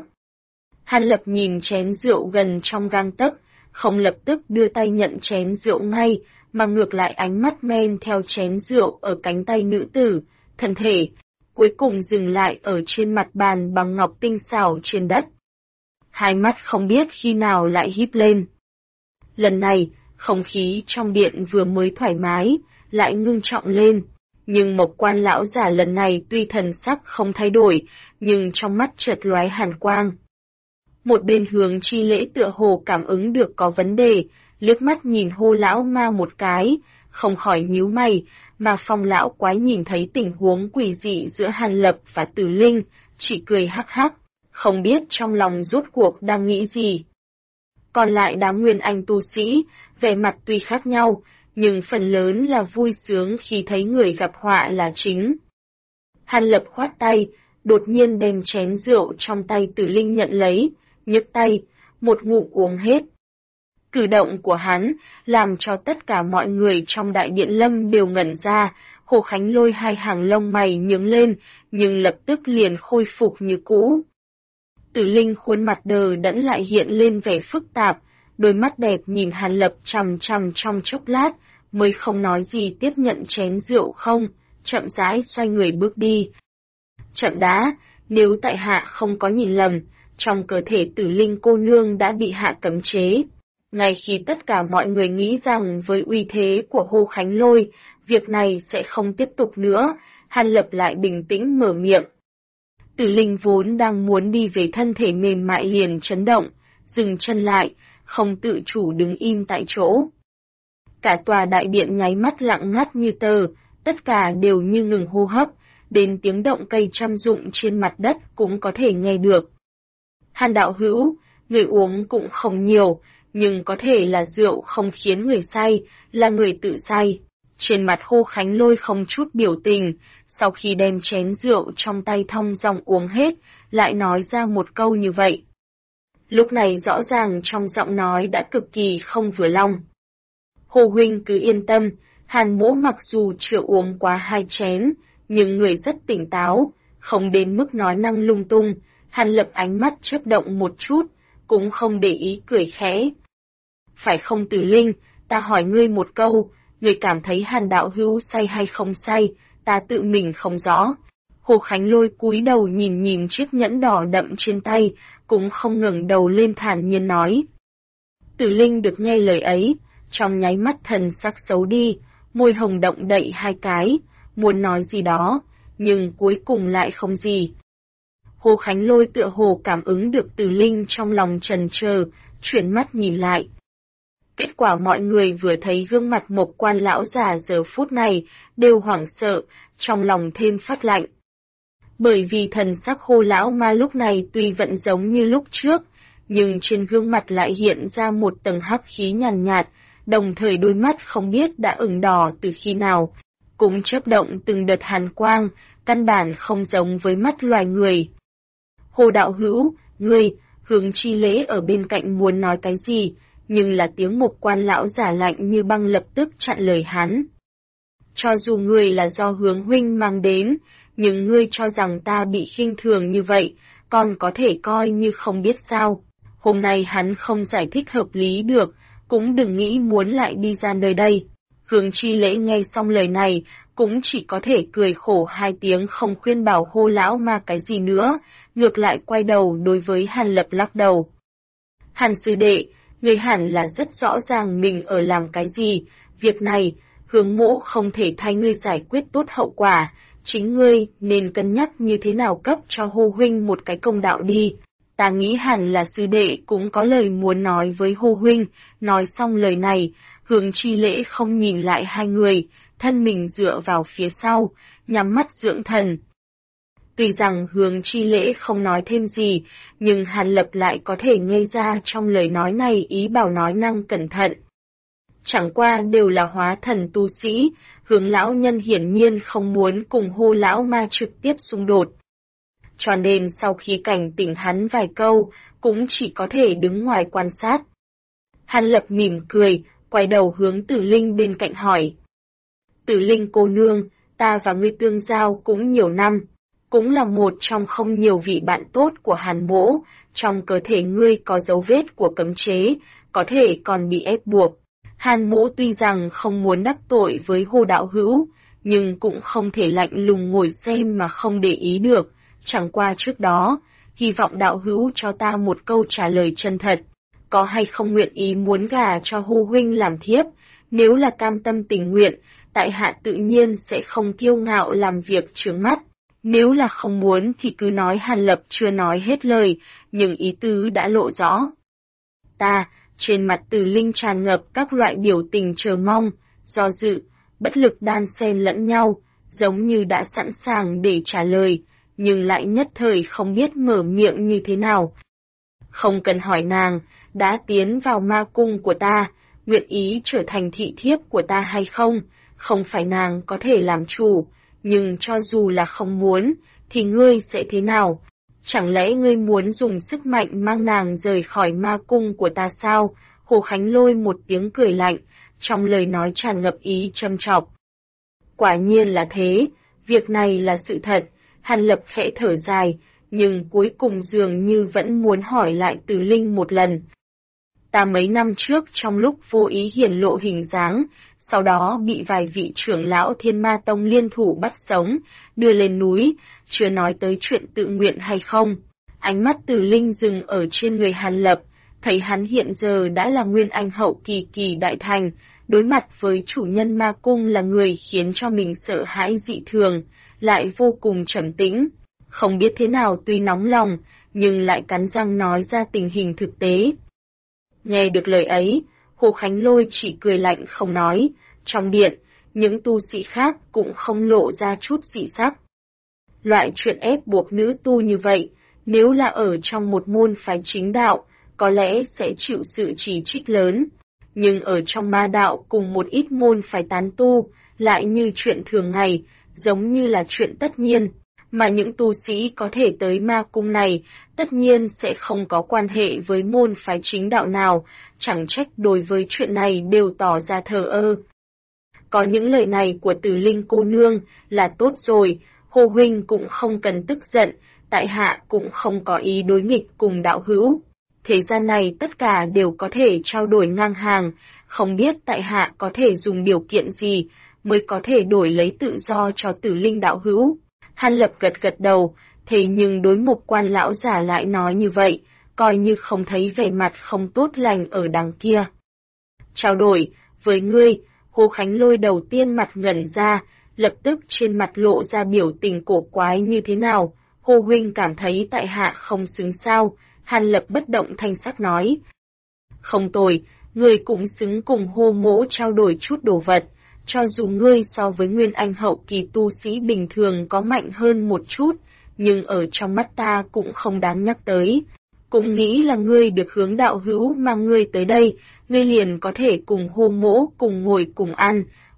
Hàn Lập nhìn chén rượu gần trong gang tấc, không lập tức đưa tay nhận chén rượu ngay, mà ngược lại ánh mắt men theo chén rượu ở cánh tay nữ tử, thân thể, cuối cùng dừng lại ở trên mặt bàn bằng ngọc tinh xảo trên đất. Hai mắt không biết khi nào lại híp lên. Lần này, không khí trong điện vừa mới thoải mái, lại ngưng trọng lên. Nhưng Mộc Quan lão giả lần này tuy thần sắc không thay đổi, nhưng trong mắt chợt lóe hàn quang. Một bên Hướng Chi Lễ tựa hồ cảm ứng được có vấn đề, liếc mắt nhìn Hô lão ma một cái, không khỏi nhíu mày, mà Phong lão quái nhìn thấy tình huống quỷ dị giữa Hàn Lập và Tử Linh, chỉ cười hắc hắc, không biết trong lòng rốt cuộc đang nghĩ gì. Còn lại đám nguyên anh tu sĩ, vẻ mặt tuy khác nhau, nhưng phần lớn là vui sướng khi thấy người gặp họa là chính. Hàn Lập khoát tay, đột nhiên đem chén rượu trong tay Tử Linh nhận lấy, nhấc tay, một ngụm uống hết. Cử động của hắn làm cho tất cả mọi người trong đại điện lâm đều ngẩn ra, Hồ Khánh Lôi hai hàng lông mày nhướng lên, nhưng lập tức liền khôi phục như cũ. Tử Linh khuôn mặt đờ đẫn lại hiện lên vẻ phức tạp, đôi mắt đẹp nhìn Hàn Lập chằm chằm trong chốc lát, mới không nói gì tiếp nhận chén rượu không, chậm rãi xoay người bước đi. Chậm đã, nếu tại hạ không có nhìn lầm, trong cơ thể Tử Linh cô nương đã bị hạ cấm chế. Ngay khi tất cả mọi người nghĩ rằng với uy thế của Hồ Khánh Lôi, việc này sẽ không tiếp tục nữa, Hàn Lập lại bình tĩnh mở miệng. Tử Linh vốn đang muốn đi về thân thể mềm mại liền chấn động, dừng chân lại, không tự chủ đứng im tại chỗ. Cả tòa đại điện nháy mắt lặng ngắt như tờ, tất cả đều như ngừng hô hấp, đến tiếng động cây trăm rụng trên mặt đất cũng có thể nghe được. Hàn đạo hữu, người uống cũng không nhiều, nhưng có thể là rượu không khiến người say, là người tự say. Trên mặt Hồ Khánh Lôi không chút biểu tình, sau khi đem chén rượu trong tay thong dong uống hết, lại nói ra một câu như vậy. Lúc này rõ ràng trong giọng nói đã cực kỳ không vừa lòng. Hồ huynh cứ yên tâm, Hàn mỗ mặc dù chưa uống quá 2 chén, nhưng người rất tỉnh táo, không đến mức nói năng lung tung. Hàn Lập ánh mắt chớp động một chút, cũng không để ý cười khẽ. Phải không Tử Linh, ta hỏi ngươi một câu, ngươi cảm thấy Hàn đạo hữu say hay không say, ta tự mình không rõ. Hồ Khánh Lôi cúi đầu nhìn nhìn chiếc nhẫn đỏ đậm trên tay, cũng không ngẩng đầu lên thản nhiên nói. Tử Linh được nghe lời ấy, trong nháy mắt thần sắc xấu đi, môi hồng động đậy 2 cái, muốn nói gì đó, nhưng cuối cùng lại không gì. Hồ Khánh Lôi tựa hồ cảm ứng được Tử Linh trong lòng chần chờ, chuyển mắt nhìn lại. Kết quả mọi người vừa thấy gương mặt Mộc Quan lão già giờ phút này, đều hoảng sợ, trong lòng thêm phát lạnh. Bởi vì thần sắc Hồ lão ma lúc này tuy vẫn giống như lúc trước, nhưng trên gương mặt lại hiện ra một tầng hắc khí nhàn nhạt, đồng thời đôi mắt không biết đã ửng đỏ từ khi nào. cũng chớp động từng đợt hàn quang, căn bản không giống với mắt loài người. Hồ đạo hữu, ngươi, Hướng Chi Lễ ở bên cạnh muốn nói cái gì, nhưng là tiếng một quan lão giả lạnh như băng lập tức chặn lời hắn. Cho dù ngươi là do Hướng huynh mang đến, nhưng ngươi cho rằng ta bị khinh thường như vậy, còn có thể coi như không biết sao. Hôm nay hắn không giải thích hợp lý được, cũng đừng nghĩ muốn lại đi ra nơi đây. Hướng Chi Lễ nghe xong lời này, cũng chỉ có thể cười khổ hai tiếng không khuyên bảo Hồ lão ma cái gì nữa, ngược lại quay đầu đối với Hàn Lập lắc đầu. Hàn sư đệ, ngươi hẳn là rất rõ ràng mình ở làm cái gì, việc này, Hướng mỗ không thể thay ngươi giải quyết tốt hậu quả, chính ngươi nên cân nhắc như thế nào cấp cho Hồ huynh một cái công đạo đi. Ta nghĩ hẳn là sư đệ cũng có lời muốn nói với Hồ huynh, nói xong lời này, Hướng Chi Lễ không nhìn lại hai người, thân mình dựa vào phía sau, nhắm mắt dưỡng thần. Tuy rằng Hướng Chi Lễ không nói thêm gì, nhưng Hàn Lập lại có thể nghe ra trong lời nói này ý bảo nói năng cẩn thận. Chẳng qua đều là hóa thần tu sĩ, Hướng lão nhân hiển nhiên không muốn cùng Hồ lão ma trực tiếp xung đột. Cho nên sau khi cảnh tỉnh hắn vài câu, cũng chỉ có thể đứng ngoài quan sát. Hàn Lập mỉm cười, quay đầu hướng Tử Linh bên cạnh hỏi. Tử Linh cô nương, ta và ngươi tương giao cũng nhiều năm, cũng là một trong không nhiều vị bạn tốt của Hàn mỗ, trong cơ thể ngươi có dấu vết của cấm chế, có thể còn bị ép buộc. Hàn mỗ tuy rằng không muốn đắc tội với Hồ đạo hữu, nhưng cũng không thể lạnh lùng ngồi xem mà không để ý được, chẳng qua trước đó, hy vọng đạo hữu cho ta một câu trả lời chân thật. Có hay không nguyện ý muốn gả cho Hồ huynh làm thiếp, nếu là cam tâm tình nguyện, tại hạ tự nhiên sẽ không kiêu ngạo làm việc chướng mắt. Nếu là không muốn thì cứ nói. Hàn Lập chưa nói hết lời, nhưng ý tứ đã lộ rõ. Trên mặt Từ Linh tràn ngập các loại biểu tình chờ mong, do dự, bất lực đan xen lẫn nhau, giống như đã sẵn sàng để trả lời, nhưng lại nhất thời không biết mở miệng như thế nào. Không cần hỏi nàng, đã tiến vào ma cung của ta, nguyện ý trở thành thị thiếp của ta hay không, không phải nàng có thể làm chủ, nhưng cho dù là không muốn, thì ngươi sẽ thế nào? Chẳng lẽ ngươi muốn dùng sức mạnh mang nàng rời khỏi ma cung của ta sao? Hồ Khánh Lôi một tiếng cười lạnh, trong lời nói tràn ngập ý châm chọc. Quả nhiên là thế, việc này là sự thật. Hàn Lập khẽ thở dài, nhưng cuối cùng dường như vẫn muốn hỏi lại Từ Linh một lần. Ta mấy năm trước trong lúc vô ý hiển lộ hình dáng, sau đó bị vài vị trưởng lão Thiên Ma Tông liên thủ bắt sống, đưa lên núi, chưa nói tới chuyện tự nguyện hay không. Ánh mắt Từ Linh dừng ở trên người Hàn Lập, thấy hắn hiện giờ đã là nguyên anh hậu kỳ kỳ đại thành, đối mặt với chủ nhân ma cung là người khiến cho mình sợ hãi dị thường, lại vô cùng trầm tĩnh. Không biết thế nào tuy nóng lòng, nhưng lại cắn răng nói ra tình hình thực tế. Nghe được lời ấy, Hồ Khánh Lôi chỉ cười lạnh không nói, trong điện, những tu sĩ khác cũng không lộ ra chút dị sắc. Loại chuyện ép buộc nữ tu như vậy, nếu là ở trong một môn phái chính đạo, có lẽ sẽ chịu sự chỉ trích lớn. Nhưng ở trong ma đạo cùng một ít môn phái tán tu, lại như chuyện thường ngày, giống như là chuyện tất nhiên. Mà những tu sĩ có thể tới ma cung này, tất nhiên sẽ không có quan hệ với môn phái chính đạo nào, chẳng trách đối với chuyện này đều tỏ ra thờ ơ. Có những lời này của Từ Linh cô nương là tốt rồi, Hồ huynh cũng không cần tức giận, tại hạ cũng không có ý đối nghịch cùng đạo hữu. Thế gian này tất cả đều có thể trao đổi ngang hàng, không biết tại hạ có thể dùng điều kiện gì mới có thể đổi lấy tự do cho Tử Linh đạo hữu. Hàn Lập gật gật đầu, thế nhưng đối mục quan lão giả lại nói như vậy, coi như không thấy vẻ mặt không tốt lành ở đằng kia. Trao đổi, với ngươi, Hồ Khánh Lôi đầu tiên mặt ngẩn ra, lập tức trên mặt lộ ra biểu tình cổ quái như thế nào. Hồ huynh cảm thấy tại hạ không xứng sao? Hàn Lập bất động thanh sắc nói. Không tồi, ngươi cũng xứng cùng Hồ mỗ trao đổi chút đồ vật, cho dù ngươi so với nguyên anh hậu kỳ tu sĩ bình thường có mạnh hơn một chút, nhưng ở trong mắt ta cũng không đáng nhắc tới. Cũng nghĩ là ngươi được Hướng đạo hữu mang ngươi tới đây, ngươi liền có thể cùng Hồ mỗ cùng ngồi cùng ăn,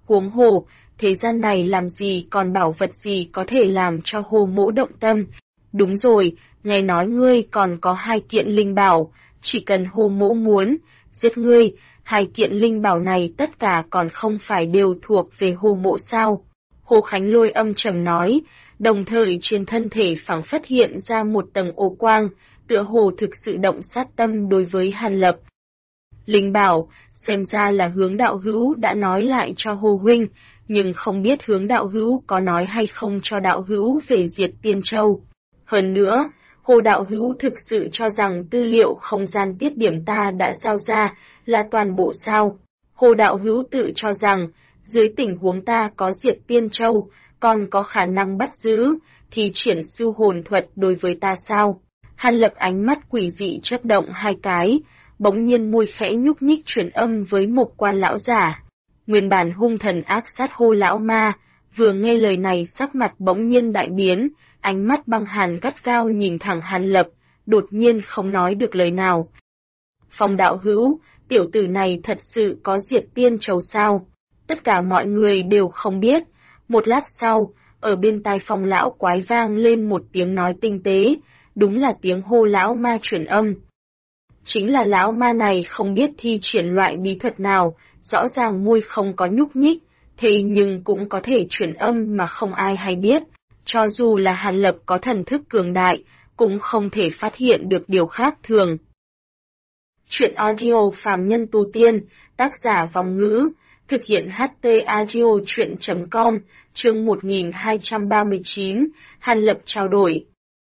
Huống hồ, thế gian này làm gì còn bảo vật gì có thể làm cho Hồ Mỗ động tâm. Đúng rồi, nghe nói ngươi còn có 2 kiện linh bảo, chỉ cần Hồ Mỗ muốn giết ngươi, 2 kiện linh bảo này tất cả còn không phải đều thuộc về Hồ Mỗ sao? Hồ Khánh Lôi âm trầm nói, đồng thời trên thân thể phảng phất hiện ra một tầng ô quang, tựa hồ thực sự động sát tâm đối với Hàn Lập. Linh bảo, xem ra là Hướng đạo hữu đã nói lại cho Hồ huynh, nhưng không biết Hướng đạo hữu có nói hay không cho đạo hữu về Diệt Tiên Châu. Hơn nữa, Hồ đạo hữu thực sự cho rằng tư liệu không gian tiết điểm ta đã giao ra là toàn bộ sao? Hồ đạo hữu tự cho rằng, dưới tình huống ta có Diệt Tiên Châu, còn có khả năng bắt giữ, thì triển sư hồn thuật đối với ta sao? Hàn Lập ánh mắt quỷ dị chớp động 2 cái, bỗng nhiên môi khẽ nhúc nhích truyền âm với một quan lão giả. Nguyên bản hung thần ác sát Hồ lão ma, vừa nghe lời này sắc mặt bỗng nhiên đại biến, ánh mắt băng hàn gắt gao nhìn thẳng Hàn Lập, đột nhiên không nói được lời nào. Phong đạo hữu, tiểu tử này thật sự có Diệt Tiên Châu sao? Tất cả mọi người đều không biết. Một lát sau, ở bên tai Phong lão quái vang lên một tiếng nói tinh tế, đúng là tiếng Hồ lão ma truyền âm. Chính là lão ma này không biết thi triển loại bí thuật nào, rõ ràng môi không có nhúc nhích, thế nhưng cũng có thể truyền âm mà không ai hay biết. Cho dù là Hàn Lập có thần thức cường đại, cũng không thể phát hiện được điều khác thường. Chuyện audio phàm nhân tu tiên, tác giả Vong Ngữ, thực hiện HT audio chuyện.com, chương 1239, Hàn Lập trao đổi.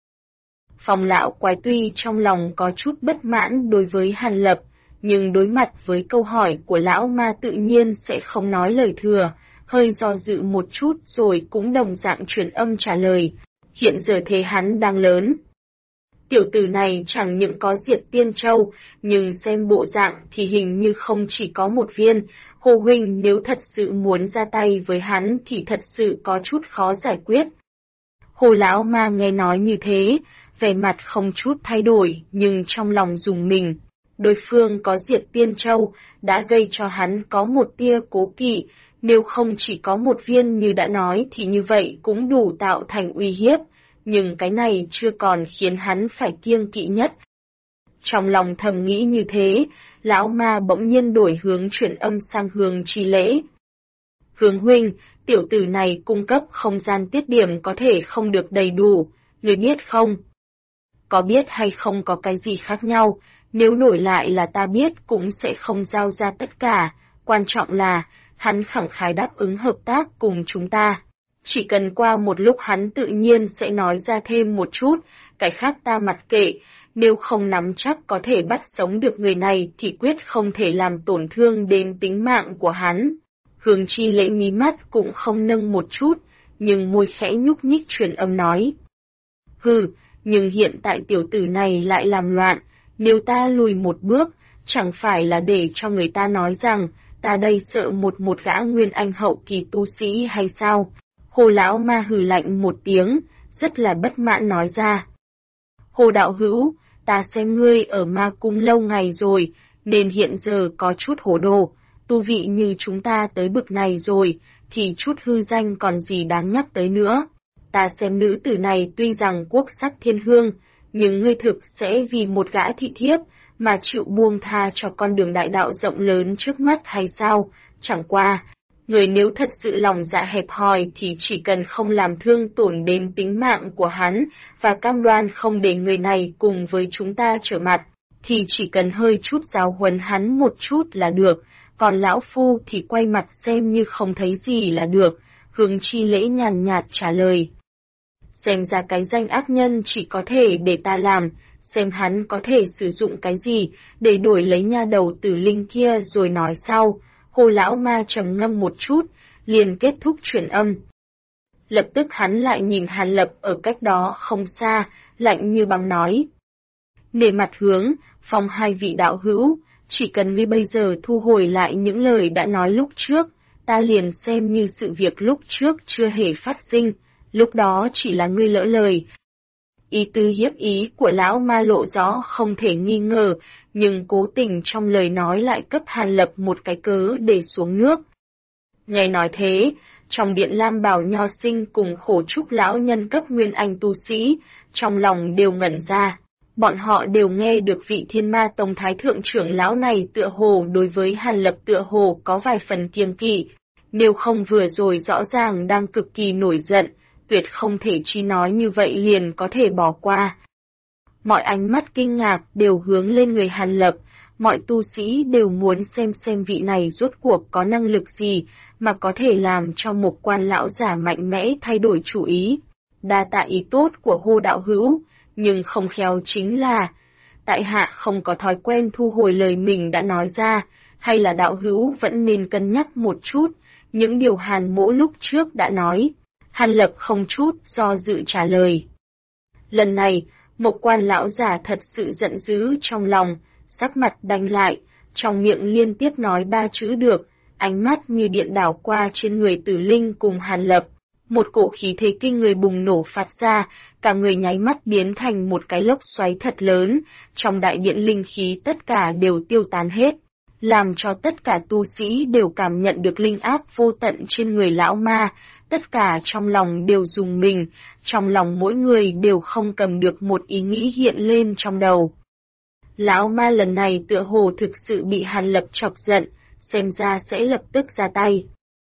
Phong lão quái tuy trong lòng có chút bất mãn đối với Hàn Lập, nhưng đối mặt với câu hỏi của lão ma tự nhiên sẽ không nói lời thừa, hơi do dự một chút rồi cũng đồng dạng truyền âm trả lời. Hiện giờ thế hắn đang lớn. Tiểu tử này chẳng những có Diệt Tiên Châu, nhưng xem bộ dạng thì hình như không chỉ có một viên. Hồ huynh nếu thật sự muốn ra tay với hắn thì thật sự có chút khó giải quyết. Hồ lão ma nghe nói như thế, vẻ mặt không chút thay đổi nhưng trong lòng rùng mình. Đối phương có Diệt Tiên Châu đã gây cho hắn có một tia cố kỵ, nếu không chỉ có một viên như đã nói thì như vậy cũng đủ tạo thành uy hiếp, nhưng cái này chưa còn khiến hắn phải kiêng kỵ nhất. Trong lòng thầm nghĩ như thế, lão ma bỗng nhiên đổi hướng chuyển âm sang hướng Chi Lễ. Hướng huynh, tiểu tử này cung cấp không gian tiết điểm có thể không được đầy đủ, người biết không? Có biết hay không có cái gì khác nhau, nếu đổi lại là ta biết cũng sẽ không giao ra tất cả, quan trọng là hắn khẳng khái đáp ứng hợp tác cùng chúng ta. Chỉ cần qua một lúc hắn tự nhiên sẽ nói ra thêm một chút, cái khác ta mặc kệ, nếu không nắm chắc có thể bắt sống được người này thì quyết không thể làm tổn thương đến tính mạng của hắn. Hướng Chi Lễ mí mắt cũng không nâng một chút, nhưng môi khẽ nhúc nhích truyền âm nói. Hừ, nhưng hiện tại tiểu tử này lại làm loạn, nếu ta lùi một bước, chẳng phải là để cho người ta nói rằng, ta đây sợ một gã nguyên anh hậu kỳ tu sĩ hay sao? Hồ lão ma hừ lạnh một tiếng, rất là bất mãn nói ra. Hồ đạo hữu, ta xem ngươi ở ma cung lâu ngày rồi, nên hiện giờ có chút hổ đồ, tu vị như chúng ta tới bực này rồi, thì chút hư danh còn gì đáng nhắc tới nữa. Ta xem nữ tử này tuy rằng quốc sắc thiên hương, nhưng ngươi thực sẽ vì một gã thị thiếp mà chịu buông tha cho con đường đại đạo rộng lớn trước mắt hay sao? Chẳng qua, người nếu thật sự lòng dạ hẹp hòi thì chỉ cần không làm thương tổn đến tính mạng của hắn và cam đoan không để người này cùng với chúng ta trở mặt, thì chỉ cần hơi chút giáo huấn hắn một chút là được, còn lão phu thì quay mặt xem như không thấy gì là được. Hướng Chi Lễ nhàn nhạt trả lời. Xem ra cái danh ác nhân chỉ có thể để ta làm, xem hắn có thể sử dụng cái gì để đổi lấy nha đầu tử linh kia rồi nói sau. Hồ lão ma trầm ngâm một chút, liền kết thúc truyền âm. Lập tức hắn lại nhìn Hàn Lập ở cách đó không xa, lạnh như băng nói. Nể mặt Hướng, Phong hai vị đạo hữu, chỉ cần ngươi bây giờ thu hồi lại những lời đã nói lúc trước, ta liền xem như sự việc lúc trước chưa hề phát sinh, lúc đó chỉ là ngươi lỡ lời. Ý tư hiếp ý của lão ma lộ rõ không thể nghi ngờ, nhưng cố tình trong lời nói lại cấp Hàn Lập một cái cớ để xuống nước. Nghe nói thế, trong điện Lam Bảo Nho Sinh cùng Khổ Trúc lão nhân cấp nguyên anh tu sĩ, trong lòng đều ngẩn ra. Bọn họ đều nghe được vị Thiên Ma Tông Thái Thượng trưởng lão này tựa hồ đối với Hàn Lập tựa hồ có vài phần kiêng kỵ. Nếu không vừa rồi rõ ràng đang cực kỳ nổi giận, tuyệt không thể chi nói như vậy liền có thể bỏ qua. Mọi ánh mắt kinh ngạc đều hướng lên người Hàn Lập, mọi tu sĩ đều muốn xem vị này rốt cuộc có năng lực gì mà có thể làm cho một quan lão giả mạnh mẽ thay đổi chủ ý. Đa tạ ý tốt của Hô đạo hữu, nhưng không khéo chính là, tại hạ không có thói quen thu hồi lời mình đã nói ra, hay là đạo hữu vẫn nên cân nhắc một chút, những điều Hàn mỗ lúc trước đã nói. Hàn Lập không chút do dự trả lời. Lần này, một quan lão giả thật sự giận dữ trong lòng, sắc mặt đanh lại, trong miệng liên tiếp nói 3 chữ được, ánh mắt như điện đảo qua trên người Tử Linh cùng Hàn Lập. Một cổ khí thế kinh người bùng nổ phát ra, cả người nháy mắt biến thành một cái lốc xoáy thật lớn, trong đại điện linh khí tất cả đều tiêu tán hết, làm cho tất cả tu sĩ đều cảm nhận được linh áp vô tận trên người lão ma, tất cả trong lòng đều rùng mình, trong lòng mỗi người đều không cầm được một ý nghĩ hiện lên trong đầu. Lão ma lần này tựa hồ thực sự bị Hàn Lập chọc giận, xem ra sẽ lập tức ra tay.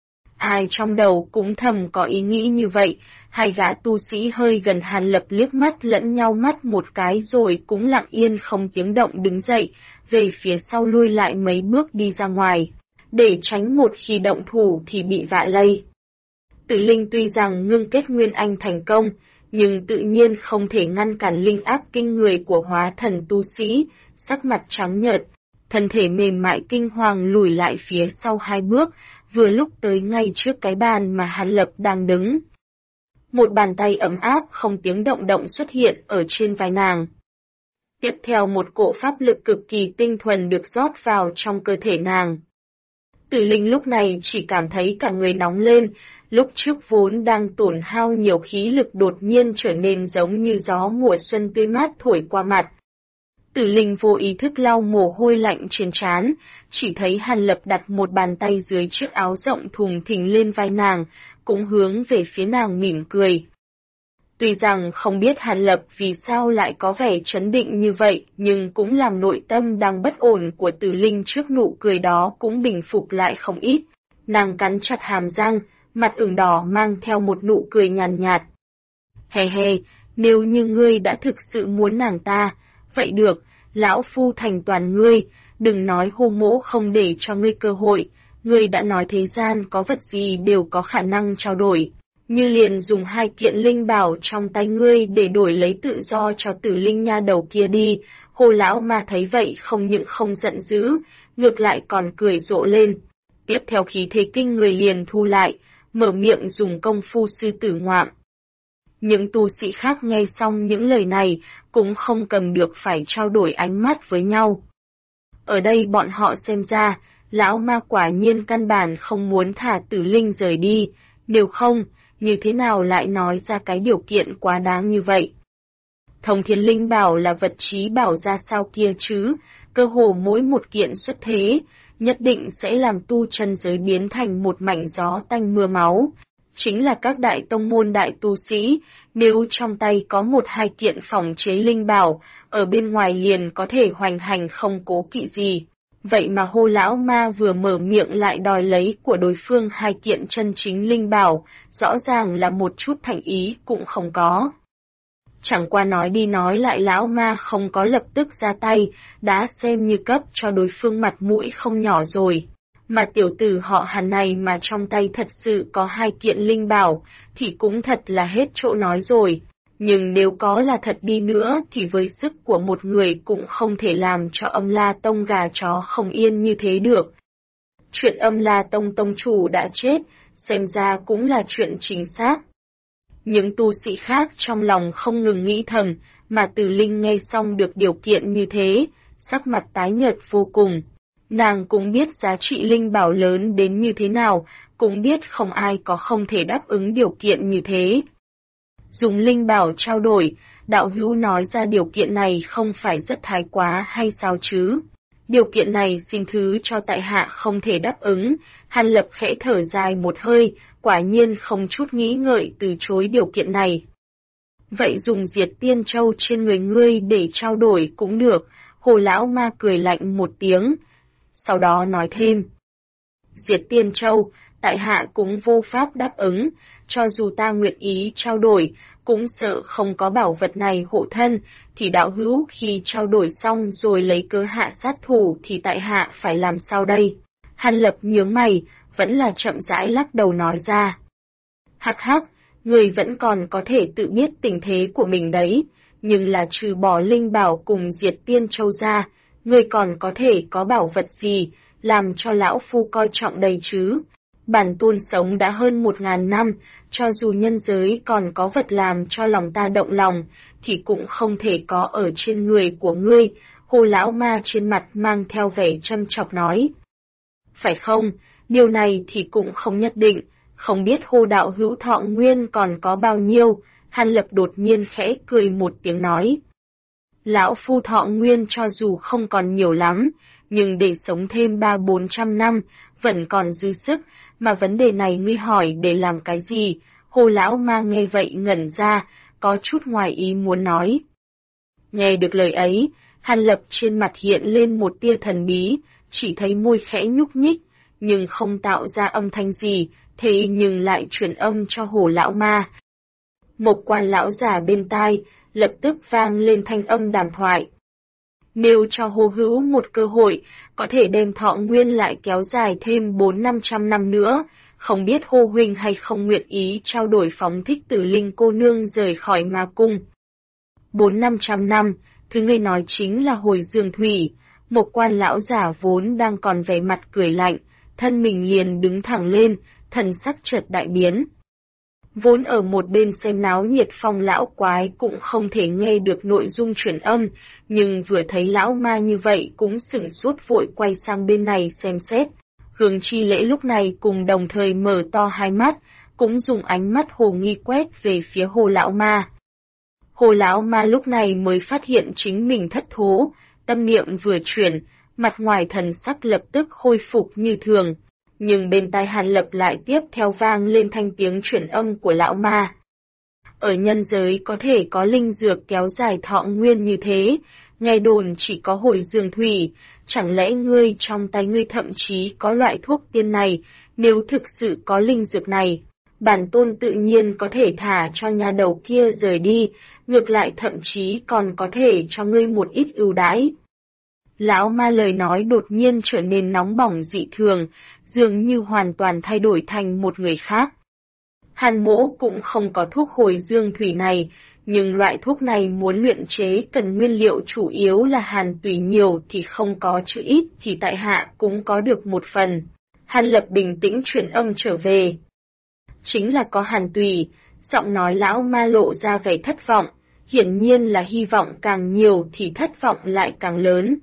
Ai trong đầu cũng thầm có ý nghĩ như vậy, hai gã tu sĩ hơi gần Hàn Lập liếc mắt lẫn nhau mắt một cái rồi cũng lặng yên không tiếng động đứng dậy, về phía sau lui lại mấy bước đi ra ngoài, để tránh một khi động thủ thì bị vạ lây. Tử Linh tuy rằng ngưng kết nguyên anh thành công, nhưng tự nhiên không thể ngăn cản linh áp kinh người của hóa thần tu sĩ, sắc mặt trắng nhợt, thân thể mềm mại kinh hoàng lùi lại phía sau 2 bước, vừa lúc tới ngay trước cái bàn mà Hàn Lập đang đứng. Một bàn tay ấm áp không tiếng động xuất hiện ở trên vai nàng. Tiếp theo một cỗ pháp lực cực kỳ tinh thuần được rót vào trong cơ thể nàng. Tử Linh lúc này chỉ cảm thấy cả người nóng lên, lúc trước vốn đang tổn hao nhiều khí lực đột nhiên trở nên giống như gió mùa xuân tươi mát thổi qua mặt. Tử Linh vô ý thức lau mồ hôi lạnh trên trán, chỉ thấy Hàn Lập đặt một bàn tay dưới chiếc áo rộng thùng thình lên vai nàng, cũng hướng về phía nàng mỉm cười. Tuy rằng không biết Hàn Lập vì sao lại có vẻ trấn định như vậy, nhưng cũng làm nội tâm đang bất ổn của Tử Linh trước nụ cười đó cũng bình phục lại không ít. Nàng cắn chặt hàm răng, mặt ửng đỏ mang theo một nụ cười nhàn nhạt. Hè hè, nếu như ngươi đã thực sự muốn nàng ta, vậy được, lão phu thành toàn ngươi, đừng nói Hô mỗ không để cho ngươi cơ hội, ngươi đã nói thế gian có vật gì đều có khả năng trao đổi. Như liền dùng 2 kiện linh bảo trong tay ngươi để đổi lấy tự do cho Tử Linh nha đầu kia đi. Hồ lão ma thấy vậy không những không giận dữ, ngược lại còn cười rộ lên. Tiếp theo khí thế kinh người liền thu lại, mở miệng dùng công phu sư tử ngoạm. Những tu sĩ khác nghe xong những lời này cũng không cầm được phải trao đổi ánh mắt với nhau. Ở đây bọn họ xem ra, lão ma quả nhiên căn bản không muốn thả Tử Linh rời đi, nếu không, như thế nào lại nói ra cái điều kiện quá đáng như vậy. Thông Thiên Linh Bảo là vật trí bảo ra sao kia chứ, cơ hồ mỗi một kiện xuất thế, nhất định sẽ làm tu chân giới biến thành một mảnh gió tanh mưa máu. Chính là các đại tông môn đại tu sĩ, nếu trong tay có 1-2 kiện phòng chế linh bảo, ở bên ngoài liền có thể hoành hành không cố kỵ gì. Vậy mà Hô lão ma vừa mở miệng lại đòi lấy của đối phương 2 kiện chân chính linh bảo, rõ ràng là một chút thành ý cũng không có. Chẳng qua nói đi nói lại lão ma không có lập tức ra tay, đã xem như cấp cho đối phương mặt mũi không nhỏ rồi. Mà tiểu tử họ Hàn này mà trong tay thật sự có 2 kiện linh bảo, thì cũng thật là hết chỗ nói rồi. Nhưng nếu có là thật đi nữa thì với sức của một người cũng không thể làm cho Âm La Tông gà chó không yên như thế được. Chuyện Âm La Tông tông chủ đã chết, xem ra cũng là chuyện chính xác. Những tu sĩ khác trong lòng không ngừng nghĩ thầm, mà Tử Linh nghe xong được điều kiện như thế, sắc mặt tái nhợt vô cùng. Nàng cũng biết giá trị linh bảo lớn đến như thế nào, cũng biết không ai có không thể đáp ứng điều kiện như thế. Dùng linh bảo trao đổi, đạo hữu nói ra điều kiện này không phải rất thái quá hay sao chứ? Điều kiện này xin thứ cho tại hạ không thể đáp ứng. Hàn Lập khẽ thở dài một hơi, quả nhiên không chút nghĩ ngợi từ chối điều kiện này. Vậy dùng diệt tiên châu trên người ngươi để trao đổi cũng được. Hồ lão ma cười lạnh một tiếng, sau đó nói thêm. Diệt tiên châu, tại hạ cũng vô pháp đáp ứng, cho dù ta nguyện ý trao đổi, cũng sợ không có bảo vật này hộ thân, thì đạo hữu khi trao đổi xong rồi lấy cớ hạ sát thủ thì tại hạ phải làm sao đây? Hàn Lập nhướng mày, vẫn là chậm rãi lắc đầu nói ra. Hắc hắc, người vẫn còn có thể tự biết tình thế của mình đấy, nhưng là trừ bỏ linh bảo cùng diệt tiên châu ra, người còn có thể có bảo vật gì, làm cho lão phu coi trọng đây chứ? Bản tôn sống đã hơn 1000 năm, cho dù nhân giới còn có vật làm cho lòng ta động lòng, thì cũng không thể có ở trên người của ngươi. Hồ lão ma trên mặt mang theo vẻ châm chọc nói. Phải không, điều này thì cũng không nhất định, không biết Hồ đạo hữu thọ nguyên còn có bao nhiêu. Hàn Lập đột nhiên khẽ cười một tiếng nói. Lão phu thọ nguyên cho dù không còn nhiều lắm, nhưng để sống thêm 300-400 năm, vẫn còn dư sức, mà vấn đề này ngươi hỏi để làm cái gì? Hồ lão ma nghe vậy ngẩn ra, có chút ngoài ý muốn nói. Nghe được lời ấy, Hàn Lập trên mặt hiện lên một tia thần bí, chỉ thấy môi khẽ nhúc nhích, nhưng không tạo ra âm thanh gì, thế nhưng lại truyền âm cho Hồ lão ma. Một quan lão già bên tai, lập tức vang lên thanh âm đàm thoại. Nếu cho Hồ hữu một cơ hội, có thể đem thọ nguyên lại kéo dài thêm 400-500 năm nữa, không biết Hồ huynh hay không nguyện ý trao đổi phóng thích Tử Linh cô nương rời khỏi ma cung. 400-500 năm, thứ ngươi nói chính là hồi dương thủy. Một quan lão già vốn đang còn vẻ mặt cười lạnh, thân mình liền đứng thẳng lên, thần sắc chợt đại biến. Vốn ở một bên xem náo nhiệt Phong lão quái cũng không thể nghe được nội dung truyền âm, nhưng vừa thấy lão ma như vậy cũng sửng sốt vội quay sang bên này xem xét. Hướng Chi Lễ lúc này cùng đồng thời mở to hai mắt, cũng dùng ánh mắt hồ nghi quét về phía Hồ lão ma. Hồ lão ma lúc này mới phát hiện chính mình thất thố, tâm niệm vừa chuyển, mặt ngoài thần sắc lập tức khôi phục như thường. Nhưng bên tai Hàn Lập lại tiếp theo vang lên thanh tiếng chuyển âm của lão ma. Ở nhân giới có thể có linh dược kéo dài thọ nguyên như thế, nghe đồn chỉ có hồi dương thủy, chẳng lẽ ngươi trong tay ngươi thậm chí có loại thuốc tiên này, nếu thực sự có linh dược này, bản tôn tự nhiên có thể thả cho nhà đầu kia rời đi, ngược lại thậm chí còn có thể cho ngươi một ít ưu đãi. Lão ma lời nói đột nhiên trở nên nóng bỏng dị thường, dường như hoàn toàn thay đổi thành một người khác. Hàn mỗ cũng không có thuốc hồi dương thủy này, nhưng loại thuốc này muốn luyện chế cần nguyên liệu chủ yếu là hàn tùy nhiều thì không có chữ ít thì tại hạ cũng có được một phần. Hàn Lập bình tĩnh chuyển âm trở về. Chính là có hàn tùy, giọng nói lão ma lộ ra vẻ thất vọng, hiển nhiên là hy vọng càng nhiều thì thất vọng lại càng lớn.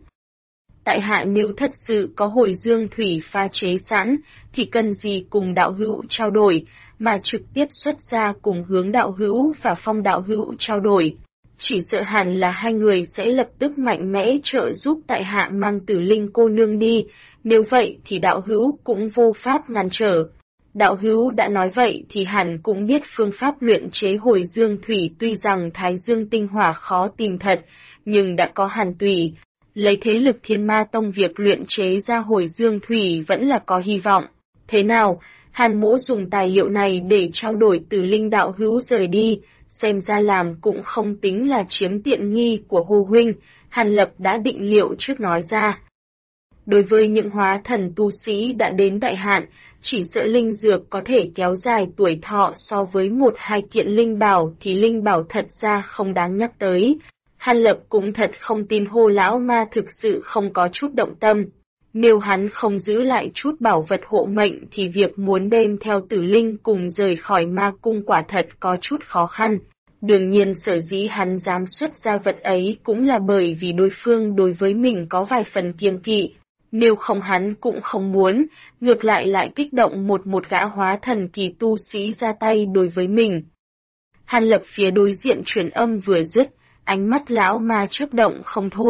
Tại hạ nếu thật sự có hồi dương thủy pha chế sẵn, thì cần gì cùng đạo hữu trao đổi, mà trực tiếp xuất ra cùng Hướng đạo hữu và Phong đạo hữu trao đổi. Chỉ sợ hẳn là hai người sẽ lập tức mạnh mẽ trợ giúp tại hạ mang Tử Linh cô nương đi, nếu vậy thì đạo hữu cũng vô pháp ngăn trở. Đạo hữu đã nói vậy thì hẳn cũng biết phương pháp luyện chế hồi dương thủy, tuy rằng thái dương tinh hỏa khó tìm thật, nhưng đã có hàn tùy. Lấy thế lực Thiên Ma Tông việc luyện chế ra hồi dương thủy vẫn là có hy vọng. Thế nào, Hàn mỗ dùng tài liệu này để trao đổi Tử Linh đạo hữu rời đi, xem ra làm cũng không tính là chiếm tiện nghi của Hồ huynh, Hàn Lập đã định liệu trước nói ra. Đối với những hóa thần tu sĩ đã đến đại hạn, chỉ sợ linh dược có thể kéo dài tuổi thọ so với 1-2 kiện linh bảo thì linh bảo thật ra không đáng nhắc tới. Hàn Lập cũng thật không tin Hồ lão ma thực sự không có chút động tâm. Nếu hắn không giữ lại chút bảo vật hộ mệnh thì việc muốn đem theo Tử Linh cùng rời khỏi ma cung quả thật có chút khó khăn. Đương nhiên sở dĩ hắn dám xuất ra vật ấy cũng là bởi vì đối phương đối với mình có vài phần kiêng kỵ. Nếu không hắn cũng không muốn, ngược lại kích động một gã hóa thần kỳ tu sĩ ra tay đối với mình. Hàn Lập phía đối diện truyền âm vừa dứt, ánh mắt lão ma chớp động không thôi,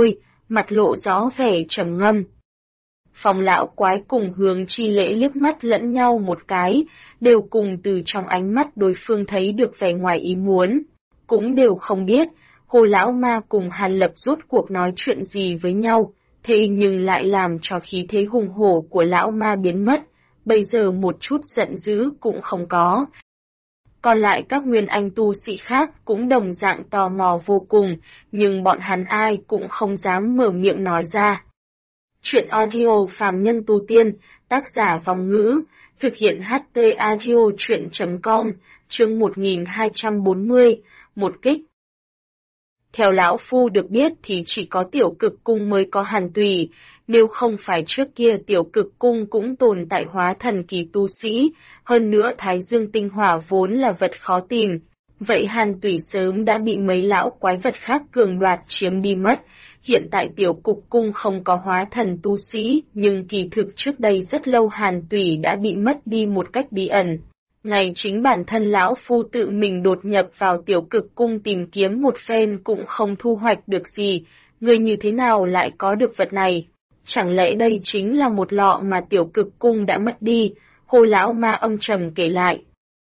mặt lộ rõ vẻ trầm ngâm. Phong lão quái cùng Hướng Chi Lễ liếc mắt lẫn nhau một cái, đều cùng từ trong ánh mắt đối phương thấy được vẻ ngoài ý muốn. Cũng đều không biết, Hồ lão ma cùng Hàn Lập rốt cuộc nói chuyện gì với nhau, thế nhưng lại làm cho khí thế hùng hổ của lão ma biến mất, bây giờ một chút giận dữ cũng không có. Còn lại các nguyên anh tu sĩ khác cũng đồng dạng tò mò vô cùng, nhưng bọn hắn ai cũng không dám mở miệng nói ra. Chuyện audio phàm nhân tu tiên, tác giả Vong Ngữ, thực hiện HT audio chuyện.com, chương 1240, một kích. Theo lão phu được biết thì chỉ có tiểu cực cung mới có hàn tùy, nếu không phải trước kia tiểu cực cung cũng tồn tại hóa thần kỳ tu sĩ, hơn nữa thái dương tinh hỏa vốn là vật khó tìm, vậy hàn tùy sớm đã bị mấy lão quái vật khác cường đoạt chiếm đi mất. Hiện tại tiểu cục cung không có hóa thần tu sĩ, nhưng kỳ thực trước đây rất lâu hàn tùy đã bị mất đi một cách bí ẩn. Ngày chính bản thân lão phu tự mình đột nhập vào tiểu cực cung tìm kiếm một phen cũng không thu hoạch được gì, người như thế nào lại có được vật này? Chẳng lẽ đây chính là một lọ mà tiểu cực cung đã mất đi? Hồ lão ma âm trầm kể lại.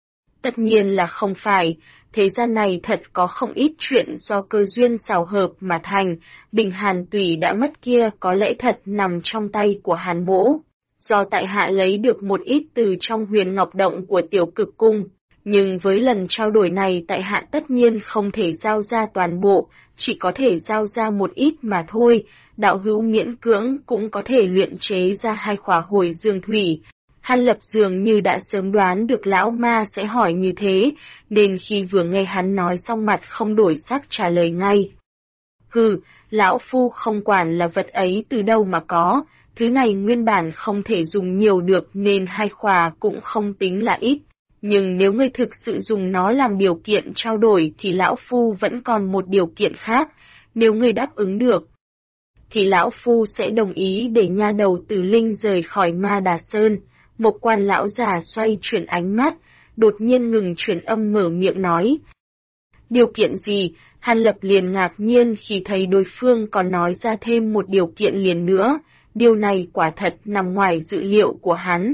Tất nhiên là không phải, thế gian này thật có không ít chuyện do cơ duyên xảo hợp mà thành, bình hàn tùy đã mất kia có lẽ thật nằm trong tay của Hàn Mỗ. Do tại hạ lấy được một ít từ trong huyền ngọc động của tiểu cực cung, nhưng với lần trao đổi này tại hạ tất nhiên không thể giao ra toàn bộ, chỉ có thể giao ra một ít mà thôi, đạo hữu miễn cưỡng cũng có thể luyện chế ra 2 khỏa hồi dương thủy. Hàn Lập dường như đã sớm đoán được lão ma sẽ hỏi như thế, nên khi vừa nghe hắn nói xong mặt không đổi sắc trả lời ngay. Hừ, lão phu không quản là vật ấy từ đâu mà có, thứ này nguyên bản không thể dùng nhiều được nên 2 khỏa cũng không tính là ít. Nhưng nếu ngươi thực sự dùng nó làm điều kiện trao đổi thì lão phu vẫn còn một điều kiện khác, nếu ngươi đáp ứng được thì lão phu sẽ đồng ý để nha đầu Tử Linh rời khỏi Ma Đà Sơn. Một quan lão già xoay chuyển ánh mắt, đột nhiên ngừng chuyển âm mở miệng nói. Điều kiện gì? Hàn Lập liền ngạc nhiên khi thấy đối phương còn nói ra thêm một điều kiện liền nữa, điều này quả thật nằm ngoài dự liệu của hắn.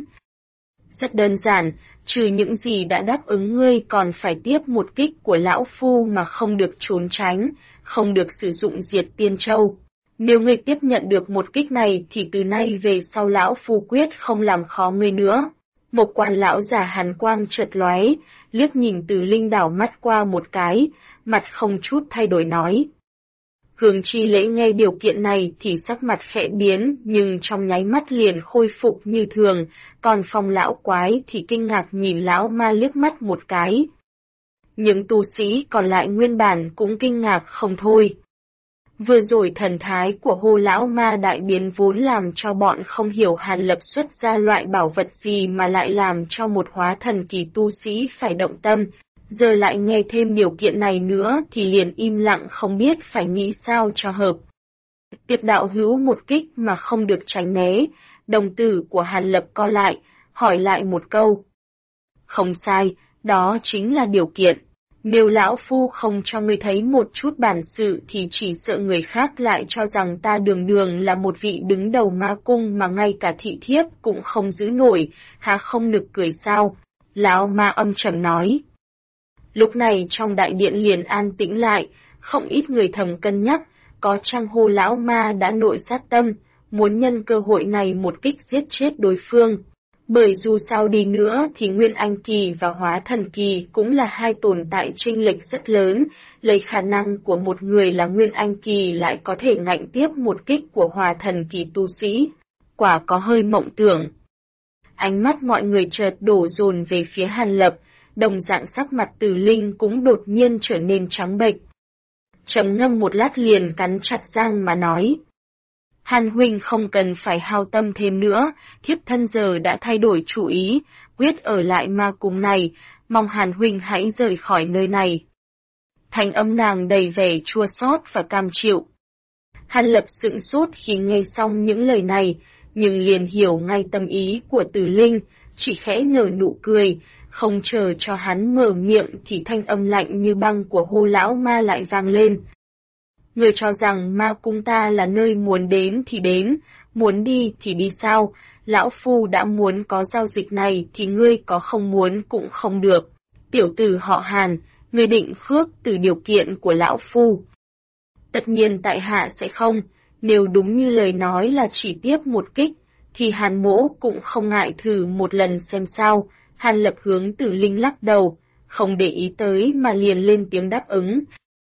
Rất đơn giản, trừ những gì đã đáp ứng ngươi còn phải tiếp một kích của lão phu mà không được trốn tránh, không được sử dụng diệt tiên châu. Nếu ngươi tiếp nhận được một kích này thì từ nay về sau lão phu quyết không làm khó ngươi nữa. Một quan lão già hàn quang chợt lóe, liếc nhìn Từ Linh đảo mắt qua một cái, mặt không chút thay đổi nói. Hướng Chi Lễ nghe điều kiện này thì sắc mặt khẽ biến, nhưng trong nháy mắt liền khôi phục như thường, còn Phong lão quái thì kinh ngạc nhìn lão ma liếc mắt một cái. Những tu sĩ còn lại nguyên bản cũng kinh ngạc không thôi. Vừa rồi thần thái của Hồ lão ma đại biến vốn làm cho bọn không hiểu Hàn Lập xuất ra loại bảo vật gì mà lại làm cho một hóa thần kỳ tu sĩ phải động tâm, giờ lại nghe thêm điều kiện này nữa thì liền im lặng không biết phải nghĩ sao cho hợp. Tiếp đạo hữu một kích mà không được tránh né, đồng tử của Hàn Lập co lại, hỏi lại một câu. Không sai, đó chính là điều kiện. Nếu lão phu không cho ngươi thấy một chút bản sự thì chỉ sợ người khác lại cho rằng ta đường đường là một vị đứng đầu ma cung mà ngay cả thị thiếp cũng không giữ nổi, há không nực cười sao? Lão ma âm trầm nói. Lúc này trong đại điện liền an tĩnh lại, không ít người thầm cân nhắc, có chăng Hồ lão ma đã nội sát tâm, muốn nhân cơ hội này một kích giết chết đối phương. Bởi dù sao đi nữa thì Nguyên Anh Kỳ và Hóa Thần Kỳ cũng là hai tồn tại chênh lệch rất lớn, lấy khả năng của một người là Nguyên Anh Kỳ lại có thể ngạnh tiếp một kích của Hóa Thần Kỳ tu sĩ. Quả có hơi mộng tưởng. Ánh mắt mọi người chợt đổ dồn về phía Hàn Lập, đồng dạng sắc mặt Từ Linh cũng đột nhiên trở nên trắng bệch. Trầm ngâm một lát liền cắn chặt răng mà nói. Hàn huynh không cần phải hao tâm thêm nữa, thiếp thân giờ đã thay đổi chủ ý, quyết ở lại ma cung này, mong Hàn huynh hãy rời khỏi nơi này. Thanh âm nàng đầy vẻ chua xót và cam chịu. Hàn Lập sững sốt khi nghe xong những lời này, nhưng liền hiểu ngay tâm ý của Từ Linh, chỉ khẽ nở nụ cười, không chờ cho hắn mở miệng thì thanh âm lạnh như băng của Hồ lão ma lại vang lên. Ngươi cho rằng ma cung ta là nơi muốn đến thì đến, muốn đi thì đi sao? Lão Phu đã muốn có giao dịch này thì ngươi có không muốn cũng không được. Tiểu tử họ Hàn, ngươi định khước từ điều kiện của Lão Phu. Tất nhiên tại hạ sẽ không, nếu đúng như lời nói là chỉ tiếp một kích, thì Hàn Mỗ cũng không ngại thử một lần xem sao. Hàn Lập hướng Tử Linh lắc đầu, không để ý tới mà liền lên tiếng đáp ứng.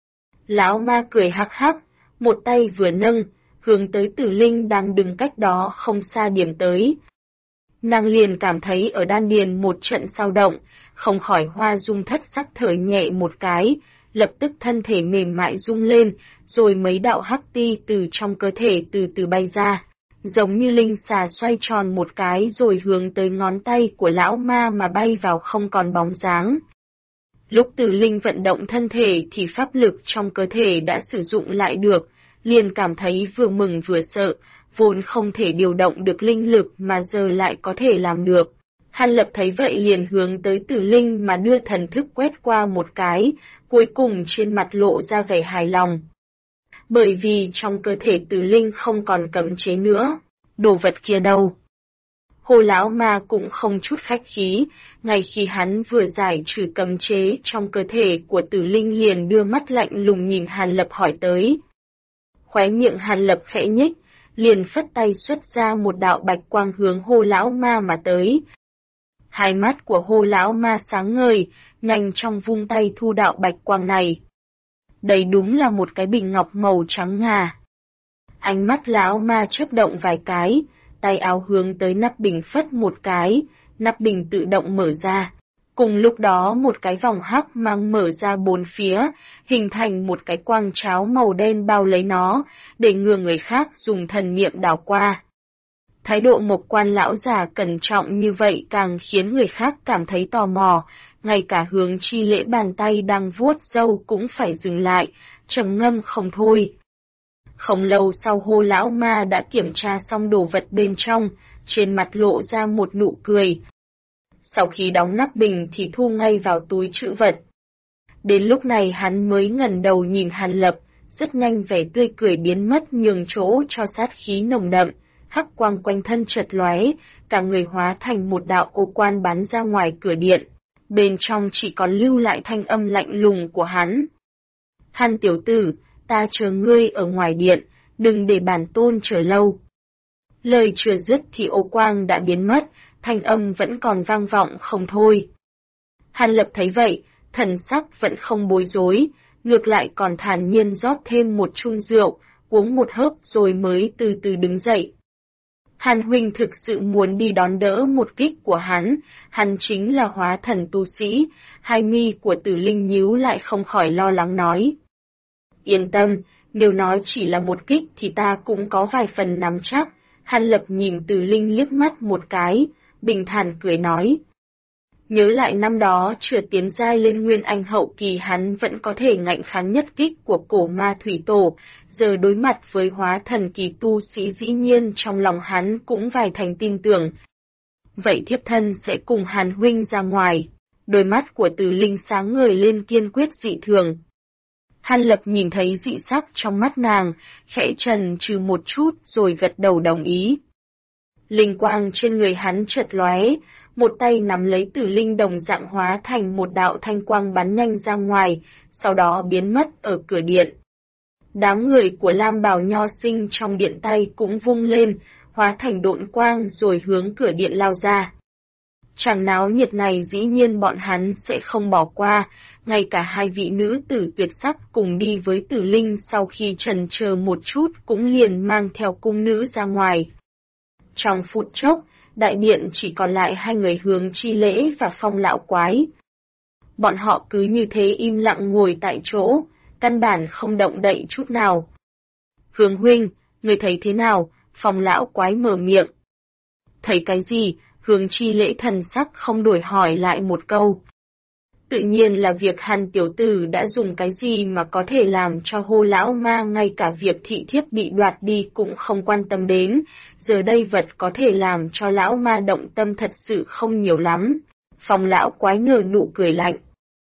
Lão ma cười hắc hắc, một tay vừa nâng, hướng tới Tử Linh đang đứng cách đó không xa điểm tới. Nàng liền cảm thấy ở đan điền một trận sao động, không khỏi hoa dung thất sắc thở nhẹ một cái, lập tức thân thể mềm mại rung lên, rồi mấy đạo hắc ti từ trong cơ thể từ từ bay ra, giống như linh xà xoay tròn một cái rồi hướng tới ngón tay của lão ma mà bay vào không còn bóng dáng. Lúc Tử Linh vận động thân thể thì pháp lực trong cơ thể đã sử dụng lại được, liền cảm thấy vừa mừng vừa sợ, vốn không thể điều động được linh lực mà giờ lại có thể làm được. Hàn Lập thấy vậy liền hướng tới Tử Linh mà đưa thần thức quét qua một cái, cuối cùng trên mặt lộ ra vẻ hài lòng. Bởi vì trong cơ thể Tử Linh không còn cấm chế nữa, đồ vật kia đâu? Hồ lão ma cũng không chút khách khí, ngay khi hắn vừa giải trừ cấm chế trong cơ thể của Tử Linh liền đưa mắt lạnh lùng nhìn Hàn Lập hỏi tới. Khóe miệng Hàn Lập khẽ nhích, liền phất tay xuất ra một đạo bạch quang hướng Hồ lão ma mà tới. Hai mắt của Hồ lão ma sáng ngời, nhanh trong vung tay thu đạo bạch quang này. Đây đúng là một cái bình ngọc màu trắng ngà. Ánh mắt lão ma chớp động vài cái, tay áo hướng tới nắp bình phất một cái, nắp bình tự động mở ra. Cùng lúc đó một cái vòng hắc mang mở ra bốn phía, hình thành một cái quang cháo màu đen bao lấy nó, để ngừa người khác dùng thần niệm đảo qua. Thái độ Mộc Quan lão già cẩn trọng như vậy càng khiến người khác cảm thấy tò mò, ngay cả Hướng Chi Lễ bàn tay đang vuốt râu cũng phải dừng lại, trầm ngâm không thôi. Không lâu sau Hồ lão ma đã kiểm tra xong đồ vật bên trong, trên mặt lộ ra một nụ cười. Sau khi đóng nắp bình thì thu ngay vào túi trữ vật. Đến lúc này hắn mới ngẩng đầu nhìn Hàn Lập, rất nhanh vẻ tươi cười biến mất nhường chỗ cho sát khí nồng đậm, hắc quang quanh thân chợt lóe, cả người hóa thành một đạo ô quan bắn ra ngoài cửa điện. Bên trong chỉ còn lưu lại thanh âm lạnh lùng của hắn. Hàn tiểu tử, ta chờ ngươi ở ngoài điện, đừng để bản tôn chờ lâu. Lời chưa dứt thì ô quang đã biến mất, thanh âm vẫn còn vang vọng không thôi. Hàn Lập thấy vậy, thần sắc vẫn không bối rối, ngược lại còn thản nhiên rót thêm một chung rượu, uống một hớp rồi mới từ từ đứng dậy. Hàn huynh thực sự muốn đi đón đỡ một kích của hắn chính là hóa thần tu sĩ, hai mi của Tử Linh nhíu lại không khỏi lo lắng nói. Yên tâm, nếu nói chỉ là một kích thì ta cũng có vài phần nắm chắc. Hàn Lập nhìn Tử Linh liếc mắt một cái, bình thản cười nói. Nhớ lại năm đó chưa tiến giai lên Nguyên Anh hậu kỳ hắn vẫn có thể ngạnh kháng nhất kích của cổ ma thủy tổ, giờ đối mặt với hóa thần kỳ tu sĩ dĩ nhiên trong lòng hắn cũng vài thành tin tưởng. Vậy thiếp thân sẽ cùng Hàn huynh ra ngoài. Đôi mắt của Tử Linh sáng ngời lên kiên quyết dị thường. Hàn Lập nhìn thấy dị sắc trong mắt nàng, khẽ trần trừ một chút rồi gật đầu đồng ý. Linh quang trên người hắn chợt lóe, một tay nắm lấy Tử Linh đồng dạng hóa thành một đạo thanh quang bắn nhanh ra ngoài, sau đó biến mất ở cửa điện. Đám người của Lam Bào Nho Sinh trong điện tay cũng vung lên, hóa thành độn quang rồi hướng cửa điện lao ra. Chàng náo nhiệt này dĩ nhiên bọn hắn sẽ không bỏ qua, ngay cả hai vị nữ tử tuyệt sắc cùng đi với Tử Linh sau khi chần chờ một chút cũng liền mang theo cung nữ ra ngoài. Trong phút chốc, đại điện chỉ còn lại hai người Hướng Chi Lễ và Phong lão quái. Bọn họ cứ như thế im lặng ngồi tại chỗ, căn bản không động đậy chút nào. Hướng huynh, người thấy thế nào? Phong lão quái mở miệng. Thấy cái gì? Hướng Chi Lễ thần sắc không đổi hỏi lại một câu. Tự nhiên là việc Hàn tiểu tử đã dùng cái gì mà có thể làm cho Hồ lão ma ngay cả việc thị thiếp bị đoạt đi cũng không quan tâm đến, giờ đây vật có thể làm cho lão ma động tâm thật sự không nhiều lắm. Phong lão quái nở nụ cười lạnh.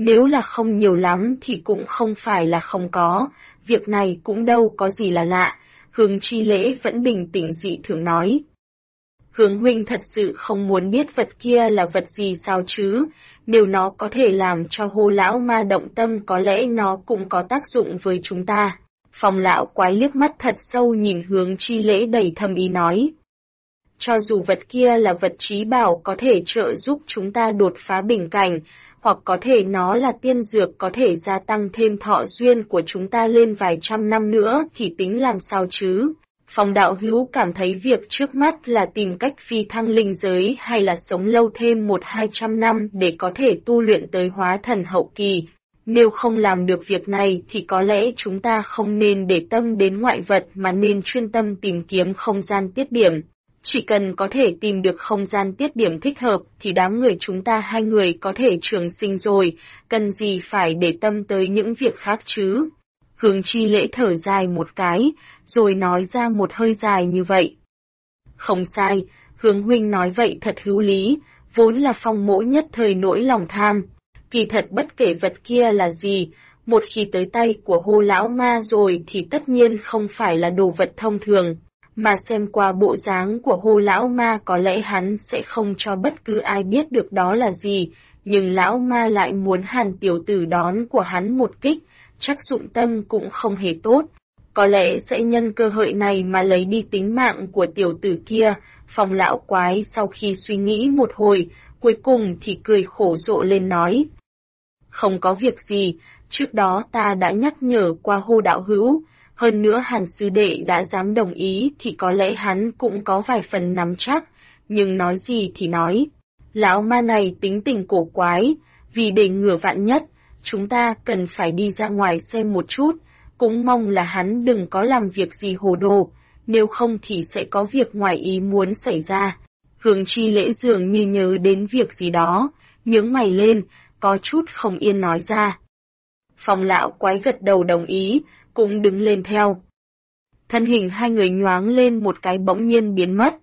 Nếu là không nhiều lắm thì cũng không phải là không có, việc này cũng đâu có gì là lạ, Hướng Chi Lễ vẫn bình tĩnh dị thường nói. Hướng huynh thật sự không muốn biết vật kia là vật gì sao chứ, nếu nó có thể làm cho Hồ lão ma động tâm có lẽ nó cũng có tác dụng với chúng ta. Phong lão quái liếc mắt thật sâu nhìn Hướng Chi Lễ đầy thâm ý nói. Cho dù vật kia là vật trí bảo có thể trợ giúp chúng ta đột phá bình cảnh, hoặc có thể nó là tiên dược có thể gia tăng thêm thọ duyên của chúng ta lên vài trăm năm nữa thì tính làm sao chứ? Phong đạo hữu cảm thấy việc trước mắt là tìm cách phi thăng linh giới hay là sống lâu thêm 100-200 năm để có thể tu luyện tới hóa thần hậu kỳ. Nếu không làm được việc này thì có lẽ chúng ta không nên để tâm đến ngoại vật mà nên chuyên tâm tìm kiếm không gian tiết điểm. Chỉ cần có thể tìm được không gian tiết điểm thích hợp thì đám người chúng ta 2 người có thể trường sinh rồi, cần gì phải để tâm tới những việc khác chứ? Hướng Chi Lễ thở dài một cái, rồi nói ra một hơi dài như vậy. Không sai, Hướng huynh nói vậy thật hữu lý, vốn là Phong mỗ nhất thời nỗi lòng tham. Kỳ thật bất kể vật kia là gì, một khi tới tay của Hồ lão ma rồi thì tất nhiên không phải là đồ vật thông thường. Mà xem qua bộ dáng của Hồ lão ma có lẽ hắn sẽ không cho bất cứ ai biết được đó là gì, nhưng lão ma lại muốn Hàn tiểu tử đón của hắn một kích, chắc dụng tâm cũng không hề tốt. Có lẽ sẽ nhân cơ hội này mà lấy đi tính mạng của tiểu tử kia. Phong lão quái sau khi suy nghĩ một hồi, cuối cùng thì cười khổ rộ lên nói. Không có việc gì, trước đó ta đã nhắc nhở qua Hồ đạo hữu. Hơn nữa Hàn sư đệ đã dám đồng ý thì có lẽ hắn cũng có vài phần nắm chắc, nhưng nói gì thì nói. Lão ma này tính tình cổ quái, vì để ngừa vạn nhất, chúng ta cần phải đi ra ngoài xem một chút, cũng mong là hắn đừng có làm việc gì hồ đồ, nếu không thì sẽ có việc ngoài ý muốn xảy ra. Hướng Chi Lễ dường như nhớ đến việc gì đó, nhướng mày lên, có chút không yên nói ra. Phong lão quái gật đầu đồng ý, cũng đứng lên theo. Thân hình 2 người nhoáng lên một cái bỗng nhiên biến mất.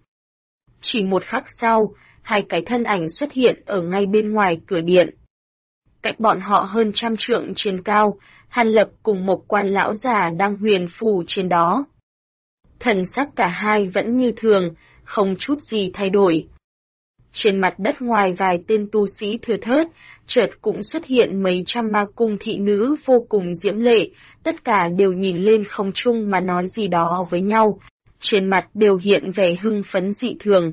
Chỉ một khắc sau, 2 cái thân ảnh xuất hiện ở ngay bên ngoài cửa điện. Cách bọn họ hơn 100 trượng trên cao, Hàn Lập cùng một quan lão già đang huyền phù trên đó. Thần sắc cả hai vẫn như thường, không chút gì thay đổi. Trên mặt đất ngoài vài tên tu sĩ thưa thớt, chợt cũng xuất hiện mấy trăm ma cung thị nữ vô cùng diễm lệ, tất cả đều nhìn lên không trung mà nói gì đó với nhau, trên mặt đều hiện vẻ hưng phấn dị thường.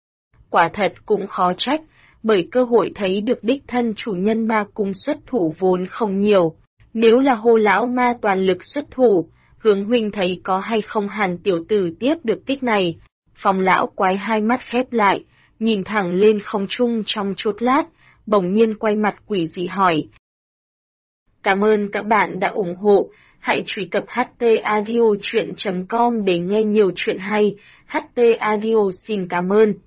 Quả thật cũng khó trách, bởi cơ hội thấy được đích thân chủ nhân ma cung xuất thủ vốn không nhiều. Nếu là Hồ lão ma toàn lực xuất thủ, Hướng huynh thấy có hay không Hàn tiểu tử tiếp được kích này. Phong lão quái 2 mắt khép lại, nhìn thẳng lên không trung trong chốc lát, bỗng nhiên quay mặt quỷ dị hỏi. Cảm ơn các bạn đã ủng hộ, hãy truy cập htaudio.com để nghe nhiều chuyện hay, HT Audio xin cảm ơn.